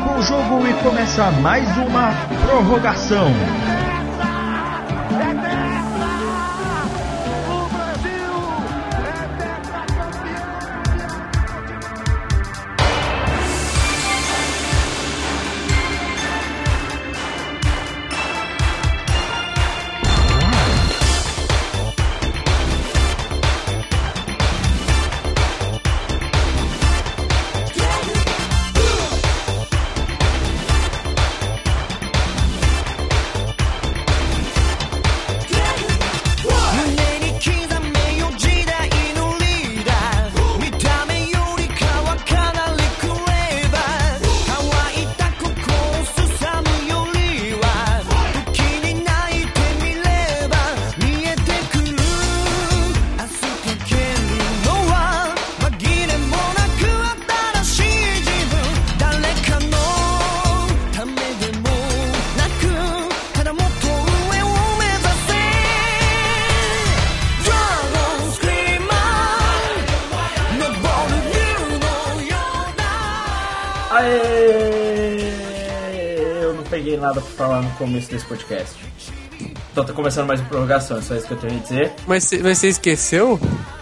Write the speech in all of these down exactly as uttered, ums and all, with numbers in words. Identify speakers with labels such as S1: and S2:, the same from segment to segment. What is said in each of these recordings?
S1: acabou o jogo e começa mais uma prorrogação. Nada pra falar no começo desse podcast. Então tá começando mais uma prorrogação, só isso que eu tenho a dizer.
S2: Mas, mas você esqueceu?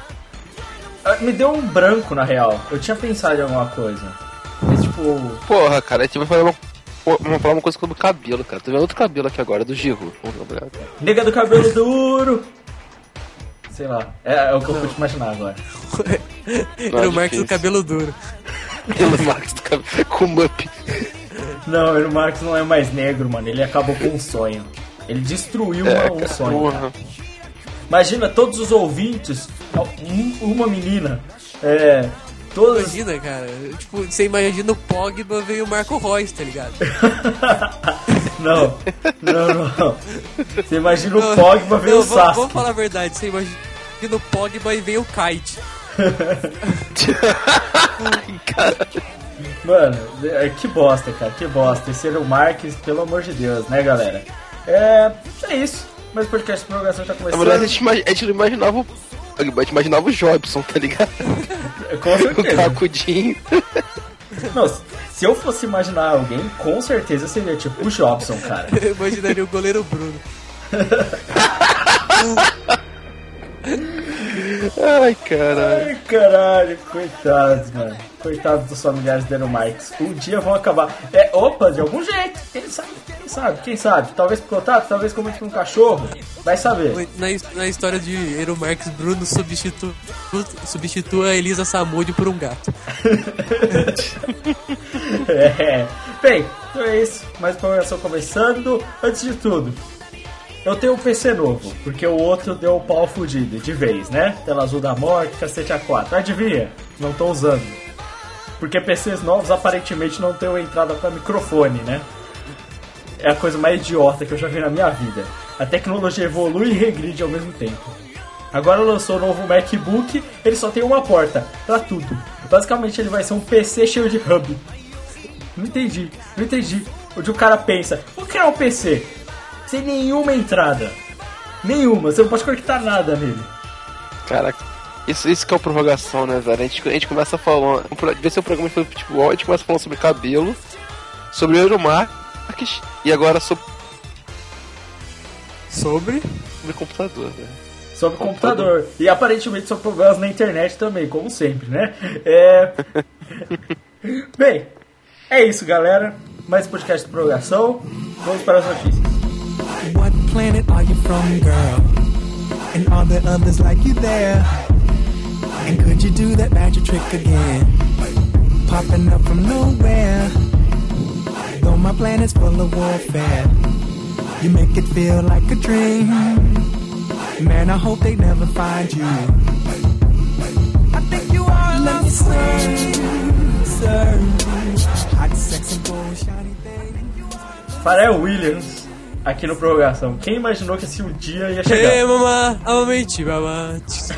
S1: Ah, me deu um branco, na real. Eu tinha pensado em alguma coisa. Mas tipo...
S3: Porra, cara, a gente vai falar uma, uma, falar uma coisa sobre o cabelo, cara. Tô vendo outro cabelo aqui agora, do Giru.
S1: Nega do cabelo duro! Sei lá, é, é o que eu pude imaginar agora.
S2: Era o Marcos do cabelo duro.
S3: Era o Marcos do cabelo com mup.
S1: Não, o Marcos não é mais negro, mano. Ele acabou com um sonho. Ele destruiu é, uma, um sonho. Cara. Imagina todos os ouvintes, um, uma menina. É. Todos...
S2: Imagina, cara. Tipo, você imagina o Pogba veio o Marco Reus, tá ligado?
S1: não, não, não. Você imagina o Pogba veio o Sasuke.
S2: Vamos, vamos falar a verdade. Você imagina o Pogba e veio o Kite.
S3: Ai, caralho.
S1: Mano, que bosta, cara, que bosta. Esse era o Marques, pelo amor de Deus, né, galera? É, é isso. Mas o podcast de prorrogação tá começando.
S3: Na verdade, a gente, a gente não imaginava o... A gente imaginava o Jobson, tá ligado?
S1: Com certeza.
S3: O Cacudinho.
S1: Não, se eu fosse imaginar alguém, com certeza seria tipo o Jobson, cara.
S2: Eu imaginaria o goleiro Bruno.
S3: Ai, caralho.
S1: Ai, caralho, coitados, mano. Coitados dos familiares do Marques. Um dia vão acabar. É, opa, de algum jeito. Quem sabe, quem sabe, quem sabe. Talvez picotados, talvez como um cachorro. Vai saber.
S2: Na, na história de Ero Marques, Bruno substitua, substitua a Elisa Samúdio por um gato.
S1: É. Bem, então é isso. Mais prorrogação começando. Antes de tudo, eu tenho um P C novo, porque o outro deu o pau fudido, de vez, né? Tela azul da morte, cacete A quatro. Adivinha? Não tô usando. Porque P Cs novos aparentemente não tem entrada para microfone, né? É a coisa mais idiota que eu já vi na minha vida. A tecnologia evolui e regride ao mesmo tempo. Agora lançou o novo MacBook, ele só tem uma porta pra tudo. Basicamente ele vai ser um P C cheio de hub. Não entendi, não entendi. Onde o cara pensa, vou criar um P C sem nenhuma entrada. Nenhuma, você não pode conectar nada nele.
S3: Caraca, isso, isso que é a prorrogação, né, velho? A gente, a gente começa falando. Devia ser um programa de futebol, a gente começa falando sobre cabelo, sobre Euromarques e agora sobre.
S2: Sobre?
S3: Sobre computador, velho.
S1: Sobre computador. computador. E aparentemente sobre problemas na internet também, como sempre, né? É. Bem, é isso, galera. Mais um podcast de prorrogação. Vamos para as notícias.
S4: What planet are you from, girl? And are there others like you there? And could you do that magic trick again? Popping up from nowhere. Though my planet's full of warfare, you make it feel like a dream. Man, I hope they never find you. I think you are a love sir, sir. Hot, sexy, gold, shiny thing.
S1: Pharrell Williams aqui no Prorrogação. Quem imaginou que esse um dia ia chegar?
S2: Hey, mama, aumente, mama.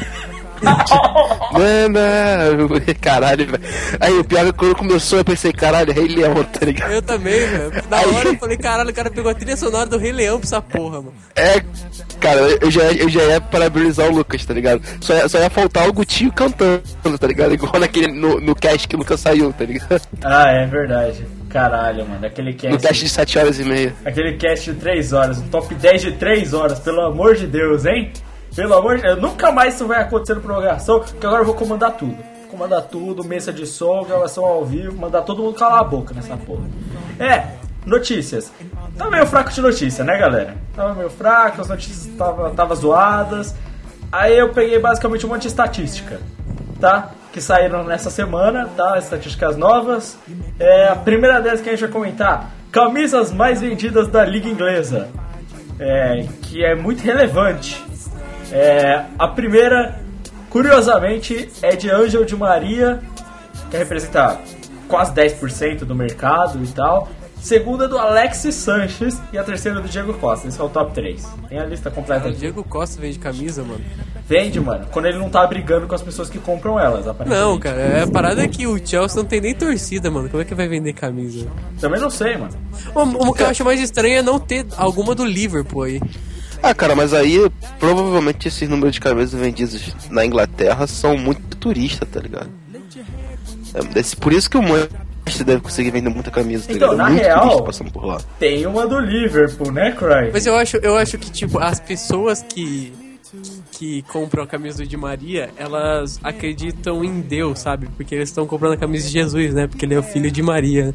S3: Mano, caralho, velho. Aí o pior é que quando começou eu pensei, caralho, Rei Leão, tá ligado?
S2: Eu também, velho. Na
S3: Aí...
S2: hora eu falei, caralho, o cara pegou a trilha sonora do Rei Leão pra essa porra, mano.
S3: É, cara, eu já, eu já ia parabenizar o Lucas, tá ligado? Só ia, só ia faltar o Gutinho cantando, tá ligado? Igual naquele, no, no cast que o Lucas saiu, tá ligado?
S1: Ah, é verdade. Caralho, mano, aquele cast...
S3: No teste de sete horas e meia.
S1: Aquele cast de três horas, um top dez de três horas, pelo amor de Deus, hein? Pelo amor de Deus, nunca mais isso vai acontecer no prorrogação, porque agora eu vou comandar tudo. Vou comandar tudo, mesa de som, gravação ao vivo, mandar todo mundo calar a boca nessa porra. É, notícias. Tá meio fraco de notícia, né, galera? Tava meio fraco, as notícias tava, tava zoadas. Aí eu peguei basicamente um monte de estatística, tá? Que saíram nessa semana, tá? Estatísticas novas. É, a primeira delas que a gente vai comentar: camisas mais vendidas da Liga Inglesa. É, que é muito relevante. É, a primeira, curiosamente, é de Ângelo Di Maria, que representa quase dez por cento do mercado e tal. Segunda é do Alexis Sanchez e a terceira é do Diego Costa. Esse é o top três. Tem a lista completa
S2: O
S1: aqui.
S2: Diego Costa vende camisa, mano.
S1: Vende, mano, quando ele não tá brigando com as pessoas que compram elas, aparentemente.
S2: Não, cara, é a parada é que o Chelsea não tem nem torcida, mano. Como é que vai vender camisa?
S1: Também não sei, mano.
S2: O, o que eu acho mais estranho é não ter alguma do Liverpool aí.
S3: Ah, cara, mas aí provavelmente esses números de camisas vendidas na Inglaterra são muito turistas, tá ligado? É, é por isso que o Manchester deve conseguir vender muita camisa, tá
S1: Então,
S3: ligado?
S1: na
S3: Muito
S1: real,
S3: turista passando por lá.
S1: tem uma do Liverpool, né, Cry?
S2: Mas eu acho, eu acho que, tipo, as pessoas que, que compram a camisa do Di Maria, elas acreditam em Deus, sabe? Porque eles estão comprando a camisa de Jesus, né? Porque ele é o filho de Maria.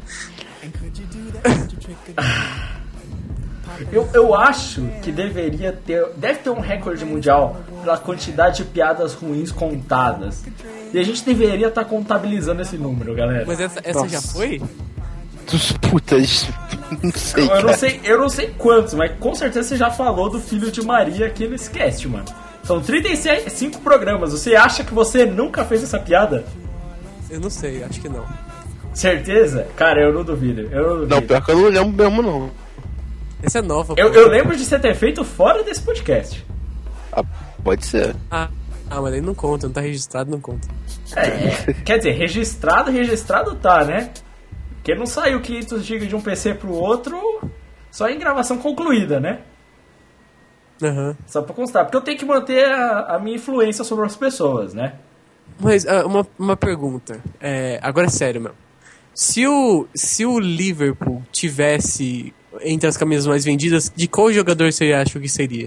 S1: Eu, eu acho que deveria ter... Deve ter um recorde mundial pela quantidade de piadas ruins contadas. E a gente deveria estar contabilizando esse número, galera.
S2: Mas essa, essa já foi?
S3: Dos putas, não sei,
S1: Eu não
S3: cara.
S1: sei, eu não sei quantos, mas com certeza você já falou do filho de Maria aqui nesse cast, mano. São trinta e cinco programas. Você acha que você nunca fez essa piada?
S2: Eu não sei, acho que não.
S1: Certeza? Cara, eu não duvido. Eu não duvido.
S3: Não, pior que eu não lembro mesmo, não.
S2: Essa é nova.
S1: Eu,
S2: pô.
S1: eu lembro de você ter feito fora desse podcast.
S3: Ah, pode ser.
S2: Ah, ah, mas aí não conta, não tá registrado, não conta.
S1: É, quer dizer, registrado, registrado tá, né? Porque não saiu quinhentos gigas de um P C pro outro só em gravação concluída, né?
S2: Aham.
S1: Só pra constar. Porque eu tenho que manter a, a minha influência sobre as pessoas, né?
S2: Mas ah, uma, uma pergunta. É, agora é sério, meu. Se o, se o Liverpool tivesse entre as camisas mais vendidas, de qual jogador você acha que seria?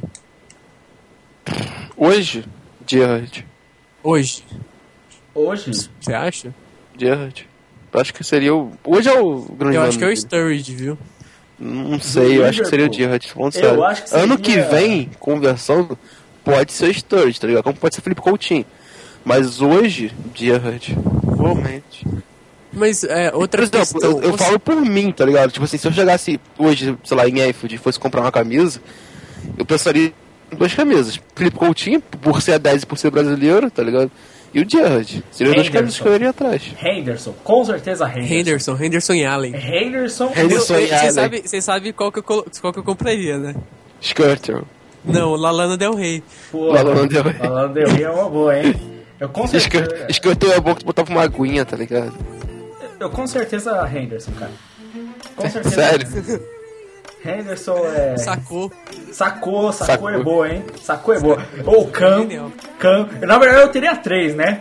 S3: Hoje, Gerrard.
S2: Hoje?
S1: Hoje,
S2: Você acha?
S3: Gerrard. Eu acho que seria o... Hoje é o grande
S2: Eu
S3: nome
S2: acho que é o
S3: dele.
S2: Sturridge, viu?
S3: Não sei, eu acho que seria o
S1: Liverpool.
S3: Gerrard. Falando
S1: Eu
S3: sério.
S1: acho que seria-
S3: Ano que vem, conversando, pode ser o Sturridge, tá ligado? Como pode ser Felipe Coutinho. Mas hoje, Gerrard. Realmente.
S2: Mas é,
S3: Por
S2: outra
S3: exemplo,
S2: questão...
S3: eu, eu
S2: você-
S3: falo por mim, tá ligado? Tipo assim, se eu chegasse hoje, sei lá, em Enfield e fosse comprar uma camisa, eu pensaria em duas camisas. Felipe Coutinho, por ser a dez e por ser brasileiro, tá ligado? E o Gerrard. Seriam duas
S1: Henderson.
S3: camisas que eu iria atrás.
S1: Henderson. Com certeza Henderson.
S2: Henderson, Henderson e Allen.
S1: Henderson.
S3: Henderson.
S2: Você
S3: e Allen.
S2: sabe, você sabe qual, que eu, colo- qual que eu compraria, né?
S3: Skirter.
S2: Não, Lalana Del Rey.
S1: Pô,
S3: Lana Del Rey.
S1: Lana Del Rey é uma boa, hein? Eu com certeza...
S3: Skirter Skirter é bom que tu botava uma aguinha, tá ligado?
S1: Eu com certeza Henderson, cara. Com certeza.
S3: Sério?
S1: Henderson é...
S2: Sacou.
S1: Sacou, sacou,
S3: Sacou.
S1: é boa, hein? Sacou é boa. Ou Cam,
S2: Genial.
S1: Cam. Na verdade eu teria três, né?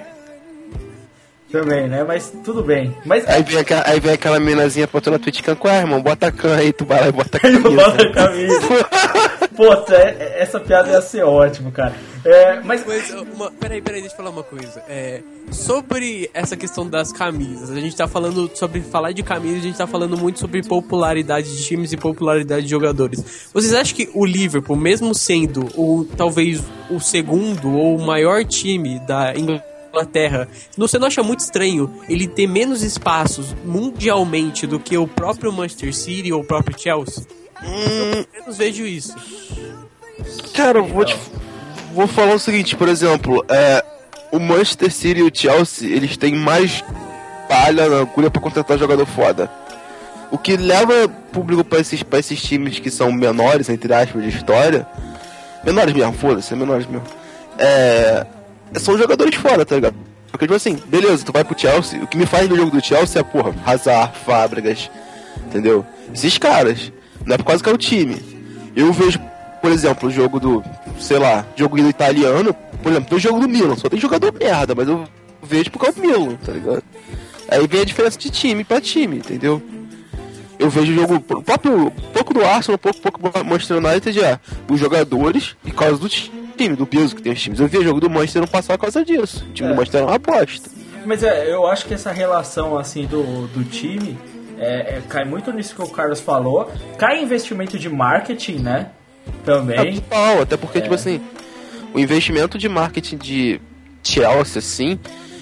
S1: Também, né? Mas tudo bem. Mas
S3: Aí vem, aquela, aí vem aquela minazinha apontando na Twitch, Can, é, irmão, bota a can aí, tu vai lá e bota a
S1: eu boto a
S3: camisa.
S1: camisa. Puta, é- é- essa piada ia ser ótimo, cara. É, mas...
S2: Mas, uma, peraí, peraí, deixa eu falar uma coisa. É, sobre essa questão das camisas, a gente tá falando sobre falar de camisas, a gente tá falando muito sobre popularidade de times e popularidade de jogadores. Vocês acham que o Liverpool, mesmo sendo o, talvez o segundo ou o maior time da Inglaterra, você não acha muito estranho ele ter menos espaços mundialmente do que o próprio Manchester City ou o próprio Chelsea?
S3: Hum,
S2: Eu menos vejo isso.
S3: cara, eu vou te. Vou falar o seguinte, por exemplo, é, o Manchester City e o Chelsea, eles têm mais palha na agulha pra contratar jogador foda. O que leva público pra esses, pra esses times que são menores, entre aspas, de história, menores mesmo, foda-se, é menores mesmo, é, são jogadores foda, tá ligado? Porque, tipo assim, beleza, tu vai pro Chelsea, o que me faz no jogo do Chelsea é, porra, Hazard, Fábregas, entendeu? Esses caras, não é por causa que é o time. Eu vejo, por exemplo, o jogo do, sei lá, jogo do italiano, por exemplo, tem o jogo do Milan, só tem jogador merda, mas eu vejo por causa do Milan, tá ligado? Aí vem a diferença de time pra time, entendeu? eu vejo o jogo, o próprio, pouco do Arsenal, um pouco, pouco do Manchester United, é, os jogadores e causa do time, do peso que tem os times. Eu vi o jogo do Manchester não passar por causa disso. O time é. do Manchester é uma aposta.
S1: Mas é, eu acho que essa relação, assim, do, do time, é, é, cai muito nisso que o Carlos falou. Cai investimento de marketing, né? Também.
S3: É total, até porque, é. tipo assim, o investimento de marketing de Chelsea, assim,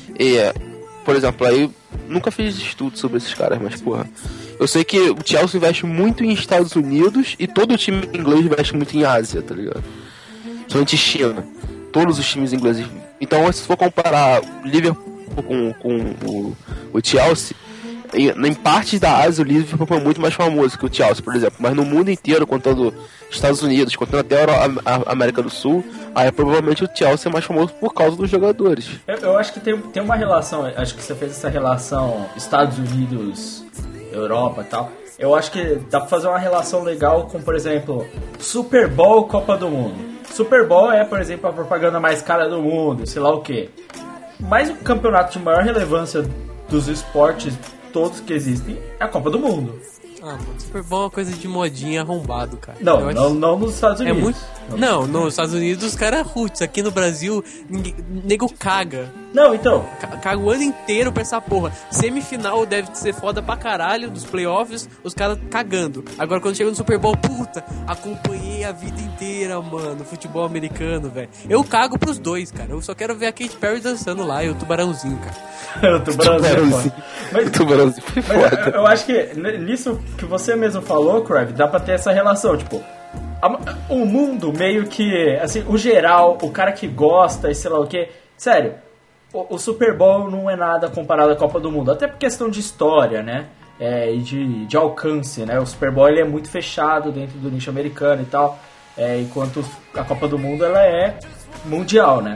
S3: é, por exemplo, aí nunca fiz estudo sobre esses caras, mas porra, eu sei que o Chelsea investe muito em Estados Unidos e todo o time inglês investe muito em Ásia, tá ligado? Somente China, todos os times ingleses. Então, se for comparar o Liverpool com, com o, o Chelsea, em, em partes da Ásia o Liverpool é muito mais famoso que o Chelsea, por exemplo, mas no mundo inteiro, contando Estados Unidos, contando até a, a América do Sul, aí provavelmente o Chelsea é mais famoso por causa dos jogadores.
S1: Eu, eu acho que tem, tem uma relação, acho que você fez essa relação Estados Unidos, Europa e tal. Eu acho que dá pra fazer uma relação legal com, por exemplo, Super Bowl, Copa do Mundo. Super Bowl é, por exemplo, a propaganda mais cara do mundo, sei lá o quê. Mas o campeonato de maior relevância dos esportes todos que existem é a Copa do Mundo.
S2: Ah, mano, Super Bowl é uma coisa de modinha arrombado, cara.
S1: Não,
S2: Eu
S1: não,
S2: acho...
S1: não nos Estados Unidos.
S2: É muito... Não, nos Estados Unidos os caras roots. Aqui no Brasil, ninguém... nego caga.
S1: Não, então.
S2: Caga o ano inteiro pra essa porra. Semifinal deve ser foda pra caralho dos playoffs, os caras cagando. Agora quando chega no Super Bowl, puta, acompanhei a vida inteira, mano, futebol americano, velho. Eu cago pros dois, cara. Eu só quero ver a Katy Perry dançando lá e o tubarãozinho, cara.
S1: o tubarãozinho, mas,
S3: o tubarãozinho foi
S1: mas
S3: foda.
S1: Eu, eu acho que nisso que você mesmo falou, Crave, dá pra ter essa relação, tipo, a, o mundo meio que, assim, o geral, o cara que gosta e sei lá o que, sério, o, o Super Bowl não é nada comparado à Copa do Mundo, até por questão de história, né, é, e de, de alcance, né, o Super Bowl ele é muito fechado dentro do nicho americano e tal, é, enquanto a Copa do Mundo ela é mundial, né,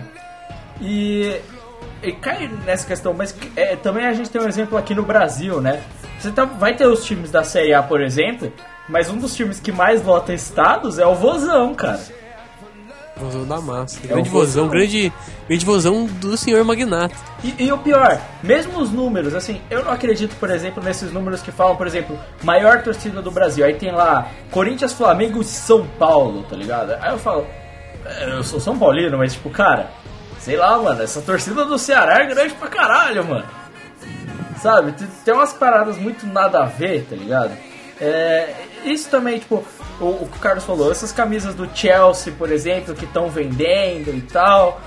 S1: e... E cai nessa questão, mas é, também a gente tem um exemplo aqui no Brasil, né? Você tá, vai ter os times da Série A, por exemplo, mas um dos times que mais lota estados é o Vozão, cara.
S2: Vozão da massa.
S1: É
S2: grande Vozão, grande, grande Vozão do senhor Magnata.
S1: E, e o pior, mesmo os números, assim, eu não acredito, por exemplo, nesses números que falam, por exemplo, maior torcida do Brasil. Aí tem lá Corinthians, Flamengo e São Paulo, tá ligado? Aí eu falo, eu sou São Paulino, mas tipo, cara... Sei lá, mano, essa torcida do Ceará é grande pra caralho, mano. Sabe, tem umas paradas muito nada a ver, tá ligado? É, isso também, tipo, o, o que o Carlos falou, essas camisas do Chelsea, por exemplo, que estão vendendo e tal.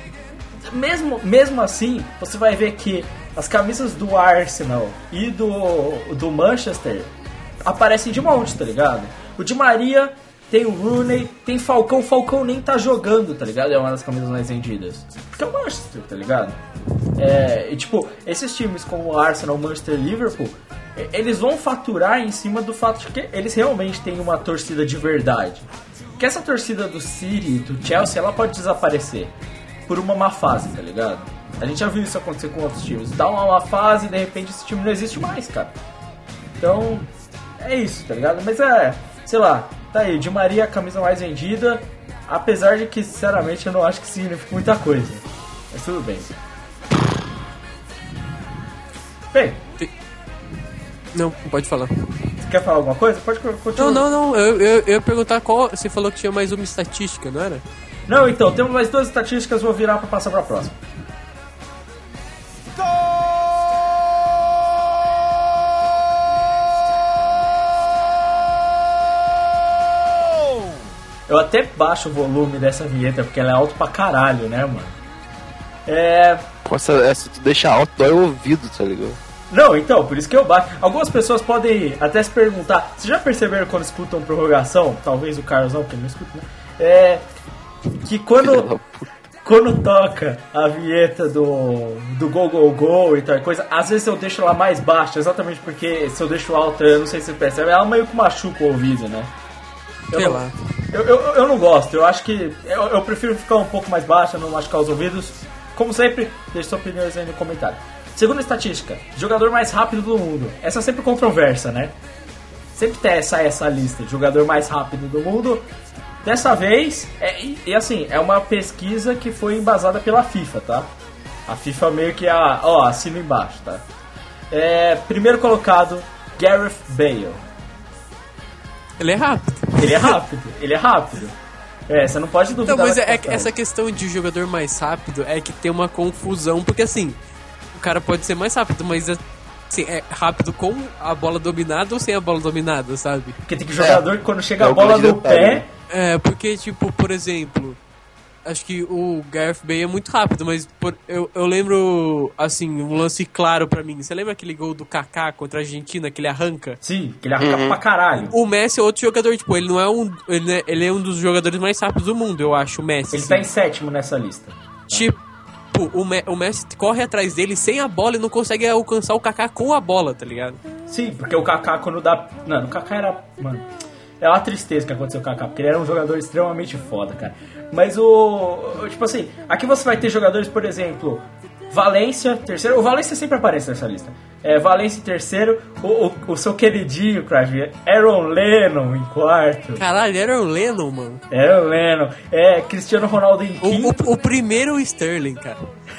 S1: Mesmo, mesmo assim, você vai ver que as camisas do Arsenal e do, do Manchester aparecem de monte, tá ligado? O Di Maria... Tem o Rooney, tem Falcão, o Falcão nem tá jogando, tá ligado? É uma das camisas mais vendidas. Porque é o Manchester, tá ligado? É, e tipo, esses times como o Arsenal, Manchester e Liverpool, eles vão faturar em cima do fato de que eles realmente têm uma torcida de verdade. Porque essa torcida do City, do Chelsea, ela pode desaparecer por uma má fase, tá ligado? A gente já viu isso acontecer com outros times. Dá uma má fase e de repente esse time não existe mais, cara. Então, é isso, tá ligado? Mas é, sei lá... Tá aí, Di Maria, a camisa mais vendida, apesar de que, sinceramente, eu não acho que significa muita coisa. Mas tudo bem. Bem...
S2: Não, pode falar.
S1: Você quer falar alguma coisa? Pode continuar.
S2: Não, não, não, eu, eu, eu ia perguntar qual... Você falou que tinha mais uma estatística, não era?
S1: Não, então, temos mais duas estatísticas, vou virar pra passar pra próxima. Eu até baixo o volume dessa vinheta, porque ela é alto pra caralho, né, mano? É...
S3: Nossa, essa tu deixa alto, dói o ouvido, tá ligado?
S1: Não, então, por isso que eu baixo. Algumas pessoas podem até se perguntar, vocês já perceberam quando escutam prorrogação? Talvez o Carlos não, porque ele não escuta, né? É... Que quando... Quando toca a vinheta do, do Go Go Go e tal coisa, às vezes eu deixo ela mais baixa, exatamente porque se eu deixo alta, eu não sei se você percebe, ela meio que machuca o ouvido, né? Eu
S2: sei
S1: não,
S2: lá.
S1: Eu, eu, eu não gosto, eu acho que. Eu, eu prefiro ficar um pouco mais baixa, não machucar os ouvidos. Como sempre, deixe sua opinião aí no comentário. Segunda estatística: jogador mais rápido do mundo. Essa é sempre controversa, né? Sempre tem essa, essa lista de jogador mais rápido do mundo. Dessa vez, é, e, e assim, é uma pesquisa que foi embasada pela FIFA, tá? A FIFA meio que, a, ó, assina embaixo, tá? É, primeiro colocado, Gareth Bale.
S2: Ele é rápido.
S1: Ele é rápido, ele é rápido. É, você não pode duvidar.
S2: Então, mas é,
S1: questão.
S2: essa questão de jogador mais rápido é que tem uma confusão, porque assim, o cara pode ser mais rápido, mas assim, é rápido com a bola dominada ou sem a bola dominada, sabe?
S1: Porque tem que jogador
S3: É.
S1: que quando chega
S3: É
S1: a
S3: o
S1: bola
S3: grande
S1: no
S3: detalhe,
S1: pé...
S3: né?
S2: É, porque, tipo, por exemplo, acho que o Gareth Bale é muito rápido, mas por- eu, eu lembro, assim, um lance claro pra mim. Você lembra aquele gol do Kaká contra a Argentina, que ele arranca?
S1: Sim, que ele arranca pra caralho.
S2: O Messi é outro jogador, tipo, ele não é um... Ele é, ele é um dos jogadores mais rápidos do mundo, eu acho, o Messi.
S1: Ele
S2: assim.
S1: tá em sétimo nessa lista.
S2: Tipo, o, Me- o Messi corre atrás dele sem a bola e não consegue alcançar o Kaká com a bola, tá ligado?
S1: Sim, porque o Kaká quando dá... Não, o Kaká era... Mano, é uma tristeza que aconteceu com o Kaká, porque ele era um jogador extremamente foda, cara. Mas o... Tipo assim, aqui você vai ter jogadores, por exemplo... Valência, terceiro... O Valência sempre aparece nessa lista. É, Valência em terceiro. O, o, o seu queridinho, Craig, Aaron Lennon em quarto.
S2: Caralho, era o Lennon, mano.
S1: Aaron Lennon. É, Cristiano Ronaldo em
S2: O,
S1: quinto.
S2: o, o primeiro Sterling, cara.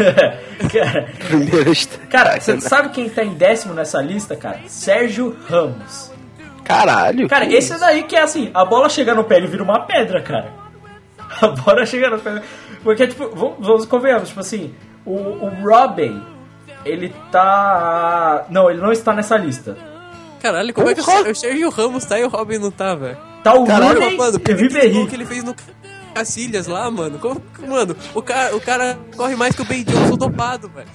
S1: cara,
S3: Primeiro
S1: cara, você sabe quem tá em décimo nessa lista, cara? Sérgio Ramos.
S3: Caralho.
S1: Cara,
S3: que
S1: esse daí que é assim, a bola chega no pé, ele vira uma pedra, cara. A bola chega no pé. Porque, tipo, vamos, vamos convenhamos, tipo assim, o, o Robin, ele tá... Não, ele não está nessa lista.
S2: Caralho, como é que
S3: Porra!
S2: o, o Sérgio Ramos tá e o Robin não tá, velho?
S1: Tá o
S3: Caralho,
S1: Rooney
S2: Mano,
S1: e o
S2: aquele gol
S1: Ribéry.
S2: que ele fez no Cacilhas lá, mano. Como, mano, o cara, o cara corre mais que o Ben Johnson dopado, velho.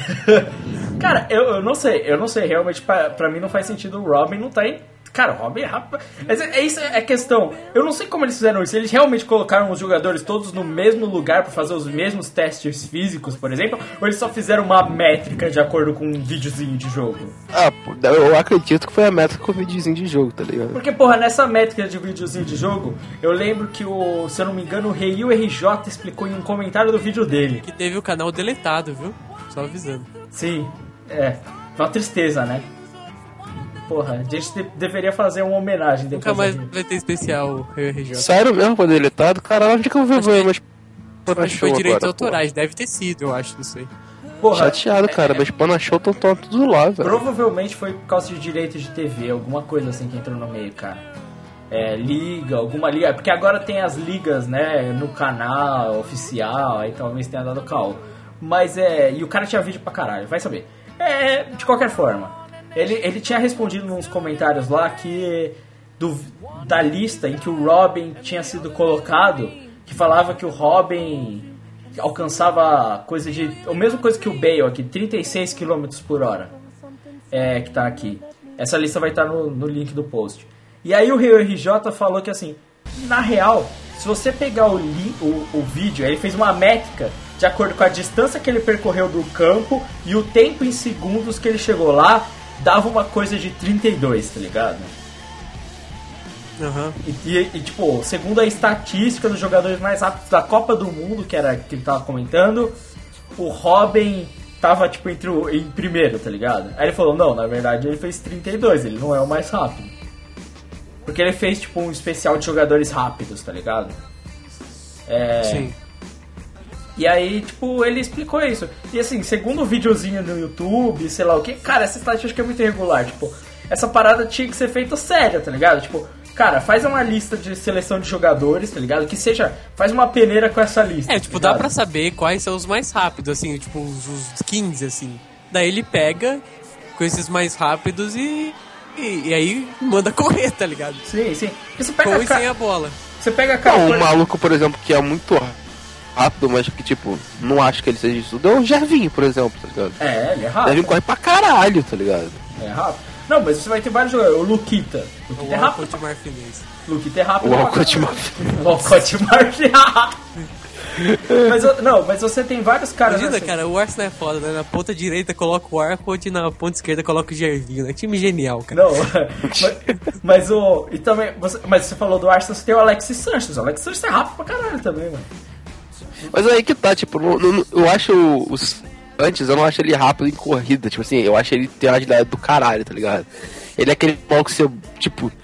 S1: Cara, eu, eu não sei, eu não sei, realmente pra, pra mim não faz sentido o Robin não tá em... Cara, o Robin é rápido. Mas é, é isso é a questão. Eu não sei como eles fizeram isso. Eles realmente colocaram os jogadores todos no mesmo lugar pra fazer os mesmos testes físicos, por exemplo? Ou eles só fizeram uma métrica de acordo com um videozinho de jogo?
S3: Ah, pô, eu acredito que foi a métrica com o videozinho de jogo, tá ligado?
S1: Porque, porra, nessa métrica de videozinho de jogo, eu lembro que o, se eu não me engano, o Reil R J explicou em um comentário do vídeo dele.
S2: Que teve o canal deletado, viu? Só avisando.
S1: Sim, é. Uma tristeza, né? Porra, a gente de- deveria fazer uma homenagem depois.
S2: Nunca mais
S1: da-
S2: vai ter especial R J.
S3: Sério mesmo, foi deletado? Caralho, onde que eu vou ver, mas...
S2: Acho que foi direitos
S3: agora,
S2: autorais, deve ter sido, eu acho, não sei.
S3: pô.
S1: Porra,
S3: Chateado, cara, mas Pana Show tão tão tudo lá, velho.
S1: provavelmente foi por causa de direitos de T V, alguma coisa assim que entrou no meio, cara. É, liga, alguma liga. Porque agora tem as ligas, né, no canal oficial, aí talvez tenha dado caô. Mas é. E o cara tinha vídeo pra caralho, vai saber. É, de qualquer forma. Ele, ele tinha respondido nos comentários lá que. Do, da lista em que o Robin tinha sido colocado, que falava que o Robin alcançava coisa de. A mesma coisa que o Bale aqui, trinta e seis quilômetros por hora. É, que tá aqui. Essa lista vai estar no, no link do post. E aí o Rio R J falou que assim, na real, se você pegar o, li, o, o vídeo, ele fez uma métrica de acordo com a distância que ele percorreu do campo e o tempo em segundos que ele chegou lá, dava uma coisa de trinta e dois, tá ligado?
S2: Aham.
S1: E, e- e, tipo, segundo a estatística dos jogadores mais rápidos da Copa do Mundo, que era que ele tava comentando, o Robin tava, tipo, entre o, em primeiro, tá ligado? Aí ele falou, não, na verdade ele fez trinta e dois, ele não é o mais rápido. Porque ele fez, tipo, um especial de jogadores rápidos, tá ligado? É...
S2: Sim.
S1: E aí, tipo, ele explicou isso. E assim, segundo o videozinho no YouTube, sei lá o que, cara, essa estatística é muito irregular. Tipo, essa parada tinha que ser feita séria, tá ligado? Tipo, cara, faz uma lista de seleção de jogadores, tá ligado? Que seja, faz uma peneira com essa lista.
S2: É, tipo,
S1: tá
S2: dá
S1: ligado?
S2: pra saber quais são os mais rápidos, assim, tipo, os, os quinze, assim. Daí ele pega com esses mais rápidos e, e, e aí manda correr, tá ligado?
S1: Sim, sim. Porque você pega
S2: Com
S1: a
S2: e
S1: ca-
S2: sem a bola.
S1: Você pega a cara.
S3: Não, um
S1: por-
S3: maluco, por exemplo, que é muito rápido, mas que, tipo, não acho que ele seja isso tudo, é o Gervinho, por exemplo, tá ligado?
S1: É, ele é
S3: O
S1: rápido.
S3: Gervinho corre pra caralho, tá ligado?
S1: É rápido. Não, mas você vai ter vários jogadores. O Luquita.
S2: O
S1: Luquita é rápido.
S2: Walcott Marfinez.
S1: Luquita é rápido.
S3: O
S1: pra
S3: Walcott
S1: caralho.
S3: Marfinez.
S1: O Walcott Marfinez. Mas, eu- não, mas você tem vários caras
S2: Imagina,
S1: assim.
S2: cara, o Arsenal é foda, né? Na ponta direita coloca o Arcot e na ponta esquerda coloca o Gervinho, né? Time genial, cara.
S1: Não, mas, mas o. E também. Você, mas você falou do Arsenal, você tem o Alexis Sanchez. O Alexis Sanchez é rápido pra caralho também, mano.
S3: Mas aí que tá, tipo, no- no- eu acho os. Antes eu não acho ele rápido em corrida, tipo assim, eu acho ele tem uma agilidade do caralho, tá ligado? Ele é aquele maluco que você, tipo,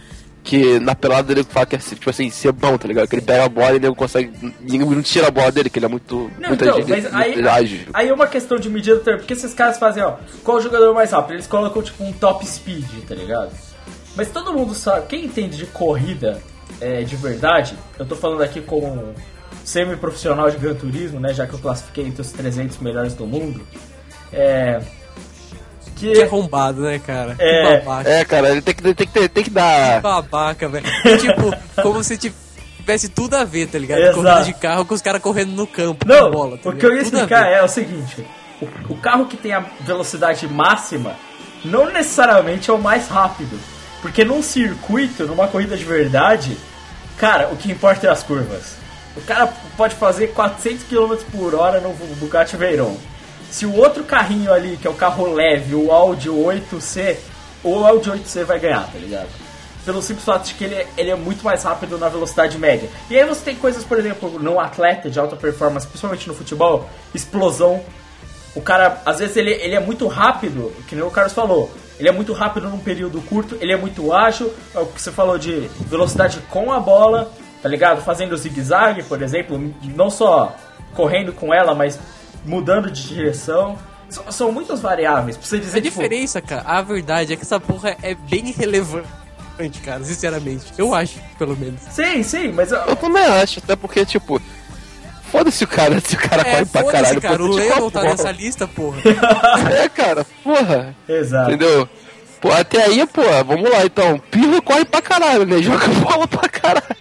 S3: que na pelada ele fala que é, tipo assim, ser bom, tá ligado? Que ele pega a bola e ele não consegue, ninguém não tira a bola dele, que ele é muito,
S1: Não,
S3: muito
S1: então,
S3: ágil,
S1: mas aí,
S3: muito ágil.
S1: aí é uma questão de medida do tempo, porque esses caras fazem, ó, qual o jogador mais rápido? Eles colocam tipo um top speed, tá ligado? Mas todo mundo sabe, quem entende de corrida é, de verdade, eu tô falando aqui como um semi-profissional de Gran Turismo, né, já que eu classifiquei entre os trezentos melhores do mundo, é... Que,
S2: Que arrombado, né, cara?
S1: É.
S2: Que babaca.
S3: É, cara, ele tem que, tem que, tem, tem que dar...
S2: Que babaca, velho. Tipo, como se tivesse tudo a ver, tá ligado?
S1: Exato.
S2: Corrida de carro com os caras correndo no campo
S1: Não,
S2: com bola, tá
S1: o que eu ia
S2: ligado? Tudo a
S1: explicar
S2: ver.
S1: é o seguinte: o, o carro que tem a velocidade máxima não necessariamente é o mais rápido. Porque num circuito, numa corrida de verdade, cara, o que importa é as curvas. O cara pode fazer quatrocentos quilômetros por hora no Bugatti Veyron. Se o outro carrinho ali, que é o carro leve, o Audi oito C, o Audi oito C vai ganhar, tá ligado? Pelo simples fato de que ele é, ele é muito mais rápido na velocidade média. E aí você tem coisas, por exemplo, no atleta de alta performance, principalmente no futebol, explosão. O cara, às vezes, ele, ele é muito rápido, que nem o Carlos falou. Ele é muito rápido num período curto, ele é muito ágil, é o que você falou de velocidade com a bola, tá ligado? Fazendo zigue-zague, por exemplo, não só correndo com ela, mas mudando de direção. São, são muitas variáveis. Pra você dizer,
S2: A
S1: tipo,
S2: diferença, cara, a verdade é que essa porra é bem irrelevante, cara, sinceramente. Eu acho, pelo menos.
S1: Sim, sim, mas...
S3: Eu também acho, até porque, tipo, foda-se o cara, se o cara
S2: É,
S3: corre pra
S2: foda-se,
S3: caralho.
S2: cara,
S3: pô,
S2: o
S3: tipo,
S2: Lennon tá
S3: porra.
S2: nessa lista, porra.
S3: É, cara, porra.
S1: Exato.
S3: Entendeu? Pô, até aí, pô, vamos lá então. Pirro corre pra caralho, né? Joga bola pra caralho.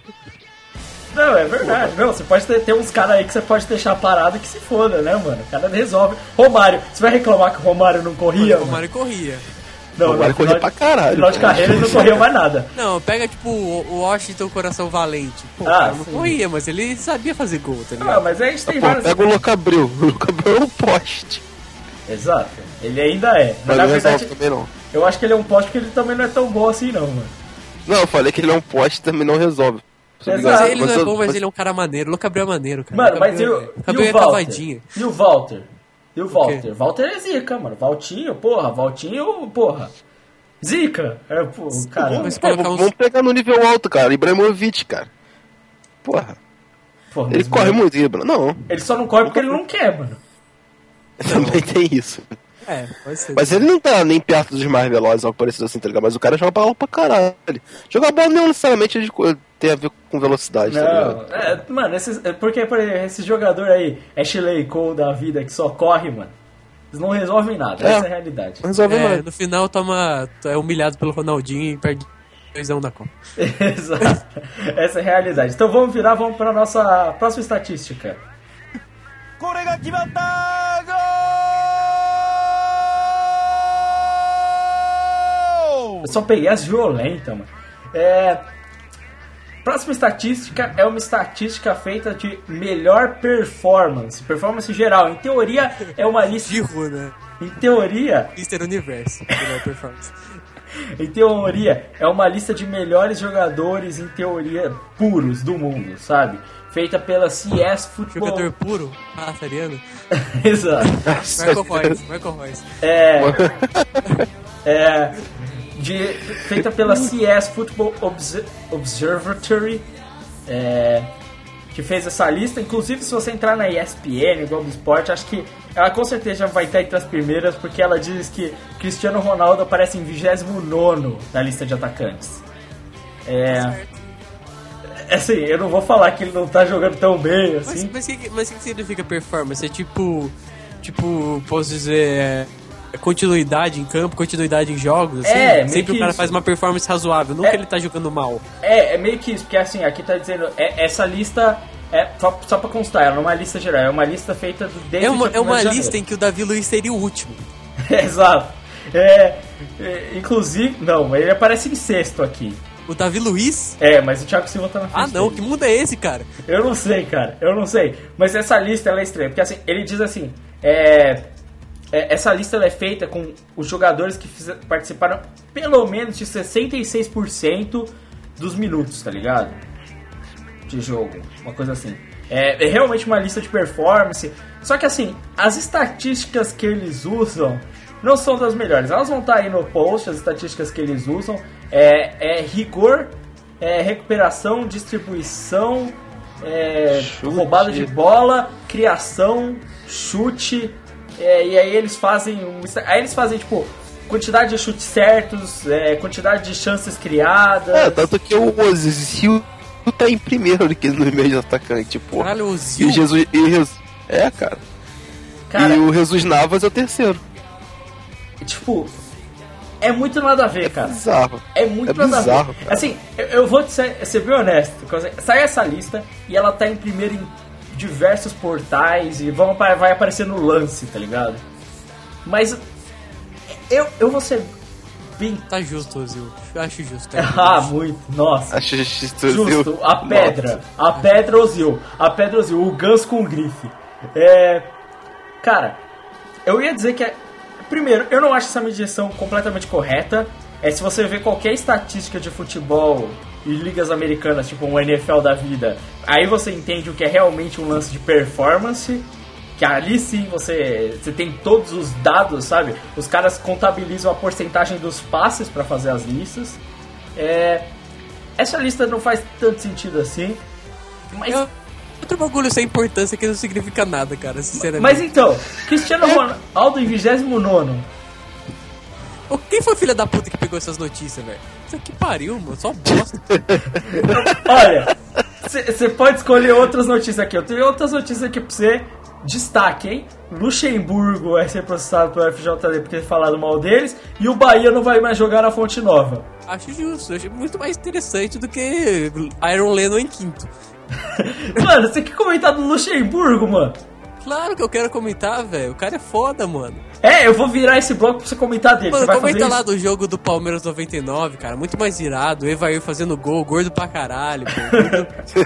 S1: Não, é verdade. Não, você pode ter, ter uns caras aí que você pode deixar parado que se foda, né, mano? O cara resolve. Romário, você vai reclamar que o Romário não corria?
S2: O Romário corria.
S1: Não,
S3: O Romário
S1: no
S3: corria
S1: final-
S3: pra caralho,
S1: final de
S3: pô.
S1: carreira ele não correu mais nada.
S2: Não, pega tipo o o Washington Coração Valente. Pô,
S1: Ah,
S2: cara, não
S1: sim.
S2: corria, mas ele sabia fazer gol, tá
S1: Ah,
S2: ligado?
S1: mas aí a gente tem
S3: Pô,
S1: vários...
S3: pega o Locabril. O Locabril é um poste.
S1: Exato. Ele ainda é. Mas
S3: Mas
S1: na
S3: não resolve
S1: verdade,
S3: também não.
S1: eu acho que ele é um poste porque ele também não é tão bom assim, não, mano.
S3: Não, eu falei que ele é um poste e também não resolve.
S1: Exato.
S2: Mas
S1: Ah,
S2: ele não
S3: Mas
S2: é
S3: eu-
S2: bom, mas
S3: mas-
S2: ele é um cara maneiro. O Locabril é maneiro, cara.
S1: Mano, mas e
S2: Locabril
S1: o,
S2: é-
S1: e
S2: Locabril
S1: o
S2: é
S1: Walter?
S2: cavadinha.
S1: E o Walter? E o
S2: quê?
S1: Walter? Walter é zica, mano. Valtinho, porra. Valtinho, porra. Zica. É, pô, cara.
S2: Mas
S3: Pô,
S2: colocar uns...
S3: vamos pegar no nível alto, cara. Ibrahimovic, cara. Porra.
S1: Porra,
S3: Ele
S1: mas,
S3: corre
S1: mano,
S3: muito, Ibra. Não,
S1: Ele só não corre porque ele não quer, mano.
S3: também tem isso.
S2: É, pode ser.
S3: Mas ele não tá nem perto dos mais velozes, algo parecido assim, tá ligado? Mas o cara joga bola pra caralho. Jogar bola não necessariamente de co- tem a ver com velocidade, tá ligado?
S1: Não, é, mano, esses, é porque, por exemplo, esse jogador aí, Ashley Cole da vida, que só corre, mano, eles não resolvem nada,
S3: É.
S1: essa é a realidade.
S3: Não resolve
S2: É,
S3: nada.
S2: no final toma, é humilhado pelo Ronaldinho e perde dois a um da Copa.
S1: Exato, essa é a realidade. Então vamos virar, vamos pra nossa próxima estatística. Eu só peguei as violentas, mano. É... Próxima estatística é uma estatística feita de melhor performance. Performance geral. Em teoria, é uma lista...
S2: Giro, né?
S1: Em teoria,
S2: Mister Universo, melhor performance.
S1: em teoria, é uma lista de melhores jogadores, em teoria, puros do mundo, sabe? Feita pela C S Football...
S2: Jogador puro, passariano.
S1: Exato.
S2: Michael Royce, Michael Royce.
S1: É... é... De, feita pela C S Football Obs- Observatory, é, que fez essa lista. Inclusive, se você entrar na E S P N, Globo Esporte, acho que ela com certeza vai estar entre as primeiras, porque ela diz que Cristiano Ronaldo aparece em vigésimo nono na lista de atacantes. É, assim, eu não vou falar que ele não tá jogando tão bem
S2: Mas,
S1: assim.
S2: mas, que, mas que significa performance? É tipo, tipo, posso dizer, é continuidade em campo, continuidade em jogos, assim?
S1: É, meio
S2: Sempre
S1: que
S2: o cara
S1: isso.
S2: faz uma performance razoável, não
S1: É.
S2: que ele tá jogando mal.
S1: É, é meio que isso, porque assim, aqui tá dizendo, é, essa lista, é, só, só pra constar, ela não é uma lista geral, é uma lista feita do desde
S2: É uma,
S1: o dia
S2: é uma
S1: primeiro de
S2: lista em que o Davi Luiz seria o último.
S1: janeiro. Exato. É, é, inclusive, não, ele aparece em sexto aqui.
S2: O Davi Luiz?
S1: É, mas o Thiago Silva tá na frente
S2: Ah não,
S1: dele.
S2: que mundo é esse, cara?
S1: Eu não sei, cara, eu não sei. Mas essa lista, ela é estranha, porque assim, ele diz assim, é... É, essa lista ela é feita com os jogadores que fiz, participaram pelo menos de sessenta e seis por cento dos minutos, tá ligado? De jogo, uma coisa assim. É, é realmente uma lista de performance. Só que assim, as estatísticas que eles usam não são das melhores. Elas vão estar aí no post, as estatísticas que eles usam. É, é rigor é, recuperação, distribuição, é,
S3: Chute.
S1: roubada de bola, criação, chute, é, e aí eles fazem um, aí eles fazem tipo quantidade de chutes certos, é, quantidade de chances criadas.
S3: É, tanto que o Ozil tá em primeiro aqui no meio do atacante, pô.
S2: Caralho, o
S3: E o
S2: Zil.
S3: Jesus. E o Jesus, é, cara.
S1: Cara,
S3: E o Jesus Navas é o terceiro.
S1: tipo, é muito nada a ver, cara.
S3: Bizarro.
S1: É muito
S3: É
S1: nada a
S3: bizarro,
S1: ver.
S3: cara.
S1: Assim, eu, eu vou te ser, ser bem honesto. Sai essa lista e ela tá em primeiro em diversos portais e vão, apa- vai aparecer no lance, tá ligado? Mas eu, eu vou ser bem.
S2: Tá justo, o Zil. Eu acho justo.
S1: Ah, muito. Nossa.
S3: Acho justo.
S1: Justo, a pedra. A pedra Ozil. A pedra Ozil. O ganso com grife. É. Cara, eu ia dizer que é. Primeiro, eu não acho essa medição completamente correta. É, se você ver qualquer estatística de futebol e ligas americanas, tipo um N F L da vida, aí você entende o que é realmente um lance de performance. Que ali sim você, você tem todos os dados, sabe? Os caras contabilizam a porcentagem dos passes pra fazer as listas. É, essa lista não faz tanto sentido assim. Mas,
S2: Eu- Outro bagulho sem importância que não significa nada, cara, sinceramente.
S1: mas então, Cristiano Ronaldo em vigésimo nono.
S2: Ô, quem foi filha da puta que pegou essas notícias, velho? Isso aqui pariu, mano. Só bosta.
S1: Olha, você pode escolher outras notícias aqui. Eu tenho outras notícias aqui pra você. Destaque, hein? Luxemburgo vai ser processado pelo F J D por ter falado mal deles. E o Bahia não vai mais jogar na Fonte Nova.
S2: Acho justo. Acho muito mais interessante do que Iron Lennon em quinto.
S1: Mano, você quer comentar do Luxemburgo, mano?
S2: Claro que eu quero comentar, velho. O cara é foda, mano.
S1: É, eu vou virar esse bloco pra você comentar dele.
S2: Mano,
S1: Você vai
S2: comenta
S1: fazer
S2: lá
S1: isso?
S2: do jogo do Palmeiras noventa e nove, cara. Muito mais irado. O Evair fazendo gol, gordo pra caralho, pô.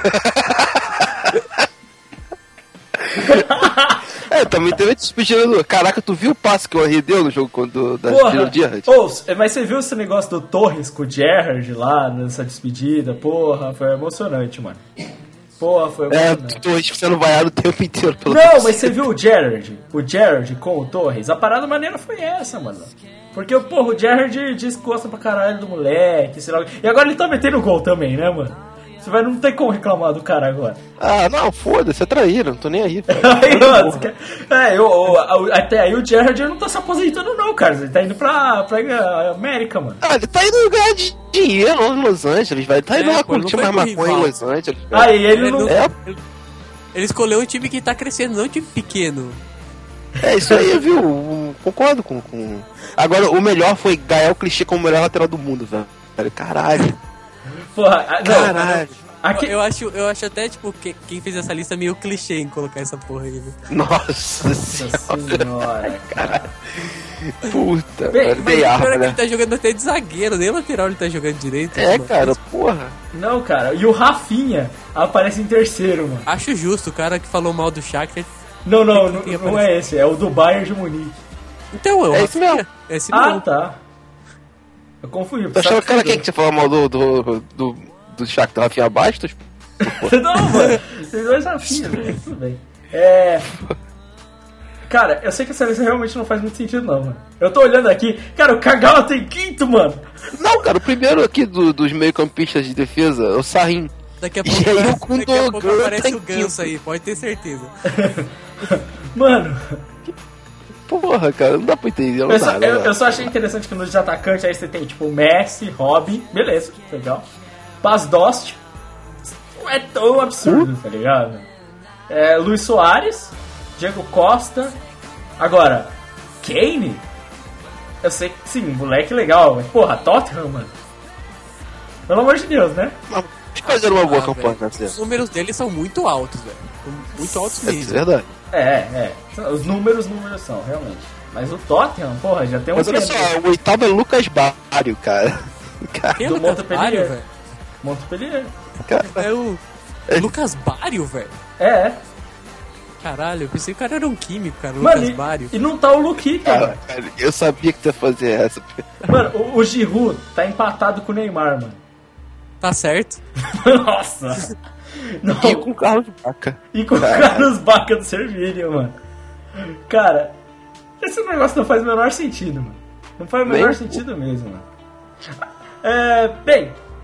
S3: É, também teve a despedida do. Caraca, tu viu o passe que o Henry deu no jogo quando, da
S1: Porra,
S3: despedida do Gerrard?
S1: ô, mas você viu esse negócio do Torres com o Gerrard lá nessa despedida? Porra, foi emocionante, mano. Porra, foi
S3: É,
S1: emocionante.
S3: tô sendo vaiado o tempo inteiro pelo.
S1: Não, mas você viu o Gerrard? O Gerrard com o Torres? A parada maneira foi essa, mano. Porque, porra, o Gerrard descosta pra caralho do moleque, sei lá. E agora ele tá metendo gol também, né, mano? Você vai não ter como reclamar do cara agora.
S3: Ah, não, foda-se, é traíra, não tô nem aí. velho.
S1: Aí, ó, você quer- é, eu, eu- até aí o Gerrard não tá se aposentando não, cara. Ele tá indo pra, pra América, mano.
S3: Ah, ele tá indo ganhar de- dinheiro lá em Los Angeles, velho. Ele tá indo
S2: É,
S3: lá
S2: pô, ele
S3: curtir
S2: não
S3: mais
S2: foi pro
S3: maconha em
S2: rival.
S3: Los Angeles. velho.
S1: Aí ele
S2: Ele
S1: não...
S2: não-
S3: É,
S2: Ele, ele escolheu um time que tá crescendo, não um time pequeno.
S3: é isso aí, viu? Um- Concordo com, com. Agora, o melhor foi ganhar o clichê como o melhor lateral do mundo, velho. Caralho.
S1: Porra, ah, não.
S3: Caralho.
S1: Aqui...
S2: Eu acho, eu acho até, tipo, que, quem fez essa lista é meio clichê em colocar essa porra aí, viu?
S3: Nossa
S1: Nossa
S3: senhora.
S1: senhora.
S3: Puta,
S1: Bem,
S3: velho.
S1: mas
S3: Dei
S2: O
S3: arma,
S2: pior é que
S3: né?
S2: ele tá jogando até de zagueiro, nem lateral ele tá jogando direito.
S3: É,
S2: mano.
S3: cara, porra.
S1: Não, cara. E o Rafinha aparece em terceiro, mano.
S2: Acho justo, o cara que falou mal do Shakhtar.
S1: Não, não,
S2: Quem- quem
S1: não, não
S2: aparece?
S1: é esse. É o do Bayern de Munique.
S2: Então, é o
S3: É esse
S2: Rafinha.
S3: mesmo.
S2: É esse
S1: Ah,
S2: mesmo.
S1: tá. Eu confundi.
S3: Tu achava que era quem que você falou mal do, do, do, do Shakhtar, Rafinha Bastos?
S1: Não, mano. Tem dois Rafinha, velho. Tudo bem. É... Cara, eu sei que essa lista realmente não faz muito sentido, não, mano. Eu tô olhando aqui. Cara, o Kagawa tem quinto, mano.
S3: Não, cara, o primeiro aqui do- dos meio-campistas de defesa é o Sahin.
S2: Daqui a
S3: E
S2: pouco,
S3: aí
S2: vai-
S3: o Gundogan
S2: daqui a pouco aparece o
S3: tá
S2: Ganso
S3: quinto.
S2: aí, pode ter certeza.
S1: Mano,
S3: Porra, cara, não dá pra entender. Não
S1: eu só,
S3: dá, não
S1: eu,
S3: dá.
S1: eu só achei interessante que nos de atacante aí você tem, tipo, Messi, Robin, beleza, legal. Paz Dost, não é tão absurdo, tá ligado? É, Luiz Soares, Diego Costa. Agora, Kane? Eu sei que sim, moleque legal, mas porra, Tottenham, mano. Pelo amor de Deus, né?
S3: Mas fazer uma boa
S2: Ah,
S3: campanha,
S2: velho,
S3: né?
S2: Os números dele são muito altos, velho. Muito altos
S3: É
S2: mesmo.
S3: verdade.
S1: É, é. Os números, os números são, realmente. Mas o Tottenham, porra, já tem um
S3: Mas olha
S1: tempo.
S3: só, o oitavo é Lucas Bário, cara. Cara,
S2: Quem é
S1: do
S2: Lucas
S1: Montpellier.
S2: Bário, velho?
S1: Montpellier.
S3: cara.
S2: É o Lucas Bário, velho.
S1: É, é.
S2: Caralho, eu pensei que o cara era um químico, cara.
S1: Mano,
S2: Lucas
S1: e,
S2: Bário.
S1: e não tá o Luquita,
S3: Cara,
S1: mano.
S3: cara, eu sabia que tu ia fazer essa.
S1: Mano, o, o Giroud tá empatado com o Neymar, mano.
S2: Tá certo.
S1: Nossa. Não,
S3: E com o Carlos Baca.
S1: e com o Carlos Baca do Servilha, mano. Cara, esse negócio não faz o menor sentido, mano. Não faz o
S3: Nem
S1: menor
S3: um
S1: sentido mesmo, mano. É, bem,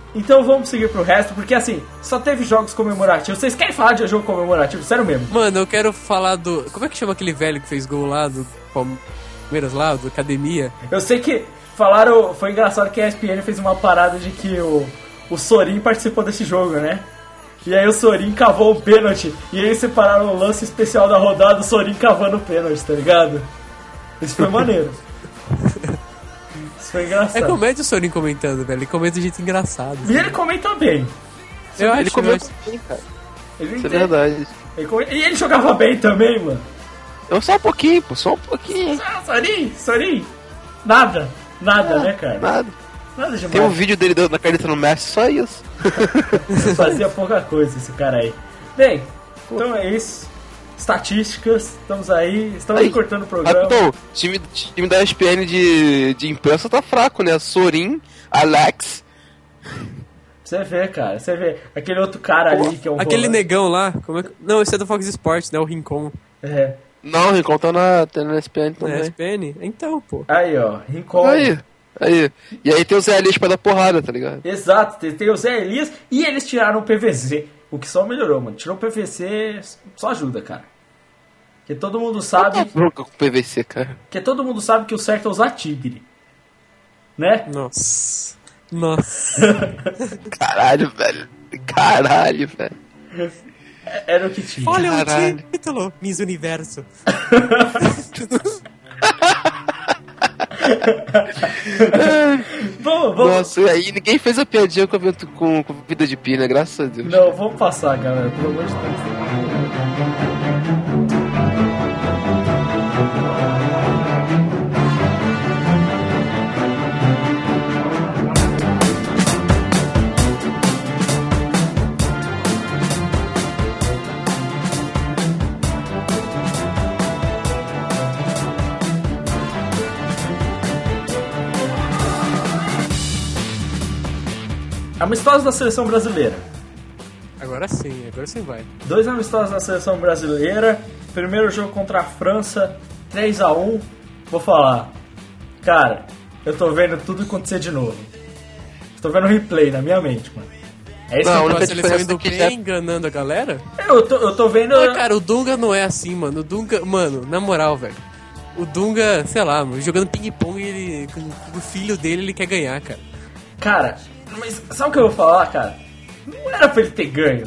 S1: Então vamos seguir pro resto, porque assim, só teve jogos comemorativos. Vocês querem falar de jogo comemorativo? Sério mesmo?
S2: Mano, eu quero falar do... Como é que chama aquele velho que fez gol lá do Palmeiras lá, do Academia?
S1: Eu sei que falaram... Foi engraçado que a E S P N fez uma parada de que o, o Sorin participou desse jogo, né? E aí o Sorin cavou o pênalti. E aí separaram o lance especial da rodada, o Sorin cavando o pênalti, tá ligado? Isso foi maneiro. Isso foi engraçado.
S2: É comédia o Sorin comentando, velho. Ele comenta de jeito engraçado.
S1: E ele comenta bem.
S2: Eu
S3: Ele
S2: acho,
S3: comeu
S2: eu acho.
S3: bem, cara.
S1: Ele
S3: Isso é
S1: entende.
S3: verdade.
S1: Ele come- E ele jogava bem também, mano.
S3: Eu só um pouquinho, pô, só um pouquinho.
S1: Ah, Sorin, Sorin. Nada. Nada,
S3: Ah,
S1: né, cara?
S3: Nada.
S1: Nada demais.
S3: Tem um vídeo dele dando na caneta no Messi, só isso.
S1: Fazia pouca coisa esse cara aí. Bem, então é isso. Estatísticas, estamos aí, estamos
S3: Aí,
S1: cortando o programa.
S3: Rapidão, time, time da E S P N de, de imprensa tá fraco, né? Sorin, Alex.
S1: Você vê, cara, você vê. Aquele outro cara ali que é um
S2: Aquele
S1: volante.
S2: negão lá, como é que... Não, esse é do Fox Sports, né? O Rincon.
S1: É.
S3: Não, o Rincon tá na, tá na E S P N
S2: Na
S3: também.
S2: E S P N? Então, pô.
S1: Aí, ó, Rincon.
S3: Aí, aí. E aí tem o Zé Elias pra dar porrada, tá ligado?
S1: Exato, tem, tem o Zé Elias e eles tiraram o P V C. O que só melhorou, mano. Tirou o P V C, só ajuda, cara. Porque todo mundo
S3: Tá
S1: sabe.
S3: bronca com o P V C, cara.
S1: Porque todo mundo sabe que o certo é usar tigre. Né?
S2: Nossa. Nossa.
S3: Caralho, velho. Caralho, velho.
S1: Era o que tinha.
S2: Olha
S3: Caralho.
S2: o título, Miss Universo.
S1: Vamos, vamos.
S3: Nossa, e aí ninguém fez a piadinha com, a vento- com, com vida de pina, graças a Deus.
S1: Não, vamos passar, galera, pelo amor de Deus. Amistosos da seleção brasileira.
S2: Agora sim, agora sim vai.
S1: Dois amistosos da seleção brasileira. Primeiro jogo contra a França, três a um. Vou falar, cara, eu tô vendo tudo acontecer de novo. Tô vendo replay na minha mente, mano. É isso
S3: Não, a
S1: que
S3: única
S2: A seleção
S3: diferença
S2: indo
S3: é que
S2: bem,
S3: já-
S2: enganando a galera?
S1: eu tô, eu tô vendo.
S2: Não, cara, o Dunga não é assim, mano. O Dunga, mano, na moral, velho. O Dunga, sei lá, mano, jogando ping-pong, ele, com o filho dele, ele quer ganhar, cara.
S1: Cara, mas sabe o que eu vou falar, cara? Não era pra ele ter ganho.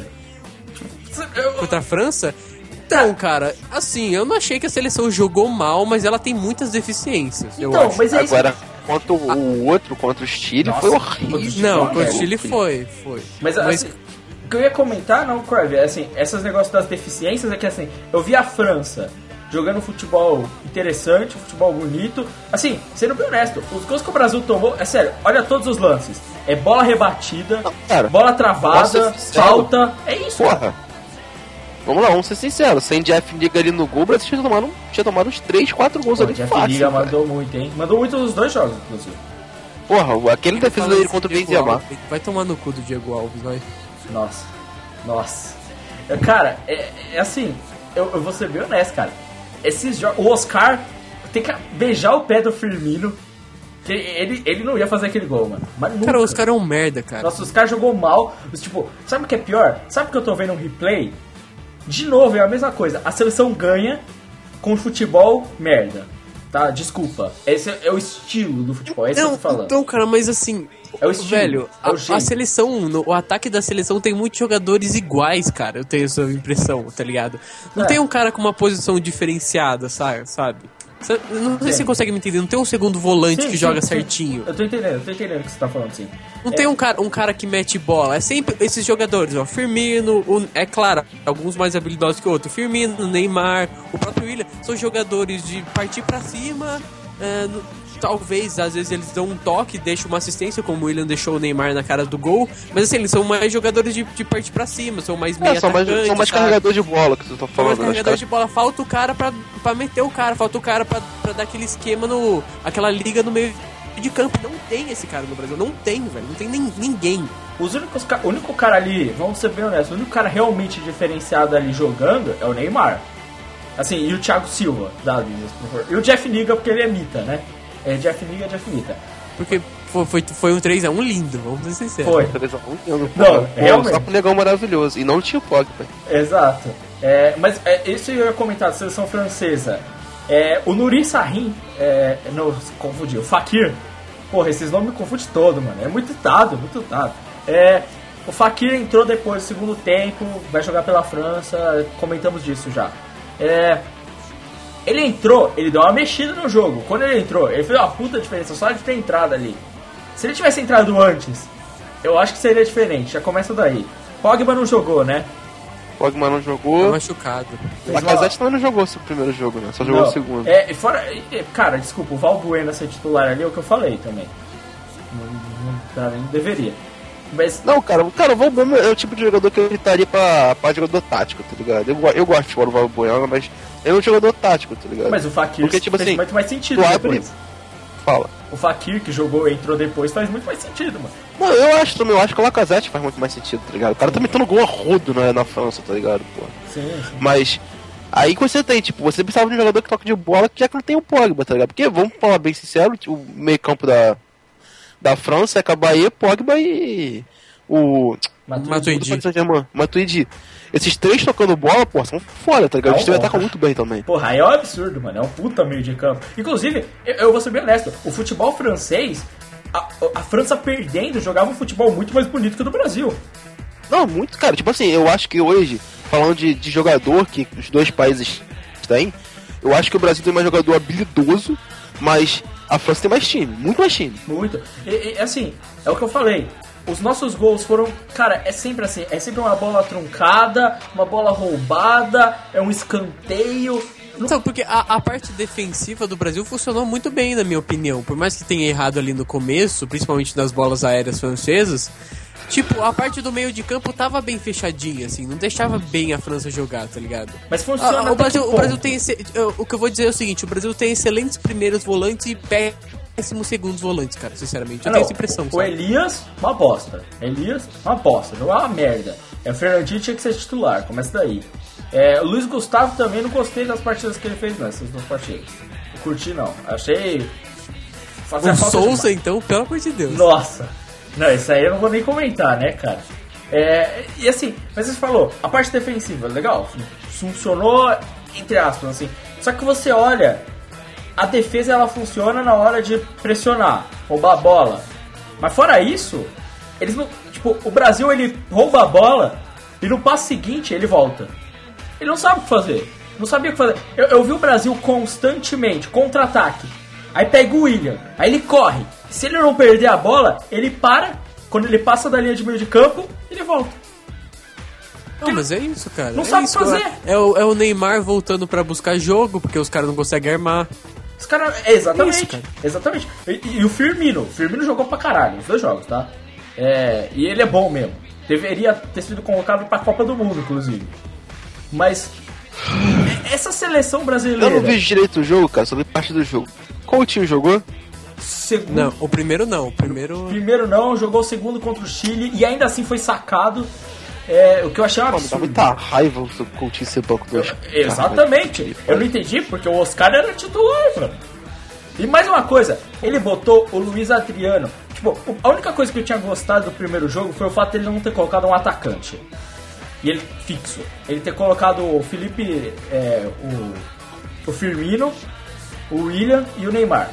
S1: Tipo, eu-
S2: Contra a França? Então, cara, assim, eu não achei que a seleção jogou mal, mas ela tem muitas deficiências, eu
S1: Então,
S2: acho.
S1: mas é isso.
S3: Agora, contra o outro, contra o Chile,
S1: Nossa,
S3: foi
S1: contra o
S3: horrível.
S1: Chile.
S2: Não,
S1: é,
S2: contra o
S1: é,
S2: Chile
S3: horrível.
S2: foi, foi.
S1: Mas, assim, o que eu ia comentar, não, Crave, é assim, esses negócios das deficiências é que assim, eu vi a França jogando futebol interessante, futebol bonito. Assim, sendo bem honesto, os gols que o Brasil tomou, é sério, olha todos os lances. É bola rebatida,
S3: Não, cara,
S1: bola travada,
S3: posso ser sincero?
S1: falta. É isso.
S3: Porra. Vamos lá, vamos ser sinceros. Sem Jeff Liga ali no gol, o Brasil tinha tomado, um- tinha tomado uns três, quatro gols
S1: Pô,
S3: ali
S1: o Jeff
S3: fácil.
S1: Liga
S3: cara.
S1: mandou muito, hein? Mandou muito nos dois jogos, inclusive.
S3: Porra, aquele defesa
S2: Fala
S3: dele
S2: esse
S3: contra o
S2: Diego
S3: Benzema.
S2: Alves, vai tomar no cu do Diego Alves, vai.
S1: Nossa, nossa. É, Cara, é, é assim, eu, eu vou ser bem honesto, cara. Esses jogos, o Oscar tem que beijar o pé do Firmino, que ele, ele não ia fazer aquele gol, mano. Mas nunca.
S2: Cara, os caras é um merda, cara.
S1: Nossa, os caras jogou mal. Os, Tipo, sabe o que é pior? Sabe que eu tô vendo um replay? De novo, é a mesma coisa. A seleção ganha com futebol merda. Tá? Desculpa. Esse é, é o estilo do futebol. É isso que eu
S2: Não,
S1: tô falando.
S2: então, cara, mas assim,
S1: É o estilo,
S2: velho,
S1: é o
S2: a,
S1: jeito.
S2: a seleção, no- o ataque da seleção tem muitos jogadores iguais, cara. Eu tenho essa impressão, tá ligado? Não
S1: É.
S2: tem um cara com uma posição diferenciada, sabe? sabe? Cê- Não sei se
S1: Sim.
S2: você consegue me entender. Não tem um segundo volante
S1: Sim,
S2: que
S1: sim,
S2: joga
S1: sim.
S2: certinho.
S1: Eu tô entendendo, eu tô entendendo o que você tá falando, sim.
S2: Não
S1: É.
S2: tem um cara, um cara que mete bola. É sempre esses jogadores, ó. Firmino, o- é claro, alguns mais habilidosos que outros. Firmino, Neymar, o próprio Willian. São jogadores de partir pra cima. é, no- talvez, às vezes, eles dão um toque, deixam uma assistência, como o Willian deixou o Neymar na cara do gol. Mas assim, eles são mais jogadores de, de partir pra cima. São mais meio
S3: É, são mais,
S2: atacantes,
S3: são mais
S2: sabe?
S3: carregadores de bola que você tá
S2: São mais
S3: falando. né? Os
S2: carregadores
S3: caras-
S2: de bola. Falta o cara pra, pra meter o cara. Falta o cara pra, pra dar aquele esquema no... Aquela liga no meio de campo. Não tem esse cara no Brasil. Não tem, velho. Não tem nem, ninguém.
S1: Os únicos, ca- o único cara ali, vamos ser bem honestos, o único cara realmente diferenciado ali jogando é o Neymar. Assim, e o Thiago Silva, da Adidas, por favor. E o Jeff Liga, porque ele é mita, né? É Jeff Liga, Jeff Mita.
S2: Porque Foi, foi, foi um três a um lindo, vamos ser sinceros.
S1: Foi.
S3: três a um lindo, pô.
S1: Não,
S3: Pô,
S1: realmente.
S3: só com um negão maravilhoso. E não tinha o Pogba.
S1: Exato. É, mas é, isso eu ia comentar da seleção francesa. É, o Nuri Sahin, é, não, confundi, o Fakir. Porra, esses nomes me confundem todo, mano. É muito dado, muito dado. É, o Fakir entrou depois do segundo tempo, vai jogar pela França, comentamos disso já. É, ele entrou, ele deu uma mexida no jogo. Quando ele entrou, ele fez uma puta diferença só de ter entrado ali. Se ele tivesse entrado antes, eu acho que seria diferente, já começa daí. Pogba não jogou, né?
S3: Pogba não
S2: Tá
S3: jogou.
S2: machucado.
S3: A Lacazette também não jogou o primeiro jogo, né? Só jogou
S1: Não.
S3: o segundo.
S1: É, e fora, e, cara, desculpa, o Valbuena ser titular ali é o que eu falei também. Não, não, pra mim, deveria. Mas,
S3: Não, cara, cara, o Valbuena é o tipo de jogador que ele estaria pra, pra jogador tático, tá ligado? Eu, go- eu gosto de falar do Valbuena, mas ele é um jogador tático, tá ligado?
S1: mas o Fakir
S3: Porque, tipo
S1: fez
S3: assim,
S1: muito mais sentido
S3: tu abre-
S1: depois.
S3: Fala.
S1: O Fakir que jogou e entrou depois faz muito mais sentido, mano.
S3: Não, eu acho também, eu acho que o Lacazette faz muito mais sentido, tá ligado? O cara tá metendo gol a rodo na, na França, tá ligado, pô.
S1: Sim, sim.
S3: Mas aí que você tem, tipo, você precisava de um jogador que toca de bola que já que não tem o Pogba, tá ligado? Porque, vamos falar bem sincero, o meio campo da, da França é Cabaye, Pogba e o...
S2: Matuidi.
S3: Saint-Germain, Matuidi. Esses três tocando bola, pô, são foda, tá ligado?
S1: Não,
S3: Eles também
S1: porra.
S3: atacam muito bem também.
S1: Porra, aí é um absurdo, mano. É um puta meio de campo. Inclusive, eu, eu vou ser bem honesto, o futebol francês, a, a França perdendo, jogava um futebol muito mais bonito que o do Brasil.
S3: Não, muito, cara, tipo assim, eu acho que hoje, falando de, de jogador que os dois países têm, eu acho que o Brasil tem mais jogador habilidoso, mas a França tem mais time, muito mais time.
S1: Muito. E, e, assim, é o que eu falei. Os nossos gols foram... Cara, é sempre assim. É sempre uma bola truncada, uma bola roubada, é um escanteio.
S2: Então, porque a, a parte defensiva do Brasil funcionou muito bem, na minha opinião. Por mais que tenha errado ali no começo, principalmente nas bolas aéreas francesas, tipo, a parte do meio de campo tava bem fechadinha, assim. Não deixava bem a França jogar, tá ligado?
S1: Mas funciona
S2: Ah, o,
S1: até
S2: Brasil,
S1: que
S2: o Brasil
S1: ponto?
S2: tem... esse- eu- o que eu vou dizer é o seguinte, o Brasil tem excelentes primeiros volantes e péssimos segundos volantes, cara, sinceramente. Eu
S1: Ah,
S2: tenho
S1: não,
S2: essa impressão,
S1: o
S2: sabe?
S1: Elias, uma bosta. Elias, uma bosta. Jogava uma merda. É, o Fernandinho tinha que ser titular. Começa daí. É, o Luiz Gustavo também não gostei das partidas que ele fez, não. Essas duas partidas. Não curti, não. Achei... Fazia
S2: O
S1: falta
S2: Souza,
S1: demais.
S2: então, pelo amor de Deus.
S1: Nossa. Não, isso aí eu não vou nem comentar, né, cara? É, e assim, mas você falou, a parte defensiva, legal. Funcionou, entre aspas, assim. Só que você olha... A defesa ela funciona na hora de pressionar, roubar a bola. Mas fora isso, eles não. Tipo, o Brasil ele rouba a bola e no passo seguinte ele volta. Ele não sabe o que fazer. Não sabia o que fazer. Eu, eu vi o Brasil constantemente, contra-ataque. Aí pega o William, aí ele corre. Se ele não perder a bola, ele para. Quando ele passa da linha de meio de campo, ele volta.
S2: Não, mas é isso, cara.
S1: Não
S2: é
S1: sabe
S2: isso,
S1: fazer.
S2: É o, é o Neymar voltando pra buscar jogo, porque os caras não conseguem armar.
S1: Os caras. É, exatamente.
S2: Isso, cara.
S1: Exatamente. E, e- e o Firmino. O Firmino jogou pra caralho, os dois jogos, tá? É, e ele é bom mesmo. Deveria ter sido convocado pra Copa do Mundo, inclusive. Mas. Essa seleção brasileira.
S3: Eu não vi direito o jogo, cara, só vi parte do jogo. Qual time jogou?
S1: Segundo,
S2: Não, o primeiro não. O primeiro.
S1: Primeiro não, jogou o segundo contra o Chile e ainda assim foi sacado. É, o que eu achei um
S3: Pô, me dá
S1: absurdo.
S3: muita raiva o Coutinho ser banco do Oscar.
S1: Exatamente. Eu não entendi porque o Oscar era titular, mano. E mais uma coisa, ele botou o Luiz Adriano. Tipo, a única coisa que eu tinha gostado do primeiro jogo foi o fato de ele não ter colocado um atacante. E ele fixo. Ele ter colocado o Felipe, é, o, o Firmino, o William e o Neymar.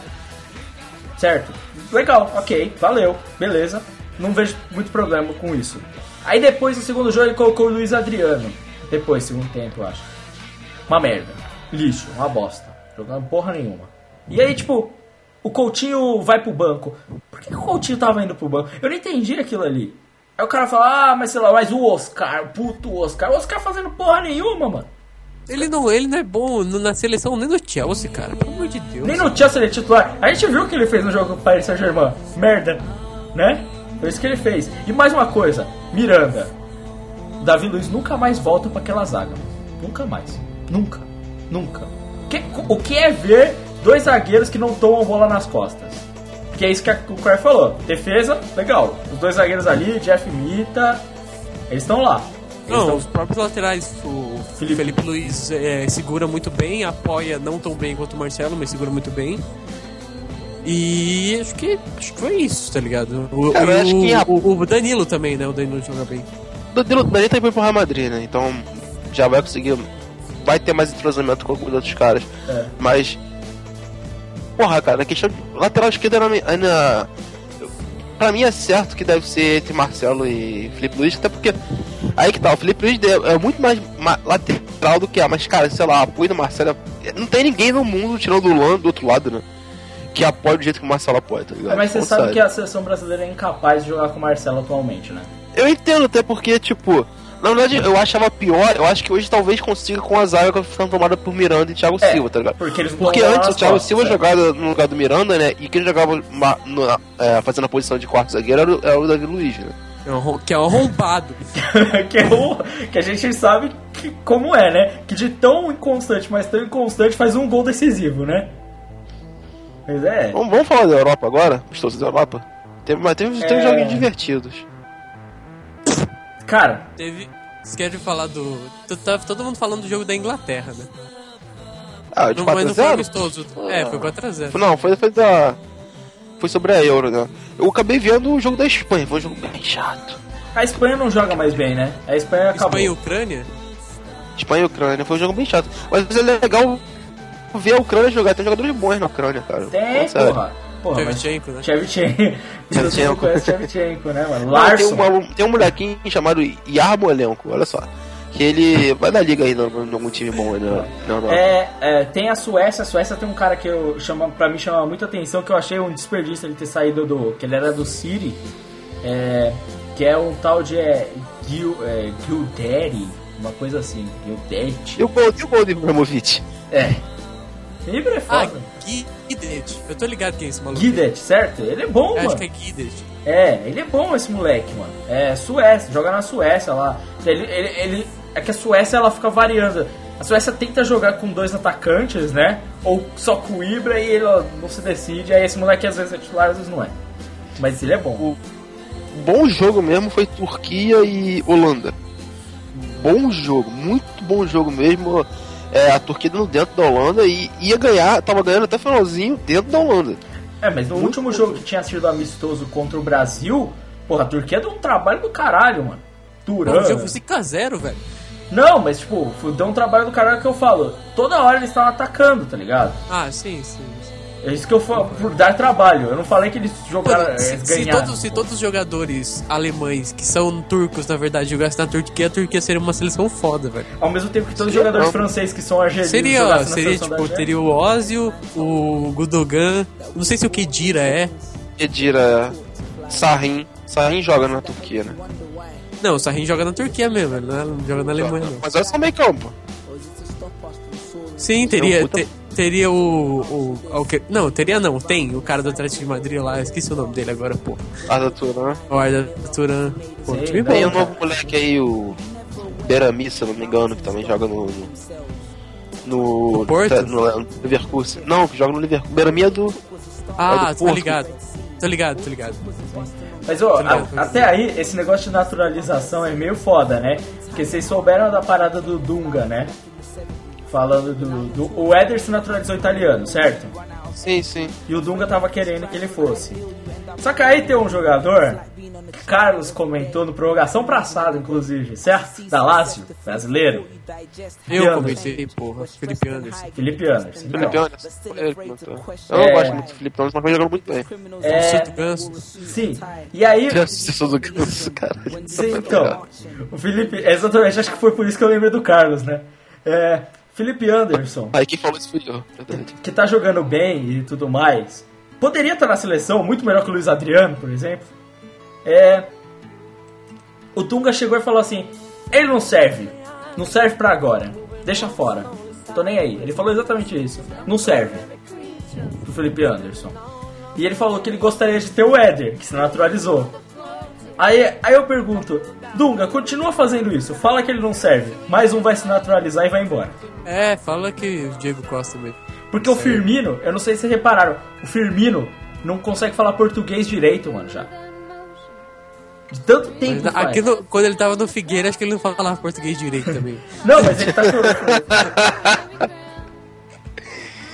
S1: Certo? Legal, ok, valeu, beleza. Não vejo muito problema com isso. Aí depois, no segundo jogo, ele colocou o Luiz Adriano. Depois, segundo tempo, eu acho. Uma merda. Lixo, uma bosta. Jogando porra nenhuma. E aí, tipo, o Coutinho vai pro banco. Por que, que o Coutinho tava indo pro banco? Eu não entendi aquilo ali. Aí o cara fala, ah, mas sei lá, mas o Oscar, puto Oscar. O Oscar fazendo porra nenhuma, mano.
S2: Ele não, ele não é bom no- na seleção nem do Chelsea, cara. Pelo amor de Deus.
S1: Nem no Chelsea ele é titular. A gente viu o que ele fez no jogo com o Paris Saint-Germain. Merda. Né? Foi isso que ele fez. E mais uma coisa. Miranda. Davi Luiz nunca mais volta pra aquela zaga. Nunca mais. Nunca. Nunca. Que- o que é ver dois zagueiros que não tomam bola nas costas? Que é isso que a- o Claire falou. Defesa, legal. Os dois zagueiros ali, Jeff Mita, eles estão lá. Eles
S2: Não,
S1: tão-
S2: os próprios laterais, o
S1: Felipe.
S2: Felipe, Luiz é, segura muito bem, apoia não tão bem quanto o Marcelo, mas segura muito bem. E acho que, acho que foi isso, tá ligado? O,
S3: Cara,
S2: e
S3: eu acho
S2: o,
S3: que a-
S2: o, o Danilo também, né? O Danilo joga bem.
S3: O Danilo Danilo tá indo pro Real Madrid, né? Então já vai conseguir. Vai ter mais entrosamento com alguns outros caras.
S1: É.
S3: Mas. Porra, cara, a questão de lateral esquerda ainda, ainda. Pra mim é certo que deve ser entre Marcelo e Felipe Luiz, até porque. Aí que tá, o Felipe Luiz é muito mais ma- lateral do que a. Mas, cara, sei lá, apoio do Marcelo. é- Não tem ninguém no mundo, tirando o Luan do outro lado, né? Que apoia do jeito que o Marcelo apoia, tá ligado?
S1: É, mas você
S3: Falando
S1: sabe
S3: sério.
S1: que a seleção brasileira é incapaz de jogar com o Marcelo atualmente, né?
S3: Eu entendo, até porque, tipo. Na verdade, eu achava pior, eu acho que hoje talvez consiga com a zaga que foi ficando tomada por Miranda e Thiago
S1: É,
S3: Silva, tá ligado?
S1: porque eles
S3: Porque
S1: vão lá
S3: antes o
S1: nas
S3: Thiago
S1: costas,
S3: Silva
S1: é.
S3: jogava no lugar do Miranda, né? E quem jogava ma- no- é, fazendo a posição de quarto zagueiro era o, era o Davi Luiz, né?
S2: É um arrom- que é um arrombado.
S1: que, é o, que a gente sabe que, como é, né? Que de tão inconstante, mas tão inconstante, faz um gol decisivo, né? Mas é.
S3: Vamos, vamos falar da Europa agora? Os da Europa? Teve, mas teve, teve
S1: É.
S3: jogos divertidos.
S1: Cara,
S2: Teve. Vocês querem falar do. t- Tá todo mundo falando do jogo da Inglaterra, né?
S3: Ah, de
S2: Não, mas não foi
S3: quatro a zero?
S2: amistoso. É, foi quatro a zero.
S3: Não, foi, foi da... Foi sobre a Euro, né? Eu acabei vendo o jogo da Espanha, foi um jogo bem chato.
S1: a Espanha não joga mais bem, né? A Espanha acabou.
S2: Espanha e Ucrânia?
S3: Espanha e Ucrânia, foi um jogo bem chato. Mas é legal ver a Ucrânia jogar, tem jogadores bons na Ucrânia, cara.
S1: Tem,
S3: Falando sério.
S1: porra. Porra, mas
S2: Shevchenko, né?
S1: Shevchenko. Todo mundo
S3: Shevchenko.
S1: conhece Shevchenko, né, mano?
S3: Não, tem,
S1: Larson.
S3: uma- tem um molequinho chamado Yarmolenko, olha só. Que ele vai dar liga aí em algum time bom, né? Não, não.
S1: É, é, tem a Suécia, a Suécia tem um cara que eu chama, pra mim chama muita atenção, que eu achei um desperdício ele ter saído do. Que ele era do City, é, que é um tal de é, Gil, é, Gilderi, uma coisa assim, Gildete.
S3: E o gol, e o gol do Ibrahimovic?
S1: É. Ibra é
S2: Ah,
S1: foda.
S2: Guidet. Eu tô ligado quem é esse maluco.
S1: Guidet, certo? Ele é bom,
S2: Eu
S1: mano.
S2: acho que é Guidet.
S1: É, ele é bom esse moleque, mano. É Suécia, joga na Suécia lá. Ele, ele, ele, é que a Suécia ela fica variando. A Suécia tenta jogar com dois atacantes, né? Ou só com o Ibra e ele ó, não se decide. Aí esse moleque às vezes é titular, às vezes não é. Mas ele é bom.
S3: O bom jogo mesmo foi Turquia e Holanda. Bom jogo, muito bom jogo mesmo. É, a Turquia dentro dentro da Holanda e ia ganhar, tava ganhando até finalzinho dentro da Holanda.
S1: É, mas no
S3: Muito
S1: último
S3: bom.
S1: jogo que tinha sido amistoso contra o Brasil, porra, a Turquia deu um trabalho do caralho, mano.
S2: Pô,
S1: Turan.
S2: o jogo foi cinco a zero, velho.
S1: Não, mas tipo, deu um trabalho do caralho que eu falo. Toda hora eles estavam atacando, tá ligado?
S2: Ah, sim, sim. sim.
S1: É isso que eu falo, por dar trabalho. Eu não falei que eles jogaram,
S2: Pô, se,
S1: eles
S2: se
S1: ganharam.
S2: todos, se todos os jogadores alemães que são turcos, na verdade, jogassem na Turquia, a Turquia seria uma seleção foda, velho.
S1: Ao mesmo tempo que todos os
S3: Seria
S1: jogadores
S3: não.
S1: franceses que são argelinos
S2: Seria,
S1: jogassem na
S2: seria
S1: seleção da
S2: tipo,
S1: Argélia.
S2: teria o Ozil, o Gudogan, não sei se o Kedira é.
S3: Kedira, Sahin, Sahin joga na Turquia, né?
S2: Não, o Sahin joga na Turquia mesmo, ele não é- joga na Alemanha, não.
S3: Mas olha só o meio campo.
S2: Sim,
S3: Tem um
S2: teria,
S3: puta-
S2: te- teria o, o, o que- Não, teria não, tem o cara do Atlético de Madrid lá, esqueci o nome dele agora, pô.
S3: Arda Turan.
S2: O Arda Turan. Pô,
S1: Sim,
S2: time
S3: Tem
S2: bom,
S3: um
S2: cara.
S3: novo moleque aí, o Berami, se eu não me engano, que também joga no. No, no,
S2: No Porto?
S3: no, no Leverkusen. Não, que joga no Leverkusen. Berami é do.
S2: Ah,
S3: é do
S2: tô
S3: Porto.
S2: ligado. Tô ligado, tô ligado.
S1: Mas, ó,
S2: ligado.
S1: a- até aí, esse negócio de naturalização é meio foda, né? Porque vocês souberam da parada do Dunga, né? Falando do... do o Éder se naturalizou italiano, certo?
S3: Sim, sim.
S1: E o Dunga tava querendo que ele fosse. Só que aí tem um jogador, que Carlos comentou no prorrogação passada, inclusive, certo? Da Lazio, brasileiro.
S2: Eu
S1: Anderson.
S2: comentei, porra, Felipe Anderson.
S1: Felipe Anderson.
S3: Felipe
S1: Então,
S3: Anderson. Ele comentou. Eu não
S1: É.
S3: gosto muito do Felipe Anderson, mas ele jogou muito bem.
S1: é,
S2: Santo Ganso.
S1: sim. E aí...
S3: Já assistiu do Ganso, cara.
S1: Sim, então. O Felipe... Exatamente, acho que foi por isso que eu lembrei do Carlos, né? É... Felipe Anderson,
S3: Aí quem falou isso fui eu, verdade.
S1: que tá jogando bem e tudo mais, poderia estar na seleção, muito melhor que o Luiz Adriano, por exemplo. É... O Dunga chegou e falou assim: ele não serve, não serve pra agora, deixa fora, tô nem aí. Ele falou exatamente isso, não serve pro Felipe Anderson. E ele falou que ele gostaria de ter o Éder, que se naturalizou. Aí, aí eu pergunto: Dunga, continua fazendo isso, fala que ele não serve, mais um vai se naturalizar e vai embora.
S2: É, fala que o Diego Costa mesmo.
S1: Porque o Firmino, eu não sei se vocês repararam, o Firmino não consegue falar português direito, mano, já. De tanto tempo
S2: Mas
S1: faz.
S2: aqui no- quando ele tava no Figueira, acho que ele não falava português direito também.
S1: Não, mas ele tá jogando.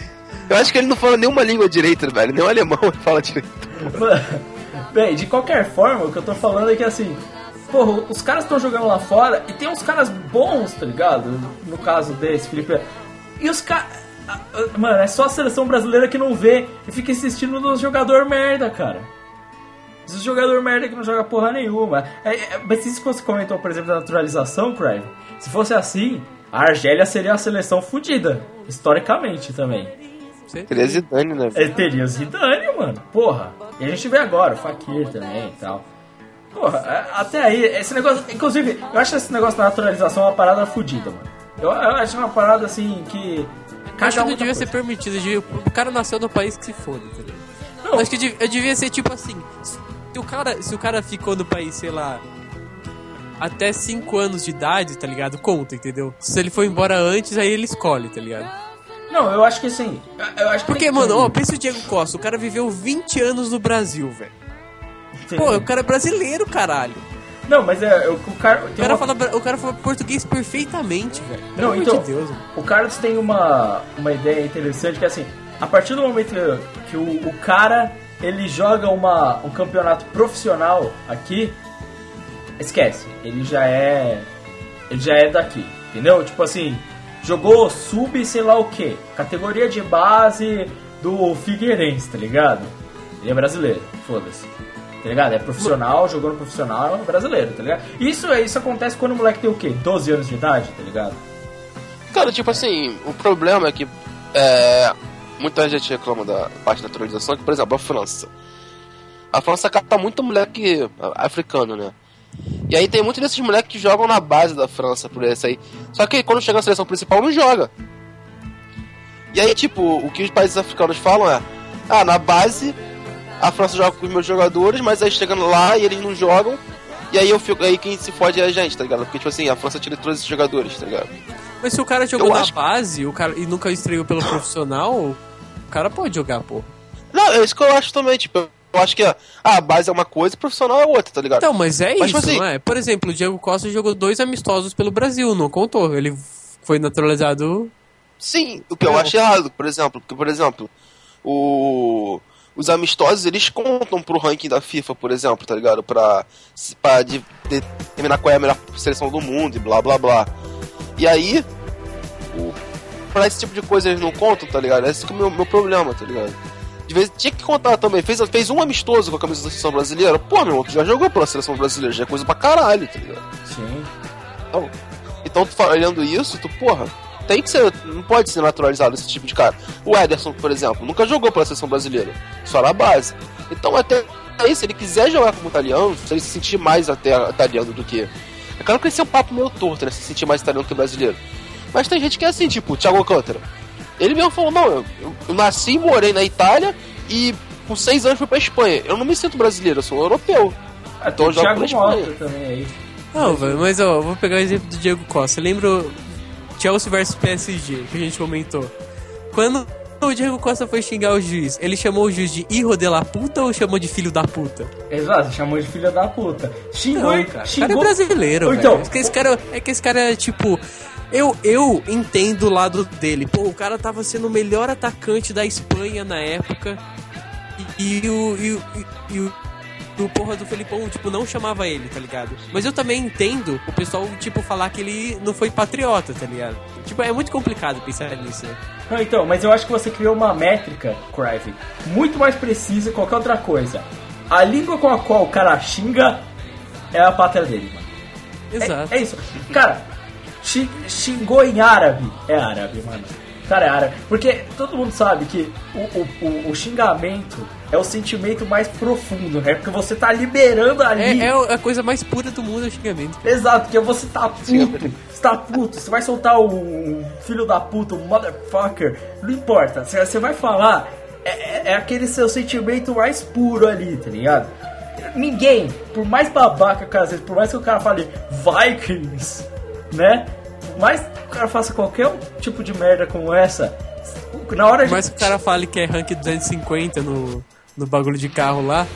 S3: Eu acho que ele não fala nenhuma língua direito, velho. Nem o alemão ele fala direito.
S1: Bem, de qualquer forma, o que eu tô falando é que assim, porra, os caras estão jogando lá fora e tem uns caras bons, tá ligado? No caso desse, Felipe. E os caras. Mano, é só a seleção brasileira que não vê e fica insistindo nos jogador merda, cara. Esses jogador merda que não joga porra nenhuma. É, é, mas isso que você comentou, por exemplo, da naturalização, Craig, se fosse assim, a Argélia seria a seleção fodida, historicamente também.
S3: Teria Zidane, né?
S1: É, teria Zidane, mano. Porra. E a gente vê agora, o Fekir também e tal. Porra, até aí, esse negócio... Inclusive, eu acho esse negócio da naturalização uma parada fodida, mano. Eu, eu acho uma parada, assim, que...
S2: Acho que não devia ser permitido. Devia, o cara nasceu no país que se foda, entendeu?
S1: Não.
S2: Acho que devia, eu devia ser tipo assim... Se o, cara, se o cara ficou no país, sei lá... Até cinco anos de idade, tá ligado? Conta, entendeu? Se ele for embora antes, aí ele escolhe, tá ligado?
S1: Não, eu acho que assim... Eu acho que
S2: Porque, mano, ó, pensa o Diego Costa. O cara viveu vinte anos no Brasil, velho. Pô, o cara é brasileiro, caralho.
S1: Não, mas é... O, cara,
S2: o, cara uma... fala, o cara fala português perfeitamente, velho.
S1: Não,
S2: Pelo
S1: então...
S2: amor de Deus, mano.
S1: O Carlos tem uma, uma ideia interessante que é assim... A partir do momento que o, o cara... Ele joga uma, um campeonato profissional aqui... Esquece. Ele já é... Ele já é daqui, entendeu? Tipo assim... Jogou sub, sei lá o que, categoria de base do Figueirense, tá ligado? Ele é brasileiro, foda-se. Tá ligado? É profissional, jogou no profissional, é brasileiro, tá ligado? Isso, isso acontece quando o moleque tem o quê? doze anos de idade, tá ligado?
S3: Cara, tipo assim, o problema é que é, muita gente reclama da parte da naturalização, que, por exemplo, a França. A França capta muito moleque africano, né? E aí tem muitos desses moleques que jogam na base da França por esse aí. Só que quando chega na seleção principal não joga. E aí tipo, o que os países africanos falam é: ah, na base a França joga com os meus jogadores, mas aí chegando lá e eles não jogam. E aí eu fico, aí quem se fode é a gente, tá ligado? Porque tipo assim, a França tira todos esses jogadores, tá ligado?
S2: Mas se o cara jogou
S3: eu
S2: na
S3: acho...
S2: base o cara, e nunca estreou pelo profissional, o cara pode jogar, pô.
S3: Não, é isso que eu acho também, tipo... Eu acho que a, a base é uma coisa e o profissional é outra, tá ligado?
S2: Então, mas é mas, isso,
S3: tipo assim,
S2: não é? Por exemplo, o Diego Costa jogou dois amistosos pelo Brasil, não contou. Ele foi naturalizado...
S3: Sim, o que eu acho errado, por exemplo. Porque, por exemplo, o... os amistosos, eles contam pro ranking da FIFA, por exemplo, tá ligado? Pra, pra de, de, determinar qual é a melhor seleção do mundo e blá, blá, blá. E aí, o, pra esse tipo de coisa eles não contam, tá ligado? Esse é o meu, meu problema, tá ligado? De vez tinha que contar também. Fez, fez um amistoso com a camisa da seleção brasileira. Pô, meu irmão, tu já jogou pela seleção brasileira, já é coisa pra caralho, tá ligado?
S1: Sim.
S3: Então, então tu olhando isso, tu, porra, tem que ser. Não pode ser naturalizado esse tipo de cara. O Ederson, por exemplo, nunca jogou pela seleção brasileira, só na base. Então, até aí, se ele quiser jogar como italiano, se ele se sentir mais até italiano do que. É claro que esse é um papo meio torto, né? Se sentir mais italiano que brasileiro. Mas tem gente que é assim, tipo, o Thiago Alcântara. Ele mesmo falou, não, eu, eu nasci e morei na Itália e com seis anos fui pra Espanha. Eu não me sinto brasileiro, eu sou europeu.
S1: Ah,
S3: então eu jogo
S1: Thiago
S3: pra Espanha.
S1: Mota também aí.
S2: Não, velho, mas ó, vou pegar o exemplo do Diego Costa. Lembra Chelsea versus P S G, que a gente comentou. Quando o Diego Costa foi xingar o juiz, ele chamou o juiz de hijo de la puta ou chamou de filho da puta?
S1: Exato, chamou de filho da puta. Xingou,
S2: não, cara.
S1: xingou...
S2: O cara é brasileiro,
S1: então,
S2: velho. É que esse cara, é que esse cara é tipo... Eu, eu entendo o lado dele. Pô, o cara tava sendo o melhor atacante da Espanha na época. E, e, o, e, e, e o, o porra do Felipão, tipo, não chamava ele, tá ligado? Mas eu também entendo o pessoal, tipo, falar que ele não foi patriota, tá ligado? Tipo, é muito complicado pensar nisso, né?
S1: Não, então, mas eu acho que você criou uma métrica, Crive, muito mais precisa que qualquer outra coisa. A língua com a qual o cara xinga é a pátria dele, mano.
S2: Exato.
S1: É, é isso. Cara... Xingou em árabe. É árabe, mano. Cara, é árabe. Porque todo mundo sabe que o, o, o, o xingamento é o sentimento mais profundo, né? Porque você tá liberando ali.
S2: É, é a coisa mais pura do mundo, é o xingamento. Cara.
S1: Exato, porque você tá puto. Você tá puto. Você vai soltar o filho da puta, o motherfucker. Não importa. Você, você vai falar. É, é aquele seu sentimento mais puro ali, tá ligado? Ninguém, por mais babaca que às vezes, por mais que o cara fale Vikings, né? Mas o cara faça qualquer tipo de merda como essa, na hora de...
S2: Mas o cara fale que é rank duzentos e cinquenta no, no bagulho de carro lá.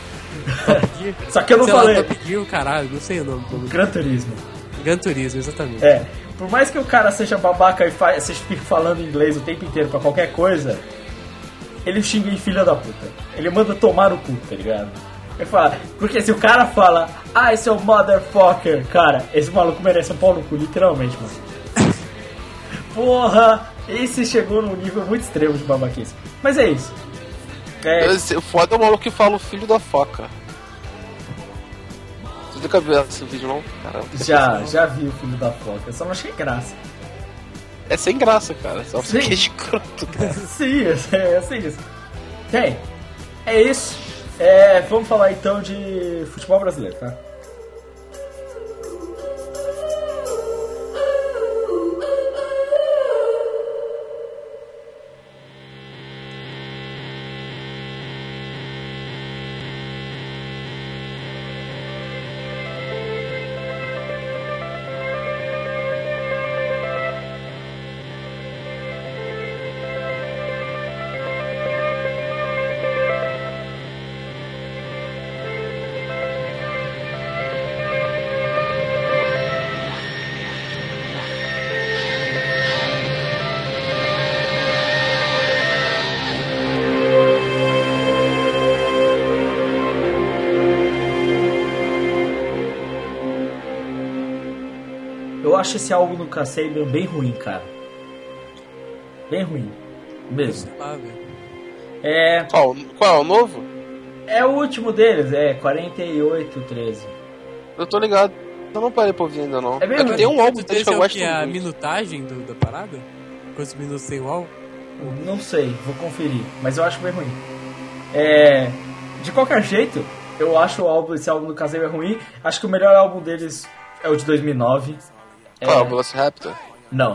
S1: Só que eu não
S2: sei
S1: falei.
S2: Lá, Top Gear, caralho, não sei o nome. Do...
S1: Gran Turismo.
S2: Gran Turismo, exatamente.
S1: É. Por mais que o cara seja babaca e fa... seja fique falando inglês o tempo inteiro pra qualquer coisa, ele xinga em filha da puta. Ele manda tomar no cu, tá ligado? Ele fala, porque se o cara fala, ah, esse é o motherfucker, cara, esse maluco merece um pau no cu, literalmente, mano. Porra, esse chegou num nível muito extremo de babaquice. Mas é isso. É...
S3: O foda é o maluco que fala o filho da foca. Você nunca viu esse vídeo, não? Caramba,
S1: já, já vi o filho da foca, só não achei graça.
S3: É sem graça, cara. Só porque é escroto, cara.
S1: Sim, é assim isso. Bem, é isso. É, vamos falar então de futebol brasileiro, tá? Eu acho esse álbum do Kasabian bem ruim, cara. Bem ruim. Mesmo. É...
S3: Qual, qual é o novo?
S1: É o último deles, é quarenta e oito treze.
S3: Eu tô ligado. Eu não parei pra ouvir ainda, não.
S1: É,
S3: é que tem um álbum deles que eu gosto
S2: muito. É a
S3: muito.
S2: minutagem do, da parada? Quantos minutos tem o álbum?
S1: Não sei, vou conferir. Mas eu acho bem ruim. É... De qualquer jeito, eu acho o álbum, esse álbum do Kasabian ruim. Acho que o melhor álbum deles é o de dois mil e nove.
S3: Qual é o
S1: É...
S3: Velociraptor?
S1: Não.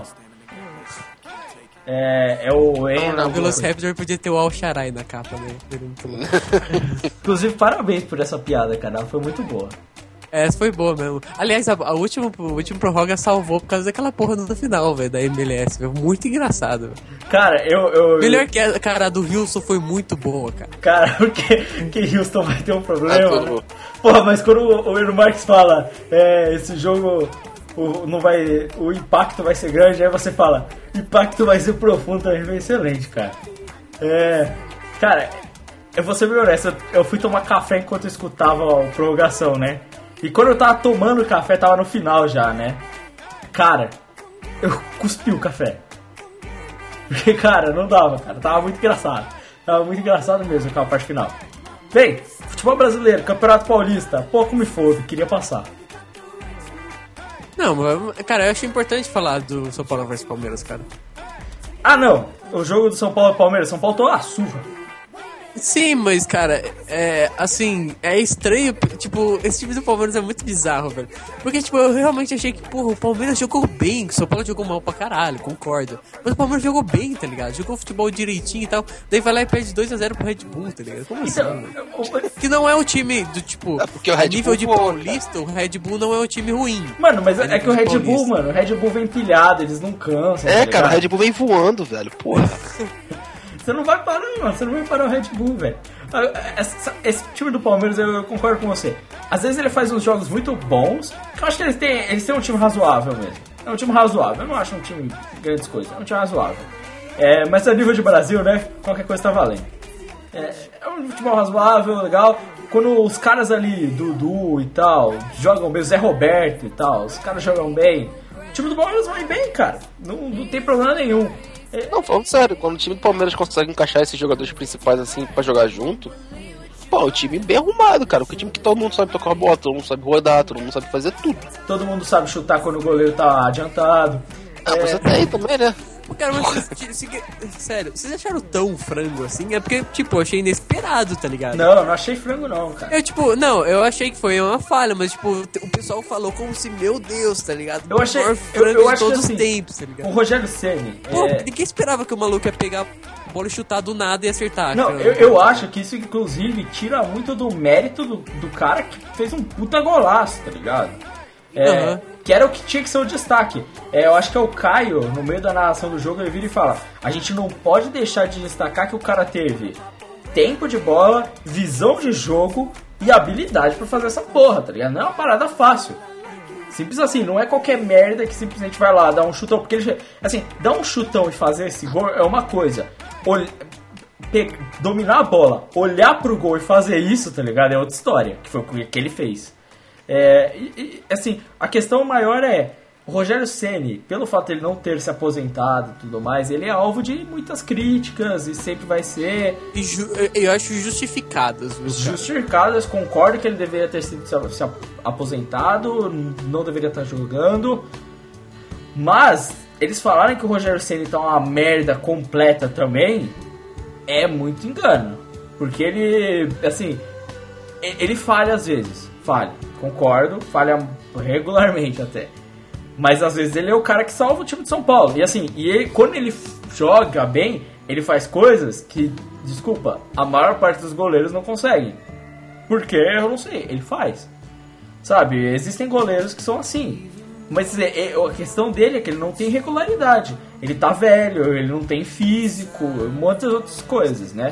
S1: É, é o Ena.
S2: O Velociraptor podia ter o Al-Sharai na capa, né?
S1: Inclusive, parabéns por essa piada, cara. Ela foi muito boa.
S2: Essa foi boa mesmo. Aliás, a, a última, o último prorroga salvou por causa daquela porra no final, velho, da M L S. Véio. Muito engraçado. Véio.
S1: Cara, eu, eu...
S2: Melhor que a cara do Wilson foi muito boa, cara.
S1: Cara, porque que Houston vai ter um problema.
S3: Ah,
S1: Porra, mas quando o, o Eero Marques fala, é, esse jogo... O, não vai, o impacto vai ser grande, aí você fala, o impacto vai ser profundo também, foi excelente, cara. É, cara, eu vou ser bem honesto, eu fui tomar café enquanto eu escutava a prorrogação, né? E quando eu tava tomando café, tava no final já, né? Cara, eu cuspi o café. Porque, cara, não dava, cara, tava muito engraçado. Tava muito engraçado mesmo aquela parte final. Bem, futebol brasileiro, Campeonato Paulista, pouco me foda, queria passar.
S2: Não, mas, cara, eu acho importante falar do São Paulo versus Palmeiras, cara.
S1: Ah, não. O jogo do São Paulo e Palmeiras. São Paulo tomou uma surra.
S2: Sim, mas, cara, é, assim, é estranho, tipo, esse time do Palmeiras é muito bizarro, velho. Porque, tipo, eu realmente achei que, porra, o Palmeiras jogou bem, que o São Paulo jogou mal pra caralho, concordo. Mas o Palmeiras jogou bem, tá ligado? Jogou futebol direitinho e tal, daí vai lá e perde dois a zero pro Red Bull, tá ligado? Como assim,
S1: Então,
S2: velho?
S1: eu-
S2: Que não é um time do, tipo,
S3: É porque o Red
S2: a nível
S3: Bull
S2: de
S3: voou,
S2: paulista, o Red Bull não é um time ruim.
S1: Mano, mas é,
S2: É
S1: que o Red Bull,
S2: Paulista.
S1: mano, o Red Bull vem pilhado, eles não cansam.
S3: É,
S1: tá
S3: cara, o
S1: ligado?
S3: Red Bull vem voando, velho. Porra.
S1: Você não vai parar, mano. Você não vai parar o Red Bull, velho. Esse, esse time do Palmeiras, eu concordo com você. Às vezes ele faz uns jogos muito bons. Eu acho que eles têm, eles têm um time razoável mesmo. É um time razoável. Eu não acho um time grandes coisas. É um time razoável. É, mas a nível de Brasil, né? Qualquer coisa tá valendo. É, é um futebol razoável, legal. Quando os caras ali, Dudu e tal, jogam bem, o Zé Roberto e tal, os caras jogam bem. O time do Palmeiras vai bem, cara. Não, não tem problema nenhum.
S3: Não, falando sério, quando o time do Palmeiras consegue encaixar esses jogadores principais assim pra jogar junto, pô, o time bem arrumado, cara. Porque o time que todo mundo sabe tocar a bola, todo mundo sabe rodar, todo mundo sabe fazer tudo.
S1: Todo mundo sabe chutar quando o goleiro tá adiantado.
S3: Ah,
S1: É,
S3: você tem aí também, né?
S2: Cara, mas vocês, se- sério, vocês acharam tão frango assim? É porque, tipo, eu achei inesperado, tá ligado?
S1: Não, não achei frango não, cara.
S2: Eu, tipo, não, eu achei que foi uma falha, mas, tipo, o pessoal falou como se, meu Deus, tá ligado?
S1: Eu achei-
S2: O maior
S1: eu-
S2: frango
S1: eu
S2: de
S1: acho que,
S2: todos
S1: assim,
S2: os tempos, tá
S1: O
S2: ligado?
S1: Rogério Ceni.
S2: Pô,
S1: é...
S2: ninguém esperava que o maluco ia pegar a bola e chutar do nada e acertar.
S1: Não,
S2: cara.
S1: eu, eu acho que isso, inclusive, tira muito do mérito do, do cara que fez um puta golaço, tá ligado? É,
S2: Aham.
S1: Que era o que tinha que ser o destaque. É, eu acho que é o Caio, no meio da narração do jogo, ele vira e fala: a gente não pode deixar de destacar que o cara teve tempo de bola, visão de jogo e habilidade pra fazer essa porra, tá ligado? Não é uma parada fácil. Simples assim, não é qualquer merda que simplesmente vai lá dar um chutão, porque ele, assim, dar um chutão e fazer esse gol é uma coisa. Ol- pe- dominar a bola, olhar pro gol e fazer isso, tá ligado? É outra história, que foi o que ele fez. É, e, e, assim, a questão maior é, o Rogério Ceni, pelo fato de ele não ter se aposentado e tudo mais, ele é alvo de muitas críticas e sempre vai ser.
S2: E ju- eu acho justificadas, viu, cara?
S1: Justificadas, concordo que ele deveria ter sido se aposentado, não deveria estar jogando. Mas eles falarem que o Rogério Ceni tá uma merda completa também é muito engano. Porque ele, assim, ele falha às vezes, falha, concordo, falha regularmente até. Mas às vezes ele é o cara que salva o time de São Paulo. E assim, e ele, quando ele joga bem, ele faz coisas que, desculpa, a maior parte dos goleiros não conseguem. Porque eu não sei, ele faz. Sabe, existem goleiros que são assim. Mas é, é, a questão dele é que ele não tem regularidade. Ele tá velho, ele não tem físico, muitas outras coisas, né?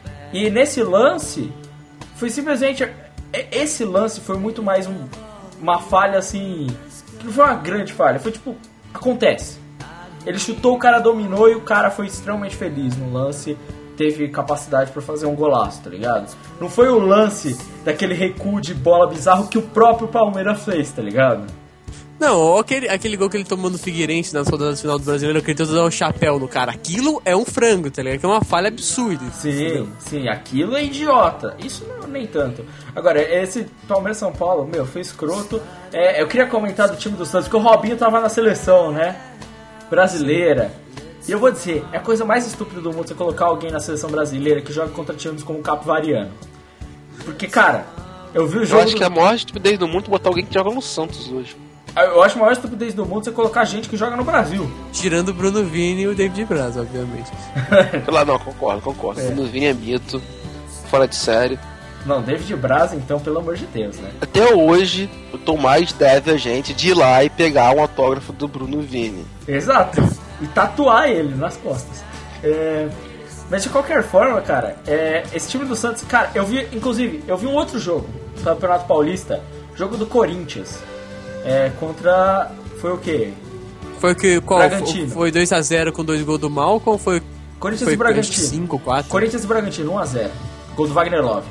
S1: E nesse lance, foi simplesmente... Esse lance foi muito mais um, uma falha assim... Não foi uma grande falha, foi tipo, acontece. Ele chutou, o cara dominou e o cara foi extremamente feliz no lance, teve capacidade pra fazer um golaço, tá ligado? Não foi o lance daquele recuo de bola bizarro que o próprio Palmeiras fez, tá ligado?
S2: Não, aquele, aquele gol que ele tomou no Figueirense nas rodadas final do Brasileiro, que ele tentou dar um chapéu no cara. Aquilo é um frango, tá ligado? Que é uma falha absurda.
S1: Sim,
S2: entendeu?
S1: sim, aquilo é idiota. Isso não, nem tanto. Agora, esse Palmeiras São Paulo, meu, foi escroto. É, eu queria comentar do time do Santos, porque o Robinho tava na seleção, né? Brasileira. E eu vou dizer, é a coisa mais estúpida do mundo você colocar alguém na seleção brasileira que joga contra times como o Capivariano. Porque, cara, eu vi o jogo.
S3: Eu acho
S1: do...
S3: que é a maior estupidez do mundo botar alguém que joga no Santos hoje.
S1: Eu acho a maior estupidez do mundo você colocar gente que joga no Brasil.
S2: Tirando o Bruno Vini e o David Braz, obviamente.
S3: Lá não, concordo, concordo.
S1: É.
S3: Bruno Vini é mito, fora de série.
S1: Não, David Braz, então, pelo amor de Deus, né?
S3: Até hoje, o Tomás deve a gente de ir lá e pegar um autógrafo do Bruno Vini.
S1: Exato. E tatuar ele nas costas. É... Mas de qualquer forma, cara, é... esse time do Santos... Cara, eu vi, inclusive, eu vi um outro jogo do Campeonato Paulista, jogo do Corinthians. É, contra... Foi o quê?
S2: Foi o que? Qual?
S1: Bragantino.
S2: Foi dois a zero com dois gols do Malcom ou foi...
S1: Corinthians
S2: foi
S1: e Bragantino.
S2: cinco, quatro?
S1: Corinthians e Bragantino, um a zero. Gol do Wagner Love.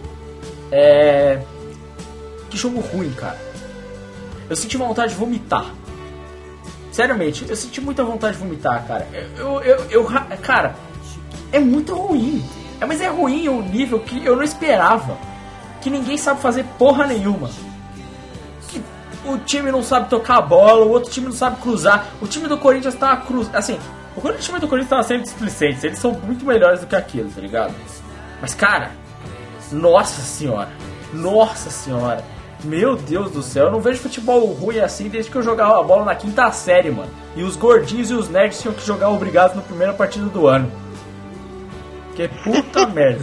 S1: É... Que jogo ruim, cara. Eu senti vontade de vomitar. Seriamente, eu senti muita vontade de vomitar, cara. Eu, eu, eu, eu cara, é muito ruim. É, mas é ruim o nível que eu não esperava. Que ninguém sabe fazer porra nenhuma. Que o time não sabe tocar a bola, o outro time não sabe cruzar. O time do Corinthians tá cruzando. Assim, o time do Corinthians tava sempre displicente. Eles são muito melhores do que aquilo, tá ligado? Mas, cara, nossa senhora. Nossa senhora. Meu Deus do céu, eu não vejo futebol ruim assim desde que eu jogava a bola na quinta série, mano. E os gordinhos e os nerds tinham que jogar obrigados na primeira partida do ano. Que puta merda.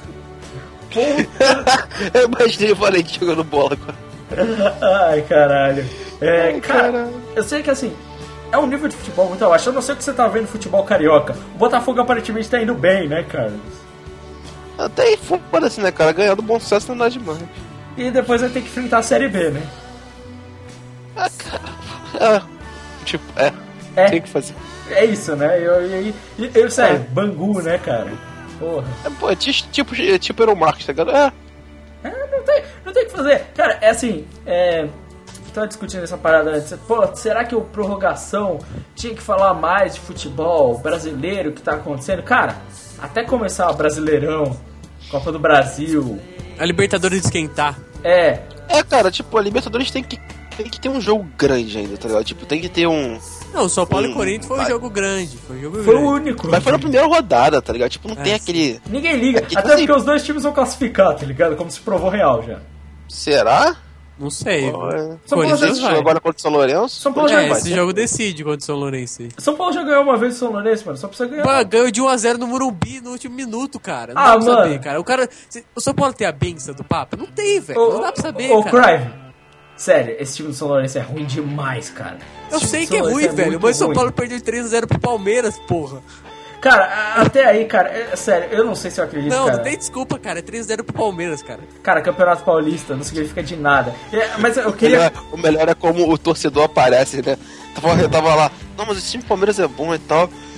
S1: Puta.
S3: Eu imaginei o Valente jogando bola agora.
S1: Ai, caralho. É,
S3: Ai,
S1: cara,
S3: caralho.
S1: eu sei que assim, é um nível de futebol muito abaixo. Eu não sei o que você tá vendo no futebol carioca. O Botafogo aparentemente tá indo bem, né, Carlos?
S3: Até aí, foda-se, né, cara? Ganhando bom sucesso não dá demais.
S1: E depois vai ter que enfrentar a Série B, né?
S3: Ah, cara. É, tipo, é.
S1: É.
S3: Tem que fazer.
S1: É isso, né? Eu, eu, eu, eu sério, é. Bangu, né, cara? Porra.
S3: É, pô, é tipo, é tipo Euromarket, tá ligado? É.
S1: É, não tem, não tem o que fazer. Cara, é assim, é... Tava discutindo essa parada antes. Pô, será que o prorrogação tinha que falar mais de futebol brasileiro que tá acontecendo? Cara, até começar o Brasileirão, Copa do Brasil...
S2: A Libertadores esquentar.
S1: É.
S3: É, cara, tipo, a Libertadores tem que, tem que ter um jogo grande ainda, tá ligado? Tipo, tem que ter um...
S2: Não, o São Paulo
S3: um,
S2: e Corinthians foi um
S3: vai.
S2: jogo grande. Foi um jogo
S1: Foi
S2: grande.
S1: o único.
S3: Mas foi na primeira rodada, tá ligado? Tipo, não
S2: É,
S3: tem
S2: sim.
S3: aquele...
S1: Ninguém liga.
S3: Aqui,
S1: Até
S3: assim,
S1: porque os dois times vão classificar, tá ligado? Como se provou real já.
S3: Será?
S2: Não sei.
S3: Pô, é.
S1: São Paulo
S2: Corinthians
S1: já
S2: vai.
S3: Agora contra o São Lourenço?
S1: São Paulo já
S2: É,
S1: vai.
S2: esse jogo decide contra o São Lourenço. aí.
S1: São Paulo já ganhou uma vez o São Lourenço, mano. Só precisa ganhar.
S2: Pô, ganhou de um a zero no Morumbi no último minuto, cara. Não
S1: Ah,
S2: dá pra
S1: mano.
S2: saber, cara. O cara. O São Paulo tem a benção do Papa? Não tem, velho.
S1: Ô,
S2: Não dá pra saber,
S1: Ô,
S2: cara.
S1: Crive. Sério, esse time do São Lourenço é ruim demais, cara.
S2: Eu
S1: Esse time
S2: sei
S1: do
S2: que é
S1: São
S2: ruim,
S1: Lourenço
S2: velho.
S1: muito
S2: Mas São
S1: ruim.
S2: Paulo perdeu de três a zero pro Palmeiras, porra.
S1: Cara, a- até aí, cara, é, sério, eu não sei se eu acredito,
S2: Não,
S1: cara.
S2: não tem desculpa, cara. É três a zero pro Palmeiras, cara.
S1: Cara, Campeonato Paulista não significa de nada. É, mas eu
S3: O
S1: queria...
S3: melhor, o melhor é como o torcedor aparece, né? Tava, eu tava lá, não, mas o time do Palmeiras é bom e tal. Pô,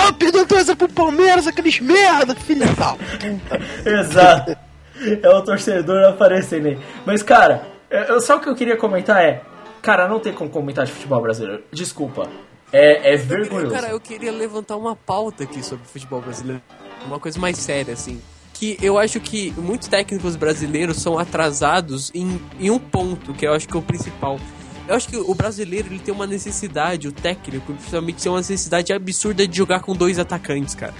S3: oh, perdeu três pro Palmeiras, aqueles merda, filha da puta.
S1: Exato. É o torcedor aparecendo aí. Mas, cara, eu, só o que eu queria comentar é... Cara, não tem como comentar de futebol brasileiro. Desculpa. É, é vergonhoso.
S2: Cara, eu queria levantar uma pauta aqui sobre futebol brasileiro. Uma coisa mais séria, assim. Que eu acho que muitos técnicos brasileiros são atrasados em, em um ponto, que eu acho que é o principal. Eu acho que o brasileiro, ele tem uma necessidade, o técnico, principalmente, tem uma necessidade absurda de jogar com dois atacantes, cara.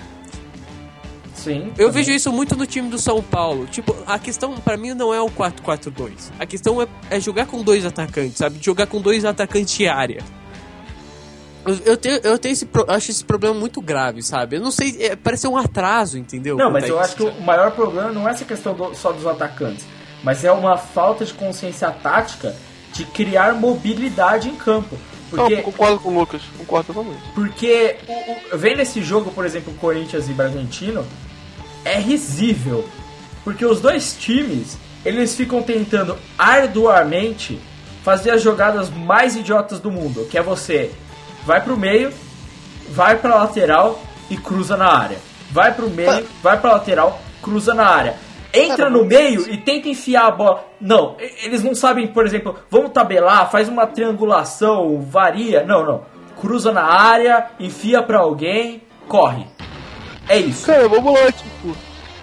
S1: Sim.
S2: Eu
S1: também.
S2: vejo isso muito no time do São Paulo. Tipo, a questão pra mim não é o quatro quatro dois. A questão é, é jogar com dois atacantes, sabe? Jogar com dois atacantes de área. Eu, eu tenho, eu tenho esse, eu acho esse problema muito grave, sabe? Eu não sei, é, parece um atraso, entendeu?
S1: Não, mas eu
S2: isso,
S1: acho que
S2: sabe?
S1: o maior problema não é essa questão do, só dos atacantes, mas é uma falta de consciência tática de criar mobilidade em campo. Porque,
S3: Não, concordo com o Lucas, concordo totalmente.
S1: porque o, o, vendo esse jogo, por exemplo, Corinthians e Bragantino, é risível. Porque os dois times, eles ficam tentando arduamente fazer as jogadas mais idiotas do mundo, que é você vai pro meio, vai pra lateral e cruza na área. Vai pro meio, vai pra lateral, cruza na área. Entra no meio e tenta enfiar a bola. Não, eles não sabem, por exemplo, vamos tabelar, faz uma triangulação, varia. Não, não. Cruza na área, enfia pra alguém, corre. É isso.
S3: Cara, vamos lá, tipo...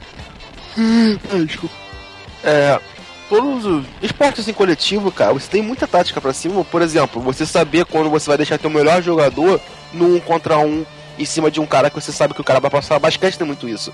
S3: Ai, desculpa. É... Todos os esportes assim, coletivo, cara, você tem muita tática pra cima. Por exemplo, você saber quando você vai deixar teu melhor jogador no um contra um em cima de um cara que você sabe que o cara vai passar. Basquete tem muito isso.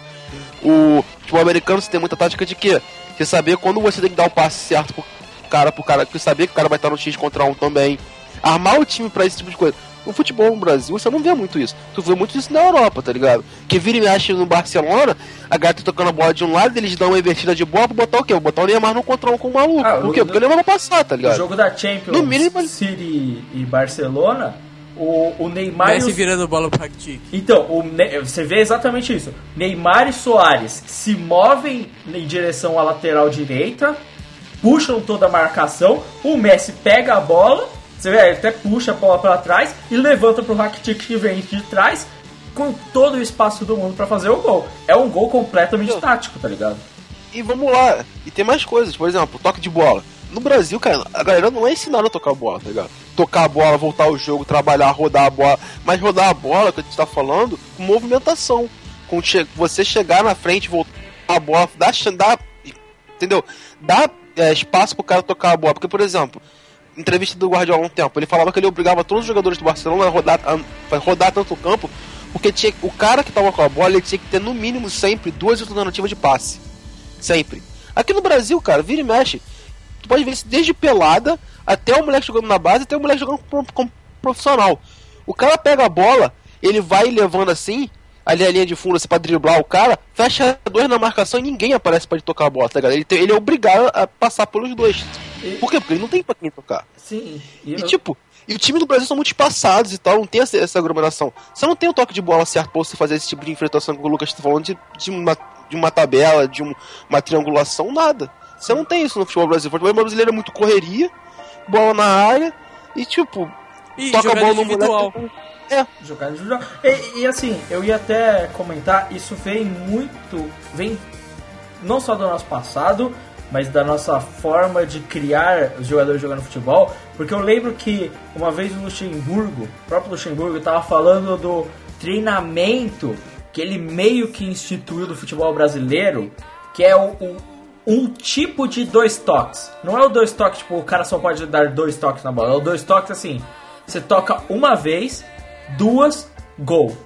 S3: O futebol americano você tem muita tática de quê? Você saber quando você tem que dar o passe certo pro cara, pro cara, que saber que o cara vai estar no X contra um também. Armar o time pra esse tipo de coisa. No futebol no Brasil você não vê muito isso. Tu vê muito isso na Europa, tá ligado? Que vira e mexe no Barcelona, a galera tá tocando a bola de um lado, eles dão uma invertida de bola pra botar o quê? Vou botar o Neymar no contra um com o maluco.
S1: Ah,
S3: Por quê?
S1: o,
S3: Porque o Neymar vai passar, tá ligado?
S1: O jogo da Champions,
S3: No mínimo,
S1: City e Barcelona, o, o Neymar...
S2: Messi
S1: e os...
S2: virando bola pro Rakitic.
S1: Então, o ne... você vê exatamente isso. Neymar e Soares se movem em direção à lateral direita, puxam toda a marcação, o Messi pega a bola... Você vê, ele até puxa a bola pra trás e levanta pro Rakitic que vem de trás com todo o espaço do mundo pra fazer o gol. É um gol completamente
S3: Eu...
S1: tático, tá ligado?
S3: E vamos lá. E tem mais coisas. Por exemplo, toque de bola. No Brasil, cara, a galera não é ensinada a tocar a bola, tá ligado? Tocar a bola, voltar o jogo, trabalhar, rodar a bola. Mas rodar a bola, que a gente tá falando, com movimentação. Com che- você chegar na frente, voltar a bola, dar... dar entendeu? Dá é, espaço pro cara tocar a bola. Porque, por exemplo... entrevista do Guardiola há um tempo, ele falava que ele obrigava todos os jogadores do Barcelona a rodar, a rodar tanto o campo, porque tinha, o cara que tava com a bola, ele tinha que ter no mínimo sempre duas alternativas de passe. Sempre. Aqui no Brasil, cara, vira e mexe. Tu pode ver isso desde pelada, até o moleque jogando na base, até o moleque jogando como, como profissional. O cara pega a bola, ele vai levando assim, ali a linha de fundo, assim, pra driblar o cara, fecha dois na marcação e ninguém aparece pra ele tocar a bola, tá ligado? Ele, tem, ele é obrigado a passar pelos dois.
S1: E...
S3: Por quê? Porque ele não tem pra quem tocar.
S1: Sim. E,
S3: E
S1: eu...
S3: tipo, e o time do Brasil são muito espaçados e tal, não tem essa, essa aglomeração. Você não tem o toque de bola certo pra você fazer esse tipo de enfrentação que o Lucas tá falando de, de, uma, de uma tabela, de um, uma triangulação, nada. Você não tem isso no futebol brasileiro. O futebol brasileiro é muito correria, bola na área e tipo,
S2: E
S3: toca a
S2: jogada
S3: bola no
S2: individual.
S3: moleque. É.
S1: Jogar individual. E, e assim, eu ia até comentar, isso vem muito, vem não só do nosso passado, mas da nossa forma de criar os jogadores jogando futebol, porque eu lembro que uma vez o Luxemburgo, o próprio Luxemburgo, estava falando do treinamento que ele meio que instituiu do futebol brasileiro, que é o, o, um tipo de dois toques. Não é o dois toques, tipo, o cara só pode dar dois toques na bola, é o dois toques assim, você toca uma vez, duas, gol.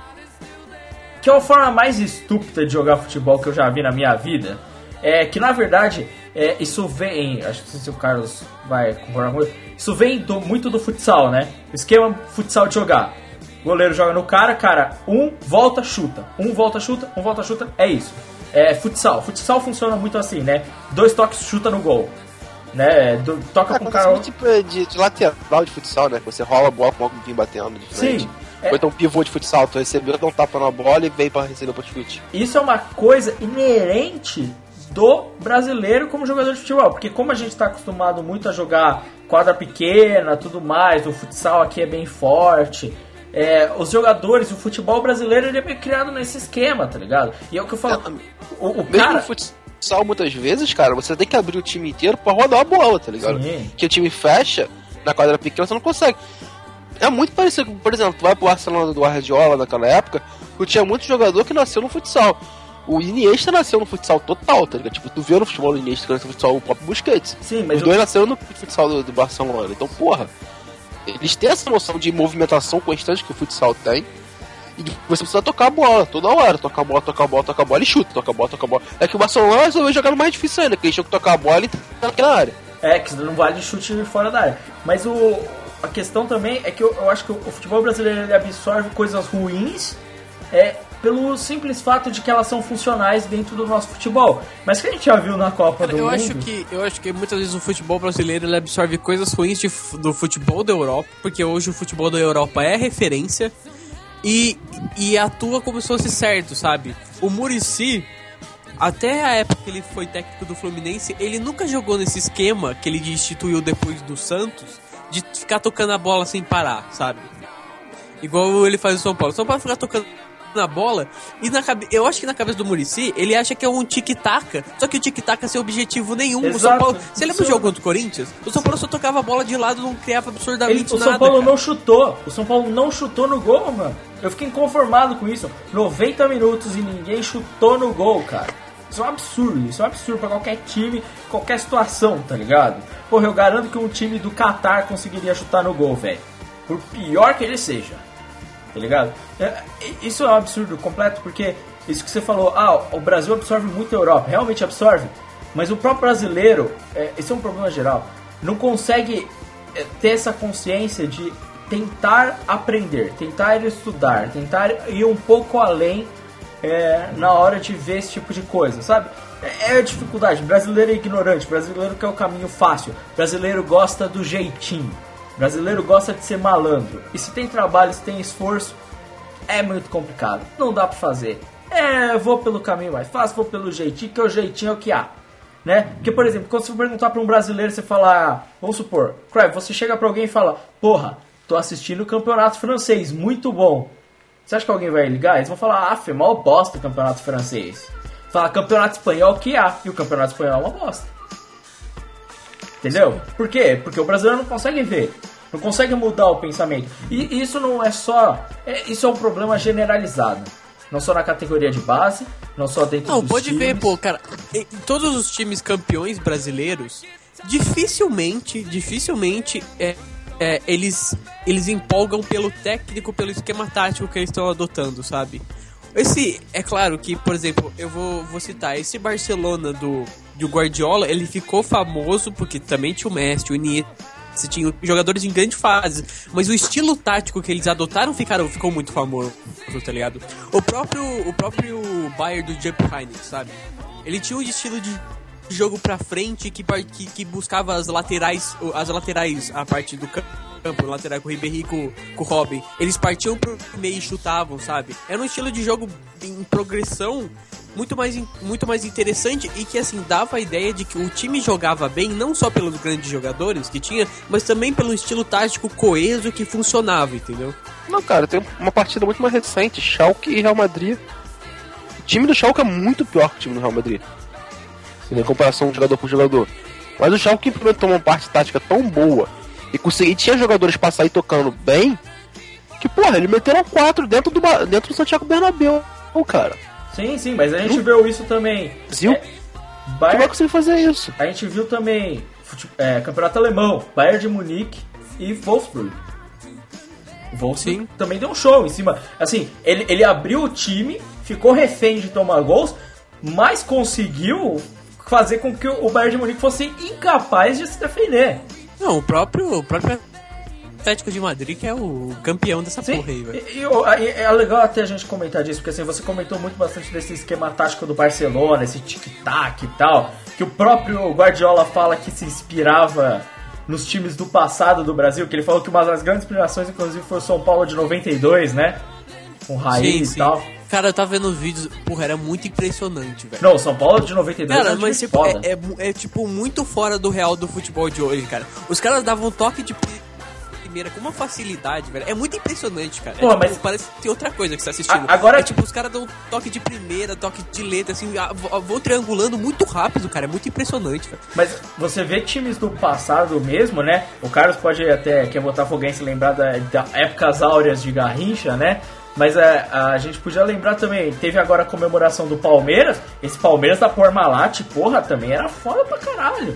S1: Que é a forma mais estúpida de jogar futebol que eu já vi na minha vida. É que na verdade é, isso vem, acho que não sei se o Carlos vai concordar com isso, isso vem do, muito do futsal, né? O esquema futsal de jogar. O goleiro joga no cara, cara, um volta, chuta. Um volta, chuta, um volta, chuta, é isso. É futsal. Futsal funciona muito assim, né? Dois toques, chuta no gol. Né? Do, toca
S3: É,
S1: com o cara.
S3: um tipo de, de lateral de futsal, né? Que você rola a bola com alguém batendo de frente.
S1: Sim. É...
S3: Ou então um pivô de futsal, tu recebeu, dá um tapa na bola e vem pra receber o chute.
S1: Isso é uma coisa inerente do brasileiro como jogador de futebol, porque como a gente está acostumado muito a jogar quadra pequena, tudo mais, o futsal aqui é bem forte, É, os jogadores, o futebol brasileiro, ele é meio criado nesse esquema, tá ligado? E é o que eu falo.
S3: É,
S1: o, o
S3: mesmo
S1: cara...
S3: no futsal, muitas vezes, cara, você tem que abrir o time inteiro pra rodar a bola, tá ligado?
S1: Sim.
S3: Que o time fecha, na quadra pequena você não consegue. É muito parecido, por exemplo, tu vai pro Barcelona do Guardiola naquela época, tu tinha muito jogador que nasceu no futsal. O Iniesta nasceu no futsal total, tá ligado? Tipo, tu viu no futebol do Iniesta que nasceu no futsal o próprio Busquets.
S1: Sim, mas
S3: os
S1: eu...
S3: dois nasceram no futsal do, do Barcelona. Então, porra, eles têm essa noção de movimentação constante que o futsal tem. E você precisa tocar a bola toda hora. Tocar a bola, tocar a bola, tocar a bola e chuta. Tocar a bola, tocar a bola. É que o Barcelona resolveu jogar no mais difícil ainda, que eles tinham que tocar a bola e tá naquela área.
S1: É, que não vale chute fora da área. Mas o, a questão também é que eu, eu acho que o, o futebol brasileiro ele absorve coisas ruins é, pelo simples fato de que elas são funcionais dentro do nosso futebol. Mas que a gente já viu na Copa
S2: Cara,
S1: do
S2: eu
S1: Mundo...
S2: Acho que, eu acho que muitas vezes o futebol brasileiro ele absorve coisas ruins de, do futebol da Europa, porque hoje o futebol da Europa é referência e, e atua como se fosse certo, sabe? O Muricy... Até a época que ele foi técnico do Fluminense, ele nunca jogou nesse esquema que ele instituiu depois do Santos, de ficar tocando a bola sem parar, sabe? Igual ele faz no São Paulo. O São Paulo fica tocando na bola e na cabe... eu acho que na cabeça do Muricy, ele acha que é um tic-tac, só que o tic-tac é sem objetivo nenhum.
S1: Exato.
S2: O São Paulo, você lembra do
S1: Isso...
S2: jogo contra o Corinthians? O São Paulo só tocava a bola de lado, não criava absurdamente
S1: ele, o
S2: nada.
S1: São Paulo
S2: cara.
S1: não chutou. O São Paulo não chutou no gol, mano. Eu fiquei inconformado com isso. noventa minutos e ninguém chutou no gol, cara. Isso é um absurdo, isso é um absurdo pra qualquer time, qualquer situação, tá ligado? Porra, eu garanto que um time do Qatar conseguiria chutar no gol, velho. Por pior que ele seja, tá ligado? É, isso é um absurdo completo, porque isso que você falou, ah, o Brasil absorve muito a Europa, realmente absorve, mas o próprio brasileiro, é, esse é um problema geral, não consegue é, ter essa consciência de tentar aprender, tentar estudar, tentar ir um pouco além É, na hora de ver esse tipo de coisa, sabe? É, é a dificuldade. Brasileiro é ignorante, brasileiro quer o caminho fácil, brasileiro gosta do jeitinho, brasileiro gosta de ser malandro. E se tem trabalho, se tem esforço, é muito complicado. Não dá pra fazer. É, vou pelo caminho mais fácil, vou pelo jeitinho, que o jeitinho é o que há, né? Porque, por exemplo, quando você perguntar pra um brasileiro, você falar, vamos supor, Crave, você chega pra alguém e fala, porra, tô assistindo o campeonato francês, muito bom. Você acha que alguém vai ligar? Eles vão falar, ah, foi mal bosta o campeonato francês. Fala, campeonato espanhol que há. E o campeonato espanhol é uma bosta. Entendeu? Por quê? Porque o brasileiro não consegue ver. Não consegue mudar o pensamento. E isso não é só... É, isso é um problema generalizado. Não só na categoria de base, não só dentro
S2: não,
S1: dos
S2: pode
S1: times.
S2: ver, pô, cara. Em todos os times campeões brasileiros, dificilmente, dificilmente... É... É, eles, eles empolgam pelo técnico, pelo esquema tático que eles estão adotando, sabe? Esse, é claro que, por exemplo, eu vou, vou citar, esse Barcelona do, do Guardiola, ele ficou famoso porque também tinha o Messi, o Iniesta, tinha jogadores em grande fase, mas o estilo tático que eles adotaram ficaram, ficou muito famoso, tá ligado? O próprio, o próprio Bayern do Jupp Heynckes, sabe? Ele tinha um estilo de jogo pra frente que, que, que buscava as laterais, as laterais, a parte do campo, lateral com o Ribéry, com, com o Robin. Eles partiam pro meio e chutavam, sabe? Era um estilo de jogo em progressão muito mais, muito mais interessante e que, assim, dava a ideia de que o time jogava bem, não só pelos grandes jogadores que tinha, mas também pelo estilo tático coeso que funcionava, entendeu?
S3: Não, cara, tem uma partida muito mais recente, Schalke e Real Madrid. O time do Schalke é muito pior que o time do Real Madrid, em comparação de jogador por jogador. Mas o Schalke implementou uma parte tática tão boa e conseguiu, tinha jogadores pra sair tocando bem que, porra, eles meteram quatro dentro do, dentro do Santiago Bernabéu, cara.
S1: Sim, sim, mas a gente viu isso também.
S3: Brasil?
S1: É, Bayern,
S3: como é que você fazer isso?
S1: A gente viu também é, campeonato alemão, Bayern de Munique e Wolfsburg. O Wolfsburg sim. Também deu um show em cima. Assim, ele, ele abriu o time, ficou refém de tomar gols, mas conseguiu fazer com que o Bayern de Munique fosse incapaz de se defender.
S2: Não, o próprio, o próprio Atlético de Madrid que é o campeão dessa Sim, porra aí, velho.
S1: E, e, e é legal até a gente comentar disso, porque assim, você comentou muito bastante desse esquema tático do Barcelona, esse tic-tac e tal, que o próprio Guardiola fala que se inspirava nos times do passado do Brasil, que ele falou que uma das grandes inspirações, inclusive, foi o São Paulo de noventa e dois, né? Com raiz e tal.
S2: Cara, eu tava vendo os vídeos, porra, era muito impressionante, velho.
S1: Não, o São Paulo de noventa e dois
S2: cara,
S1: é um
S2: mas tipo,
S1: foda.
S2: É, é, é tipo muito fora do real do futebol de hoje, cara. Os caras davam um toque de primeira com uma facilidade, velho. É muito impressionante, cara.
S1: Pô,
S2: é, tipo,
S1: mas...
S2: parece que tem outra coisa que você tá assistindo.
S1: A, agora...
S2: É tipo, os caras dão toque de primeira, toque de letra, assim, vão triangulando muito rápido, cara. É muito impressionante, velho.
S1: Mas você vê times do passado mesmo, né? O Carlos pode até, quem é botafoguense, lembrar da, da épocas áureas de Garrincha, né? Mas é, a gente podia lembrar também, teve agora a comemoração do Palmeiras. Esse Palmeiras da Parmalat, porra, também era foda pra caralho.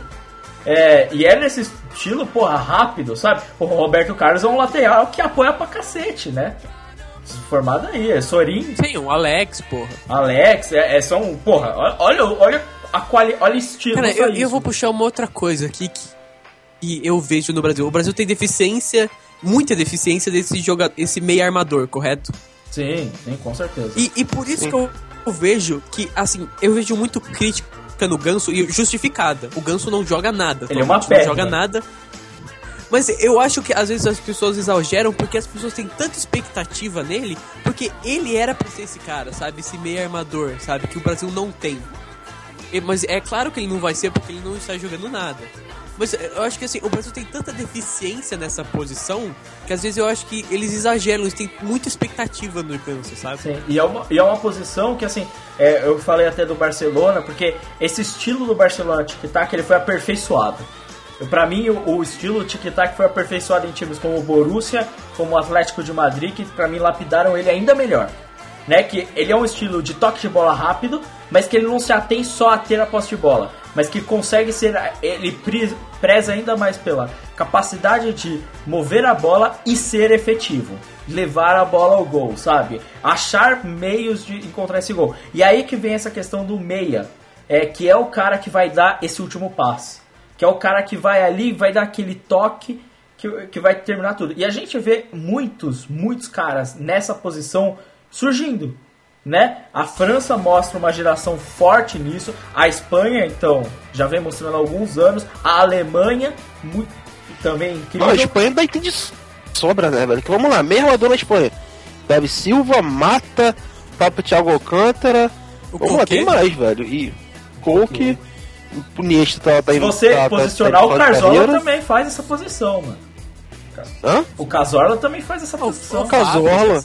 S1: É, e é nesse estilo, porra, rápido, sabe? O Roberto Carlos é um lateral que apoia pra cacete, né? Formado aí, é Sorin.
S2: Sim, o Alex, porra.
S1: Alex, é, é só um, porra, olha, olha a quali, olha o estilo.
S2: Cara, eu, eu vou puxar uma outra coisa aqui que, que eu vejo no Brasil. O Brasil tem deficiência, muita deficiência desse jogador, esse meio armador, correto?
S1: Sim, sim, com certeza.
S2: E, e por isso sim. que eu, eu vejo que, assim, eu vejo muito crítica no Ganso e justificada. O Ganso não joga nada.
S1: Ele é uma pedra.
S2: Não joga nada. Mas eu acho que às vezes as pessoas exageram porque as pessoas têm tanta expectativa nele, porque ele era pra ser esse cara, sabe? Esse meio armador, sabe? Que o Brasil não tem. E, mas é claro que ele não vai ser porque ele não está jogando nada. Mas eu acho que assim, o Brasil tem tanta deficiência nessa posição que às vezes eu acho que eles exageram, eles têm muita expectativa no Ganso, sabe?
S1: Sim, e é uma, e é uma posição que assim, é, eu falei até do Barcelona, porque esse estilo do Barcelona tic-tac, ele foi aperfeiçoado. Pra mim, o, o estilo tic-tac foi aperfeiçoado em times como o Borussia, como o Atlético de Madrid, que pra mim lapidaram ele ainda melhor. Né? Que ele é um estilo de toque de bola rápido, mas que ele não se atém só a ter a posse de bola, mas que consegue ser, ele preza ainda mais pela capacidade de mover a bola e ser efetivo, levar a bola ao gol, sabe? Achar meios de encontrar esse gol. E aí que vem essa questão do meia, é, que é o cara que vai dar esse último passe, que é o cara que vai ali e vai dar aquele toque que, que vai terminar tudo. E a gente vê muitos, muitos caras nessa posição surgindo, né? A França mostra uma geração forte nisso, a Espanha, então, já vem mostrando há alguns anos, a Alemanha, muito, também incrível.
S3: Não, a Espanha daí tem de sobra, né, velho? Que vamos lá, meio armador na Espanha. Davi Silva, Mata, próprio Thiago Alcântara,
S2: o
S3: vamos lá, tem mais, velho. E Coque, o Niesta tá, tá
S1: indo. Se você
S3: tá,
S1: posicionar,
S3: tá, tá,
S1: o Cazorla também faz essa posição, mano.
S3: Hã?
S1: O Cazorla também faz essa posição.
S3: O Cazorla.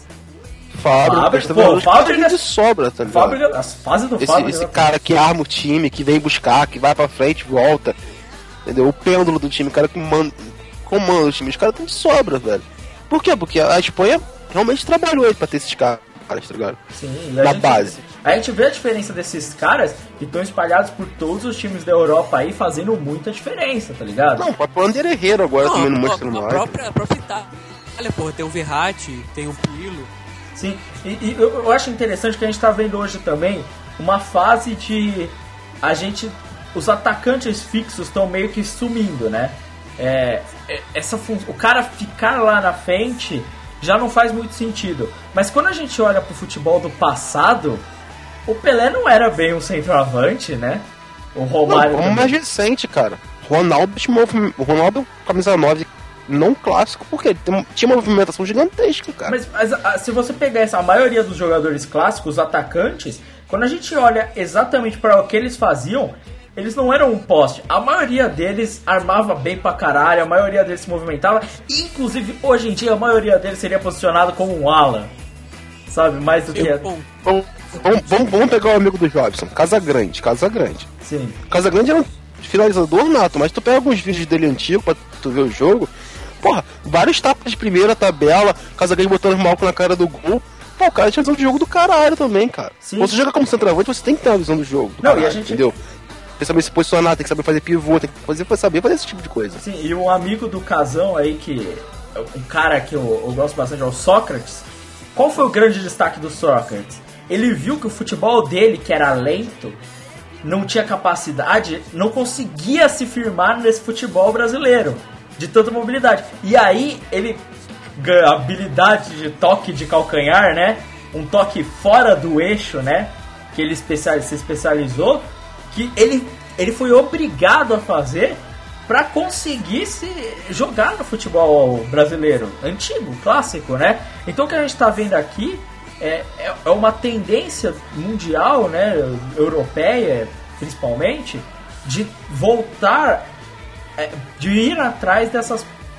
S3: Fábrica,
S1: pô, Fábrica
S3: de sobra, tá ligado?
S1: Fábrica, as fases do
S3: esse,
S1: Fábrica.
S3: Esse cara que arma o time, que vem buscar, que vai pra frente, volta, entendeu? O pêndulo do time, o cara que manda, comanda o time, os caras têm de sobra, velho. Por quê? Porque a Espanha realmente trabalhou aí pra ter esses caras, tá ligado?
S1: Sim,
S3: na
S1: gente,
S3: base.
S1: A gente vê a diferença desses caras que estão espalhados por todos os times da Europa aí, fazendo muita diferença, tá ligado?
S3: Não, o próprio Ander Herrera agora
S2: não,
S3: também não
S2: a,
S3: mostra mais.
S2: A própria, a própria Itália, olha, porra, tem o Verratti, tem o Pirlo.
S1: Sim, e, e eu, eu acho interessante que a gente tá vendo hoje também uma fase de a gente, os atacantes fixos estão meio que sumindo, né? É, essa fun- o cara ficar lá na frente já não faz muito sentido. Mas quando a gente olha pro futebol do passado, o Pelé não era bem um centroavante, né? O Romário.
S3: Não, mais recente, cara. Ronaldo, o Ronaldo, camisa nove. Não clássico, porque ele tem, tinha uma movimentação gigantesca, cara.
S1: Mas, mas a, se você pegar essa, a maioria dos jogadores clássicos, os atacantes, quando a gente olha exatamente para o que eles faziam, eles não eram um poste. A maioria deles armava bem pra caralho, a maioria deles se movimentava. Inclusive, hoje em dia, a maioria deles seria posicionado como um ala. Sabe? Mais do que...
S3: Vamos, vamos, vamos, vamos pegar o amigo do Jobson, Casagrande, Casagrande.
S1: Sim.
S3: Casagrande era um finalizador nato, mas tu pega alguns vídeos dele antigos pra tu ver o jogo... Porra, vários tapas de primeira tabela, Casagrande botando o Malco na cara do gol. Pô, o cara tinha visão de jogo do caralho também, cara. Sim. Você joga como centroavante, você tem que ter uma visão do jogo. Do
S1: Não,
S3: caralho,
S1: e a gente...
S3: entendeu? Tem que saber se posicionar, tem que saber fazer pivô, tem que fazer, saber fazer esse tipo de coisa.
S1: Sim, e um amigo do Casão aí, que um cara que eu, eu gosto bastante, é o Sócrates. Qual foi o grande destaque do Sócrates? Ele viu que o futebol dele, que era lento, não tinha capacidade, não conseguia se firmar nesse futebol brasileiro. De tanta mobilidade. E aí, ele ganha habilidade de toque de calcanhar, né? Um toque fora do eixo, né? Que ele especial, se especializou. Que ele, ele foi obrigado a fazer para conseguir se jogar no futebol brasileiro. Antigo, clássico, né? Então o que a gente está vendo aqui é, é, é uma tendência mundial, né? Europeia, principalmente, de voltar... de ir atrás dessas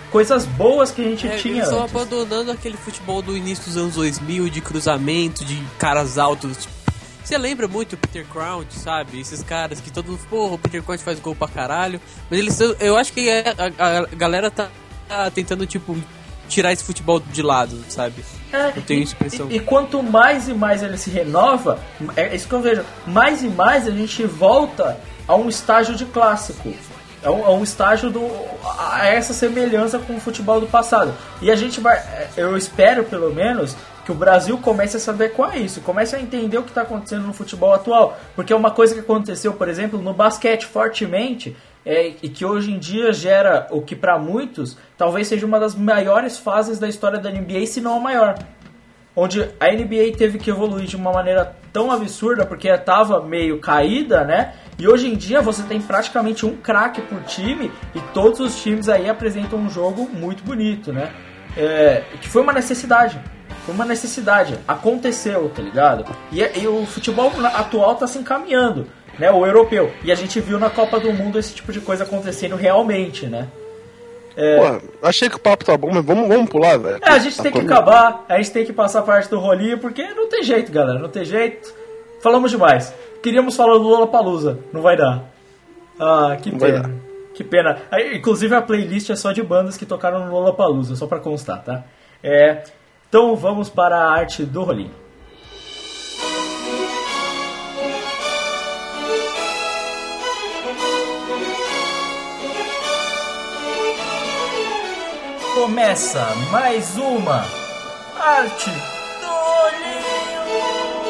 S1: coisas boas que a gente
S2: é,
S1: tinha
S2: eles estão
S1: antes.
S2: abandonando aquele futebol do início dos anos dois mil, de cruzamento, de caras altos. Tipo, você lembra muito o Peter Crouch, sabe? Esses caras que todo mundo, porra, o Peter Crouch faz gol pra caralho. Mas eles, eu acho que a, a, a galera tá, tá tentando, tipo, tirar esse futebol de lado, sabe?
S1: É,
S2: eu tenho
S1: e,
S2: expressão.
S1: E, e quanto mais e mais ele se renova, é isso que eu vejo, mais e mais a gente volta a um estágio de clássico. É um, é um estágio do, a essa semelhança com o futebol do passado. E a gente vai, eu espero pelo menos, que o Brasil comece a se adequar a isso, comece a entender o que está acontecendo no futebol atual. Porque é uma coisa que aconteceu, por exemplo, no basquete fortemente, é, e que hoje em dia gera o que para muitos talvez seja uma das maiores fases da história da N B A, se não a maior. Onde a N B A teve que evoluir de uma maneira tão absurda, porque estava meio caída, né? E hoje em dia você tem praticamente um craque por time, e todos os times aí apresentam um jogo muito bonito, né? É, que foi uma necessidade. Foi uma necessidade. Aconteceu, tá ligado? E, e o futebol atual tá se encaminhando, né? O europeu. E a gente viu na Copa do Mundo esse tipo de coisa acontecendo realmente, né?
S3: É... Pô, achei que o papo tá bom, mas vamos, vamos pular, velho.
S1: É, a gente
S3: tá
S1: tem que
S3: comigo.
S1: acabar, a gente tem que passar a parte do rolinho, porque não tem jeito, galera, não tem jeito. Falamos demais. Queríamos falar do Lollapalooza, não vai dar. Ah, que
S3: Não vai
S1: pena.
S3: dar.
S1: Que pena. Aí, inclusive a playlist é só de bandas que tocaram no Lollapalooza, só pra constar, tá? É, então vamos para a arte do rolinho. Começa mais uma arte do rolinho.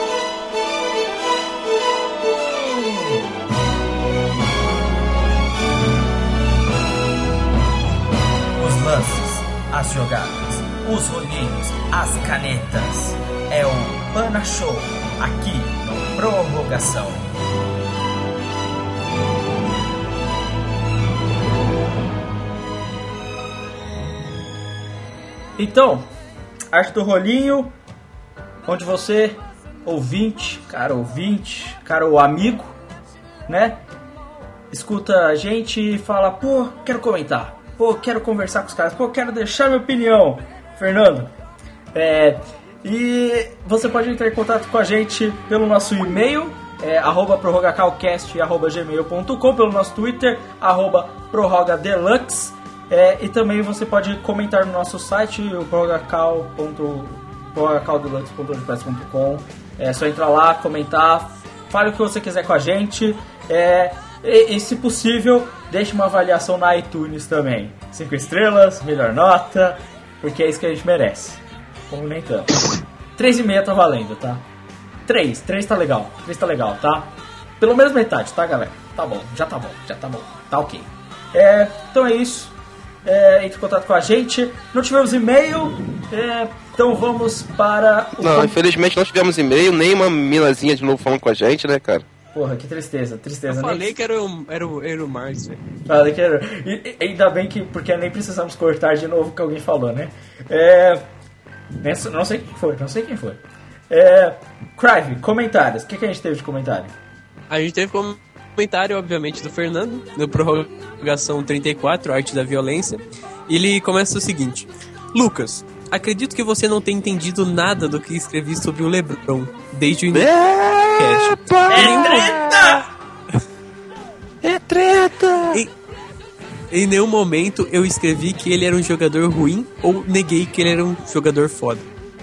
S1: Os lances, as jogadas, os rolinhos, as canetas. É o Pana Show, aqui no Prorrogação. Então, arte do rolinho, onde você, ouvinte, cara ouvinte, cara o amigo, né? Escuta a gente e fala, pô, quero comentar, pô, quero conversar com os caras, pô, quero deixar minha opinião, Fernando. É, e você pode entrar em contato com a gente pelo nosso e-mail, é, arroba prorrogacalcast, arroba gmail ponto com, pelo nosso Twitter, arroba prorrogadeluxe. É, e também você pode comentar no nosso site, o prorrogacal ponto prorrogacaldeluxe ponto wordpress ponto com. É só entrar lá, comentar, fale o que você quiser com a gente. É, e, e se possível, deixe uma avaliação na iTunes também. Cinco estrelas, melhor nota, porque é isso que a gente merece. Como nem tanto. Três e meia tá valendo, tá? Três, três tá legal, três tá legal, tá? Pelo menos metade, tá, galera? Tá bom, já tá bom, já tá bom, tá ok. É, então é isso. É, entre em contato com a gente. Não tivemos e-mail, é, então vamos para o...
S3: Não, infelizmente não tivemos e-mail, nem uma minazinha de novo falando com a gente, né, cara?
S1: Porra, que tristeza, tristeza.
S2: Eu
S1: nem...
S2: falei que era o, era o, era o Mars, velho.
S1: Falei que era... E, e, ainda bem que, porque nem precisamos cortar de novo o que alguém falou, né? É... Não sei quem foi, não sei quem foi. É... Crive, comentários, o que, que a gente teve de comentário?
S2: A gente teve como... comentário, obviamente, do Fernando, no Prorrogação trinta e quatro, Arte da Violência. E ele começa o seguinte: Lucas, acredito que você não tenha entendido nada do que escrevi sobre o LeBron desde o início.
S1: É treta!
S3: É treta!
S2: Em, em nenhum momento eu escrevi que ele era um jogador ruim ou neguei que ele era um jogador foda.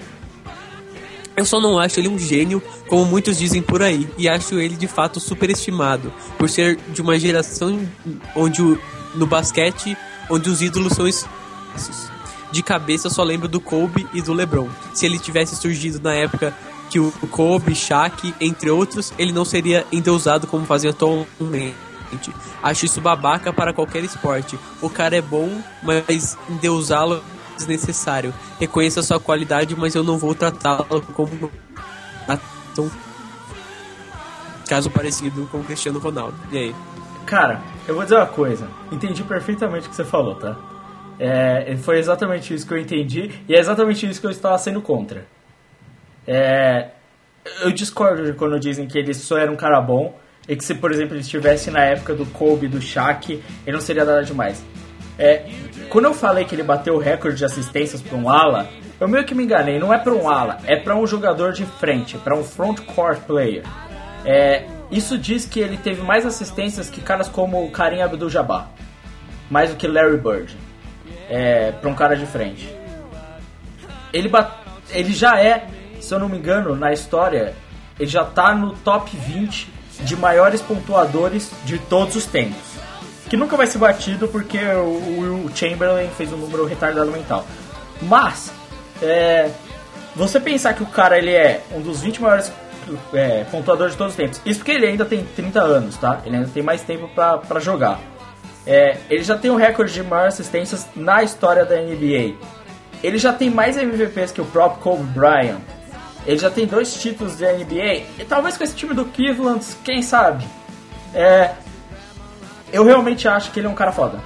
S2: Eu só não acho ele um gênio, como muitos dizem por aí, e acho ele de fato superestimado, por ser de uma geração onde o, no basquete, onde os ídolos são esses. De cabeça só lembro do Kobe e do LeBron. Se ele tivesse surgido na época que o Kobe, Shaq, entre outros, ele não seria endeusado como fazem atualmente. Acho isso babaca para qualquer esporte. O cara é bom, mas endeusá-lo desnecessário. Reconheço a sua qualidade, mas eu não vou tratá-lo como um caso parecido com o Cristiano Ronaldo. E aí?
S1: Cara, eu vou dizer uma coisa. Entendi perfeitamente o que você falou, tá? É, foi exatamente isso que eu entendi e é exatamente isso que eu estava sendo contra. É, eu discordo de quando dizem que ele só era um cara bom e que se, por exemplo, ele estivesse na época do Kobe, do Shaq, ele não seria nada demais. É, quando eu falei que ele bateu o recorde de assistências para um ala, eu meio que me enganei, não é para um ala, é para um jogador de frente, para um front court player. É, isso diz que ele teve mais assistências que caras como o Kareem Abdul-Jabbar, mais do que Larry Bird, é, para um cara de frente. Ele, bat, ele já é, se eu não me engano, na história, ele já tá no top vinte de maiores pontuadores de todos os tempos. Que nunca vai ser batido porque o, o Chamberlain fez um número retardado mental. Mas, é, você pensar que o cara ele é um dos vinte maiores é, pontuadores de todos os tempos, isso porque ele ainda tem trinta anos, tá? Ele ainda tem mais tempo pra, pra jogar. É, ele já tem o recorde de maiores assistências na história da N B A. Ele já tem mais M V Ps que o próprio Kobe Bryant. Ele já tem dois títulos de N B A. E talvez com esse time do Cleveland, quem sabe? É, eu realmente acho que ele é um cara foda.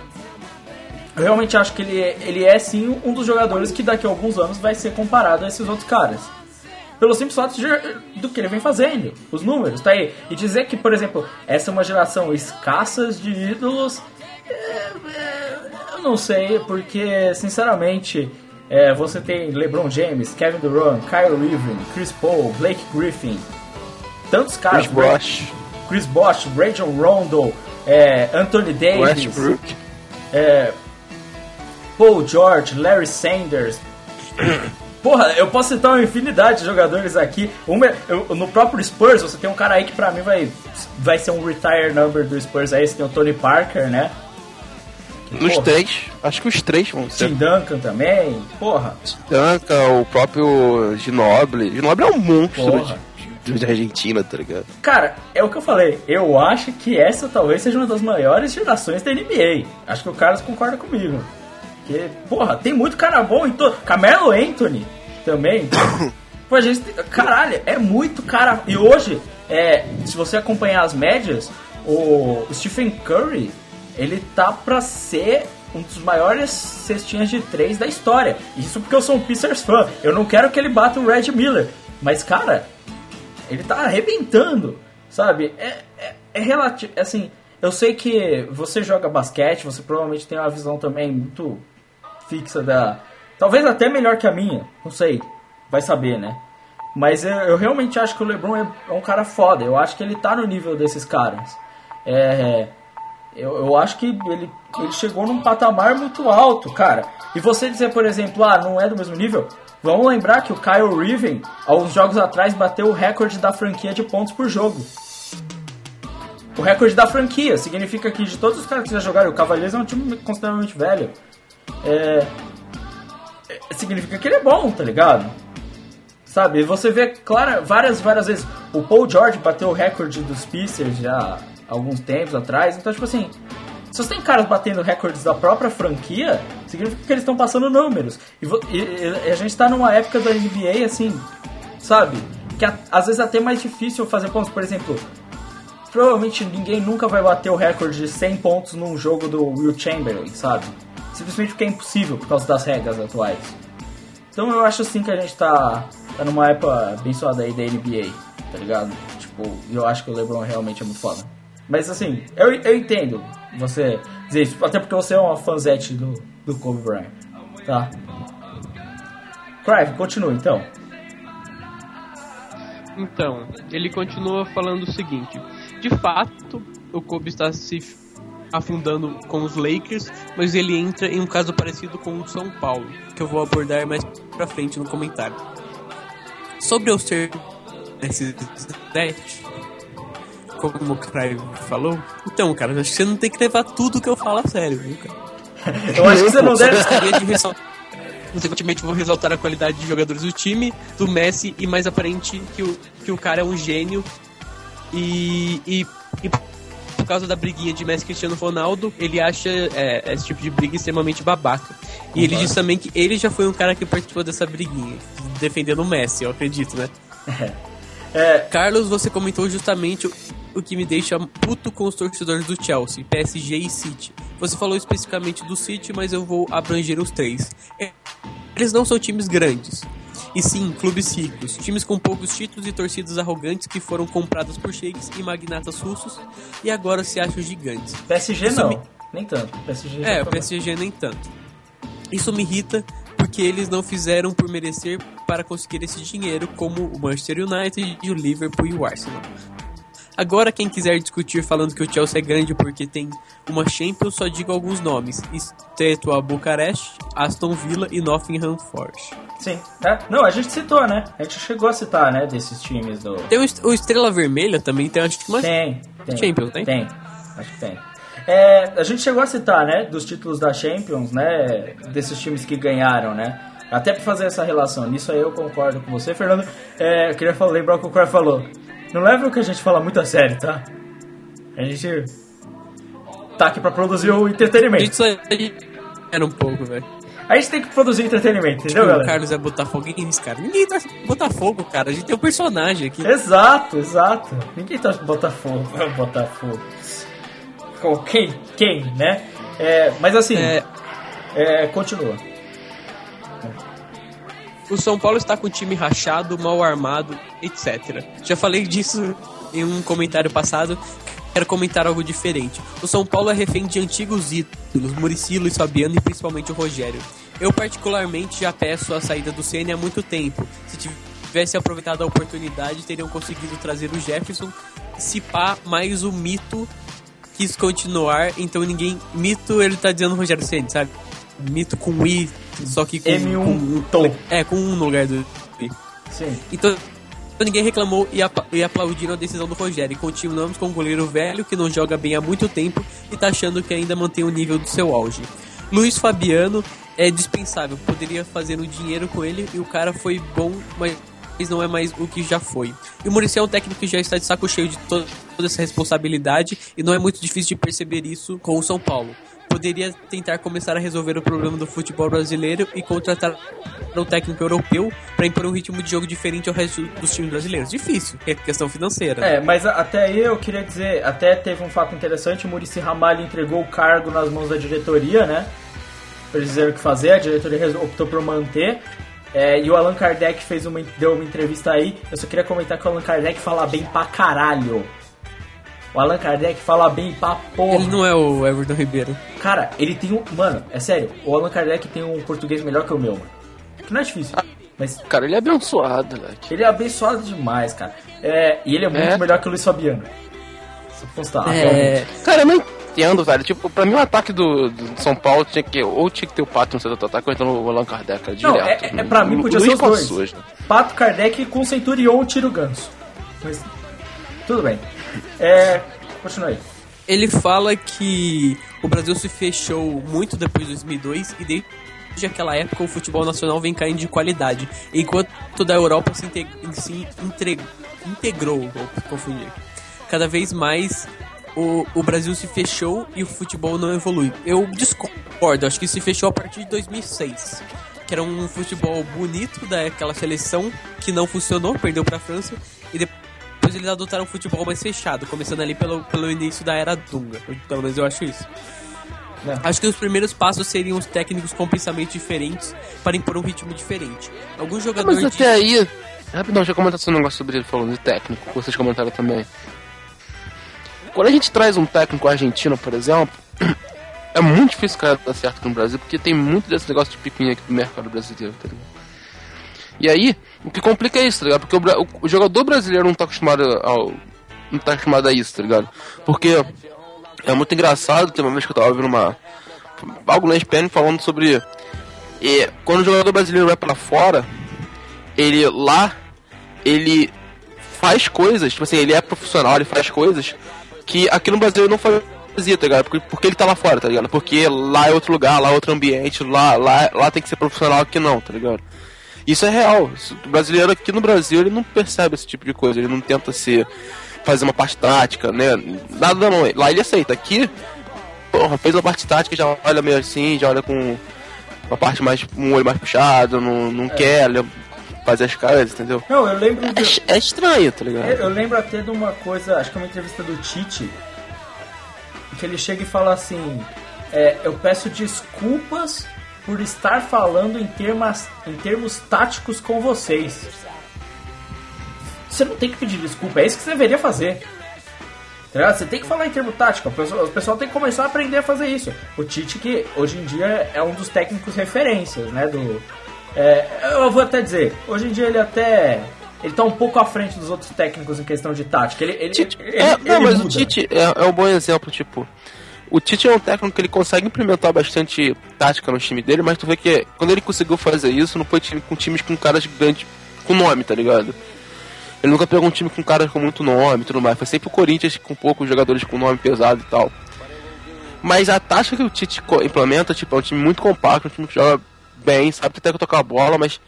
S1: Eu realmente acho que ele é, ele é sim um dos jogadores que daqui a alguns anos vai ser comparado a esses outros caras. Pelo simples fato de, do que ele vem fazendo. Os números, tá aí. E dizer que, por exemplo, essa é uma geração escassa de ídolos... É, é, eu não sei, porque, sinceramente... É, você tem LeBron James, Kevin Durant, Kyrie Irving, Chris Paul, Blake Griffin, tantos caras.
S3: Chris Bosh,
S1: Chris Bosh, Rajon Rondo, é, Anthony Davis,
S3: Westbrook,
S1: é, Paul George, Larry Sanders. Porra, eu posso citar uma infinidade de jogadores aqui. Uma, eu, no próprio Spurs, você tem um cara aí que pra mim vai, vai ser um retire number do Spurs aí. Você tem o Tony Parker, né?
S3: Nos porra. três, acho que os três vão ser.
S1: Tim Duncan também, porra.
S3: Tim Duncan, o próprio Ginobili. Ginobili é um monstro de, de Argentina, tá ligado?
S1: Cara, é o que eu falei. Eu acho que essa talvez seja uma das maiores gerações da N B A. Acho que o Carlos concorda comigo. Porque, porra, tem muito cara bom em todo. Carmelo Anthony também. Pô, a gente tem... Caralho, é muito cara. E hoje, é, se você acompanhar as médias, o Stephen Curry... ele tá pra ser um dos maiores cestinhas de três da história. Isso porque eu sou um Pacers fã. Eu não quero que ele bata o Red Miller. Mas, cara, ele tá arrebentando, sabe? É, é, é relativo. Assim, eu sei que você joga basquete, você provavelmente tem uma visão também muito fixa da... Talvez até melhor que a minha. Não sei. Vai saber, né? Mas eu, eu realmente acho que o LeBron é, é um cara foda. Eu acho que ele tá no nível desses caras. É... Eu, eu acho que ele, ele chegou num patamar muito alto, cara. E você dizer, por exemplo, ah, não é do mesmo nível? Vamos lembrar que o Kyrie Irving, há uns jogos atrás, bateu o recorde da franquia de pontos por jogo. O recorde da franquia. Significa que de todos os caras que já jogaram, o Cavaliers é um time consideravelmente velho. É, é, significa que ele é bom, tá ligado? Sabe? Você vê, claro, várias, várias vezes. O Paul George bateu o recorde dos Pacers já... alguns tempos atrás, então tipo assim, se você tem caras batendo recordes da própria franquia, significa que eles estão passando números, e, e, e a gente tá numa época da N B A assim, sabe, que a, às vezes é até mais difícil fazer pontos. Por exemplo, provavelmente ninguém nunca vai bater o recorde de cem pontos num jogo do Will Chamberlain, sabe, simplesmente porque é impossível por causa das regras atuais. Então eu acho assim que a gente tá, tá numa época abençoada aí da N B A, tá ligado? Tipo, eu acho que o LeBron realmente é muito foda. Mas assim, eu, eu entendo você dizer isso, até porque você é uma fanzete do, do Kobe Bryant, tá? Crive, continua então.
S2: Então, ele continua falando o seguinte: de fato, o Kobe está se afundando com os Lakers, mas ele entra em um caso parecido com o São Paulo, que eu vou abordar mais pra frente no comentário. Sobre eu ser nesses sete, como o Crive falou, então, cara, acho que você não tem que levar tudo que eu falo a sério, viu, cara?
S1: Eu acho que você não deve...
S2: gostaria de ressaltar. Consequentemente, vou ressaltar a qualidade de jogadores do time, do Messi, e mais aparente que o, que o cara é um gênio. E, e, e por causa da briguinha de Messi e Cristiano Ronaldo, ele acha é, esse tipo de briga extremamente babaca. E uhum. ele diz também que ele já foi um cara que participou dessa briguinha, defendendo o Messi, eu acredito, né? É. Carlos, você comentou justamente o, o que me deixa puto com os torcedores do Chelsea, P S G e City. Você falou especificamente do City, mas eu vou abranger os três. Eles não são times grandes, e sim clubes ricos, times com poucos títulos e torcidas arrogantes que foram compradas por sheiks e magnatas russos e agora se acham gigantes.
S1: P S G Isso não, me... nem tanto. P S G
S2: é, o P S G nem tanto. Isso me irrita porque eles não fizeram por merecer para conseguir esse dinheiro, como o Manchester United, o Liverpool e o Arsenal. Agora, quem quiser discutir falando que o Chelsea é grande porque tem uma Champions, só digo alguns nomes: Steaua Bucareste, Aston Villa e Nottingham Forest.
S1: Sim, é. Não, a gente citou, né? A gente chegou a citar, né, desses times do...
S2: Tem o, o Estrela Vermelha também, tem acho que mais...
S1: Tem, tem.
S2: Champions, tem?
S1: Tem, acho que tem. É, a gente chegou a citar, né, dos títulos da Champions, né, desses times que ganharam, né? Até pra fazer essa relação, nisso aí eu concordo com você, Fernando. É, eu queria falar, lembrar o que o Cor falou. Não leva o que a gente fala muito a sério, tá? A gente tá aqui pra produzir o entretenimento.
S2: Isso aí era um pouco, velho.
S1: A gente tem que produzir entretenimento, entendeu,
S2: Tipo,
S1: galera?
S2: o Carlos é Botafogo, ninguém, cara. Ninguém torce pro Botafogo, cara. A gente tem um personagem aqui.
S1: Exato, exato. Ninguém torce pro Botafogo. Botafogo. Com quem? Quem, né? É, mas assim,
S2: É...
S1: é, continua.
S2: O São Paulo está com o time rachado, mal armado, etcétera. Já falei disso em um comentário passado. Quero comentar algo diferente. O São Paulo é refém de antigos ídolos, Muricy, Luiz Fabiano e principalmente o Rogério. Eu particularmente já peço a saída do Ceni há muito tempo. Se tivesse aproveitado a oportunidade, teriam conseguido trazer o Jefferson. Se pá, mais o Mito quis continuar, então ninguém... Mito, ele tá dizendo Rogério Ceni, sabe? Mito com I, só que com...
S1: M um
S2: com,
S1: tom.
S2: É, com um no lugar do I.
S1: Sim.
S2: Então... Ninguém reclamou e, apl- e aplaudiram a decisão do Rogério. E continuamos com um goleiro velho que não joga bem há muito tempo e tá achando que ainda mantém o nível do seu auge. Luiz Fabiano é dispensável, poderia fazer um dinheiro com ele e o cara foi bom, mas não é mais o que já foi. E o Muricy é um técnico que já está de saco cheio de to- toda essa responsabilidade e não é muito difícil de perceber isso com o São Paulo. Poderia tentar começar a resolver o problema do futebol brasileiro e contratar um técnico europeu para impor um ritmo de jogo diferente ao resto dos times brasileiros. Difícil, é questão financeira.
S1: É, mas a- até aí eu queria dizer, até teve um fato interessante, o Muricy Ramalho entregou o cargo nas mãos da diretoria, né? Pra eles dizerem o que fazer, a diretoria resol- optou por manter. É, e o Allan Kardec fez uma, deu uma entrevista aí. Eu só queria comentar que o Allan Kardec fala bem pra caralho. O Allan Kardec fala bem pra porra.
S2: Ele não é o Everton Ribeiro.
S1: Cara, ele tem um... Mano, é sério, o Allan Kardec tem um português melhor que o meu, mano. Que não é difícil, mas...
S3: Cara, ele é abençoado, moleque.
S1: Ele é abençoado demais, cara. É, e ele é muito
S3: É?
S1: melhor que o Luiz Fabiano. Se constar,
S2: É...
S1: realmente.
S3: Cara, eu não entendo, velho. Tipo, pra mim o ataque do, do São Paulo tinha que... Ou tinha que ter o Pato no centro do ataque, ou então o Allan Kardec, cara,
S1: Não,
S3: direto.
S1: é, é, pra mim podia ser
S3: Luiz
S1: os
S3: com as
S1: dois.
S3: suas, né?
S1: Pato Kardec com Centurion Tiro Ganso. Mas, tudo bem. É... Continua aí.
S2: Ele fala que o Brasil se fechou muito depois de dois mil e dois e desde aquela época o futebol nacional vem caindo de qualidade, enquanto toda a Europa se, integ- se entre- integrou, vou confundir. Cada vez mais o, o Brasil se fechou e o futebol não evolui. Eu discordo, acho que se fechou a partir de dois mil e seis, que era um futebol bonito daquela seleção que não funcionou, perdeu para a França e depois Depois eles adotaram um futebol mais fechado, começando ali pelo, pelo início da era Dunga. Pelo menos eu acho isso.
S1: Não.
S2: Acho que os primeiros passos seriam os técnicos com pensamentos diferentes para impor um ritmo diferente. Alguns
S3: Ah,
S2: jogadores...
S3: mas até aí... Rapidão, deixa eu comentar esse negócio sobre ele falando de técnico, que vocês comentaram também. Quando a gente traz um técnico argentino, por exemplo, é muito difícil o cara dar certo aqui no Brasil, porque tem muito desse negócio de picuinha aqui no mercado brasileiro, tá ligado? E aí, o que complica é isso, tá ligado? Porque o, bra- o- o jogador brasileiro não tá acostumado ao... Não tá acostumado a isso, tá ligado? Porque é muito engraçado, tem uma vez que eu tava ouvindo uma... algo na S P N falando sobre... E, quando o jogador brasileiro vai pra fora, ele lá, ele faz coisas, tipo assim, ele é profissional, ele faz coisas que aqui no Brasil ele não fazia, tá ligado? Porque, porque ele tá lá fora, tá ligado? Porque lá é outro lugar, lá é outro ambiente, lá, lá, lá tem que ser profissional, aqui não, tá ligado? Isso é real. O brasileiro aqui no Brasil, ele não percebe esse tipo de coisa, ele não tenta ser, fazer uma parte tática, né? Nada não. Lá ele aceita. Aqui, porra, fez uma parte tática, já olha meio assim, já olha com uma parte mais, um olho mais puxado, não, não é. quer fazer as coisas, entendeu?
S1: Não, eu lembro... De...
S3: É, é estranho, tá ligado?
S1: Eu lembro até de uma coisa, acho que é uma entrevista do Tite, que ele chega e fala assim, é, eu peço desculpas por estar falando em termos, em termos táticos com vocês. Você não tem que pedir desculpa, é isso que você deveria fazer. Tá ligado? Você tem que falar em termo tático, o pessoal, o pessoal tem que começar a aprender a fazer isso. O Tite, que hoje em dia é um dos técnicos referências, né? Do, é, eu vou até dizer, hoje em dia ele até... Ele tá um pouco à frente dos outros técnicos em questão de tática. Ele, ele,
S3: Tite,
S1: ele,
S3: é,
S1: ele
S3: não, mas
S1: muda.
S3: o Tite é, é um bom exemplo, tipo... O Tite é um técnico que ele consegue implementar bastante tática no time dele, mas tu vê que quando ele conseguiu fazer isso, não foi time, com times com caras grandes, com nome, tá ligado? Ele nunca pegou um time com caras com muito nome e tudo mais. Foi sempre o Corinthians com poucos jogadores com nome pesado e tal. Mas a tática que o Tite implementa, tipo, é um time muito compacto, um time que joga bem, sabe até que tocar a bola, mas...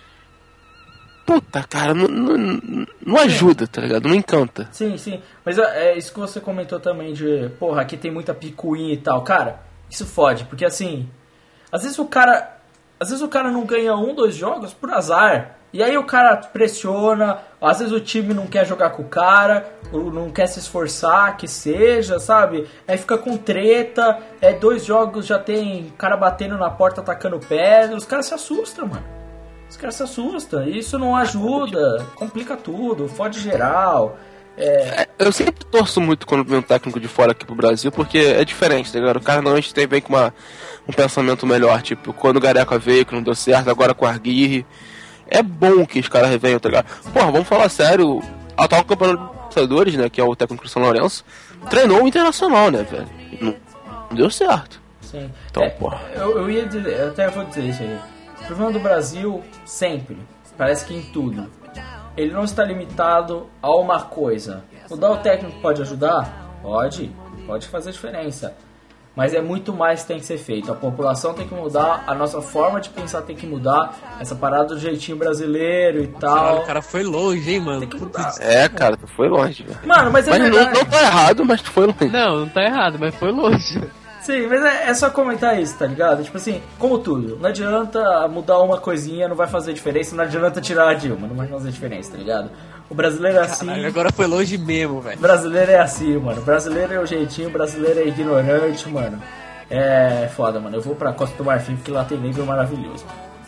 S3: Puta, cara, não, não, não ajuda, tá ligado? Não encanta.
S1: Sim, sim. Mas é isso que você comentou também de... Porra, aqui tem muita picuinha e tal. Cara, isso fode, porque assim... Às vezes o cara... Às vezes o cara não ganha um, dois jogos por azar. E aí o cara pressiona, às vezes o time não quer jogar com o cara, não quer se esforçar, que seja, sabe? Aí fica com treta, é dois jogos já tem cara batendo na porta, atacando pedra, os caras se assustam, mano. Os caras se assustam, isso não ajuda, complica tudo, fode geral. É...
S3: É, eu sempre torço muito quando vem um técnico de fora aqui pro Brasil, porque é diferente, tá ligado? O cara normalmente tem, vem com uma, um pensamento melhor, tipo, quando o Gareca veio, que não deu certo, agora com o Arguirre. É bom que os caras venham, tá ligado? Porra, vamos falar sério, o atual campeão dos Libertadores, né, que é o técnico São Lourenço, treinou o Internacional, né, velho? Não, não deu certo.
S1: Sim.
S3: Então,
S1: é,
S3: porra.
S1: Eu, eu ia dizer, eu até vou dizer isso aí. O problema do Brasil, sempre, parece que em tudo, ele não está limitado a uma coisa. Mudar o técnico pode ajudar? Pode, pode fazer diferença. Mas é muito mais que tem que ser feito. A população tem que mudar, a nossa forma de pensar tem que mudar. Essa parada do jeitinho brasileiro e tal.
S2: Caralho, o cara foi longe, hein, mano.
S1: Tem que mudar.
S3: É, cara, tu foi longe, velho.
S1: Mano, mas é
S3: Mas não,
S1: verdade.
S3: não tá errado, mas tu foi longe.
S2: Não, não tá errado, mas foi longe.
S1: Sim, mas é, é só comentar isso, tá ligado? Tipo assim, como tudo, não adianta mudar uma coisinha, não vai fazer diferença, não adianta tirar a Dilma, não vai fazer diferença, tá ligado? O brasileiro é assim.
S2: Caralho, agora foi longe mesmo, velho.
S1: O brasileiro é assim, mano. O brasileiro é o jeitinho, o brasileiro é ignorante, mano. É foda, mano. Eu vou pra Costa do Marfim porque lá tem nível maravilhoso.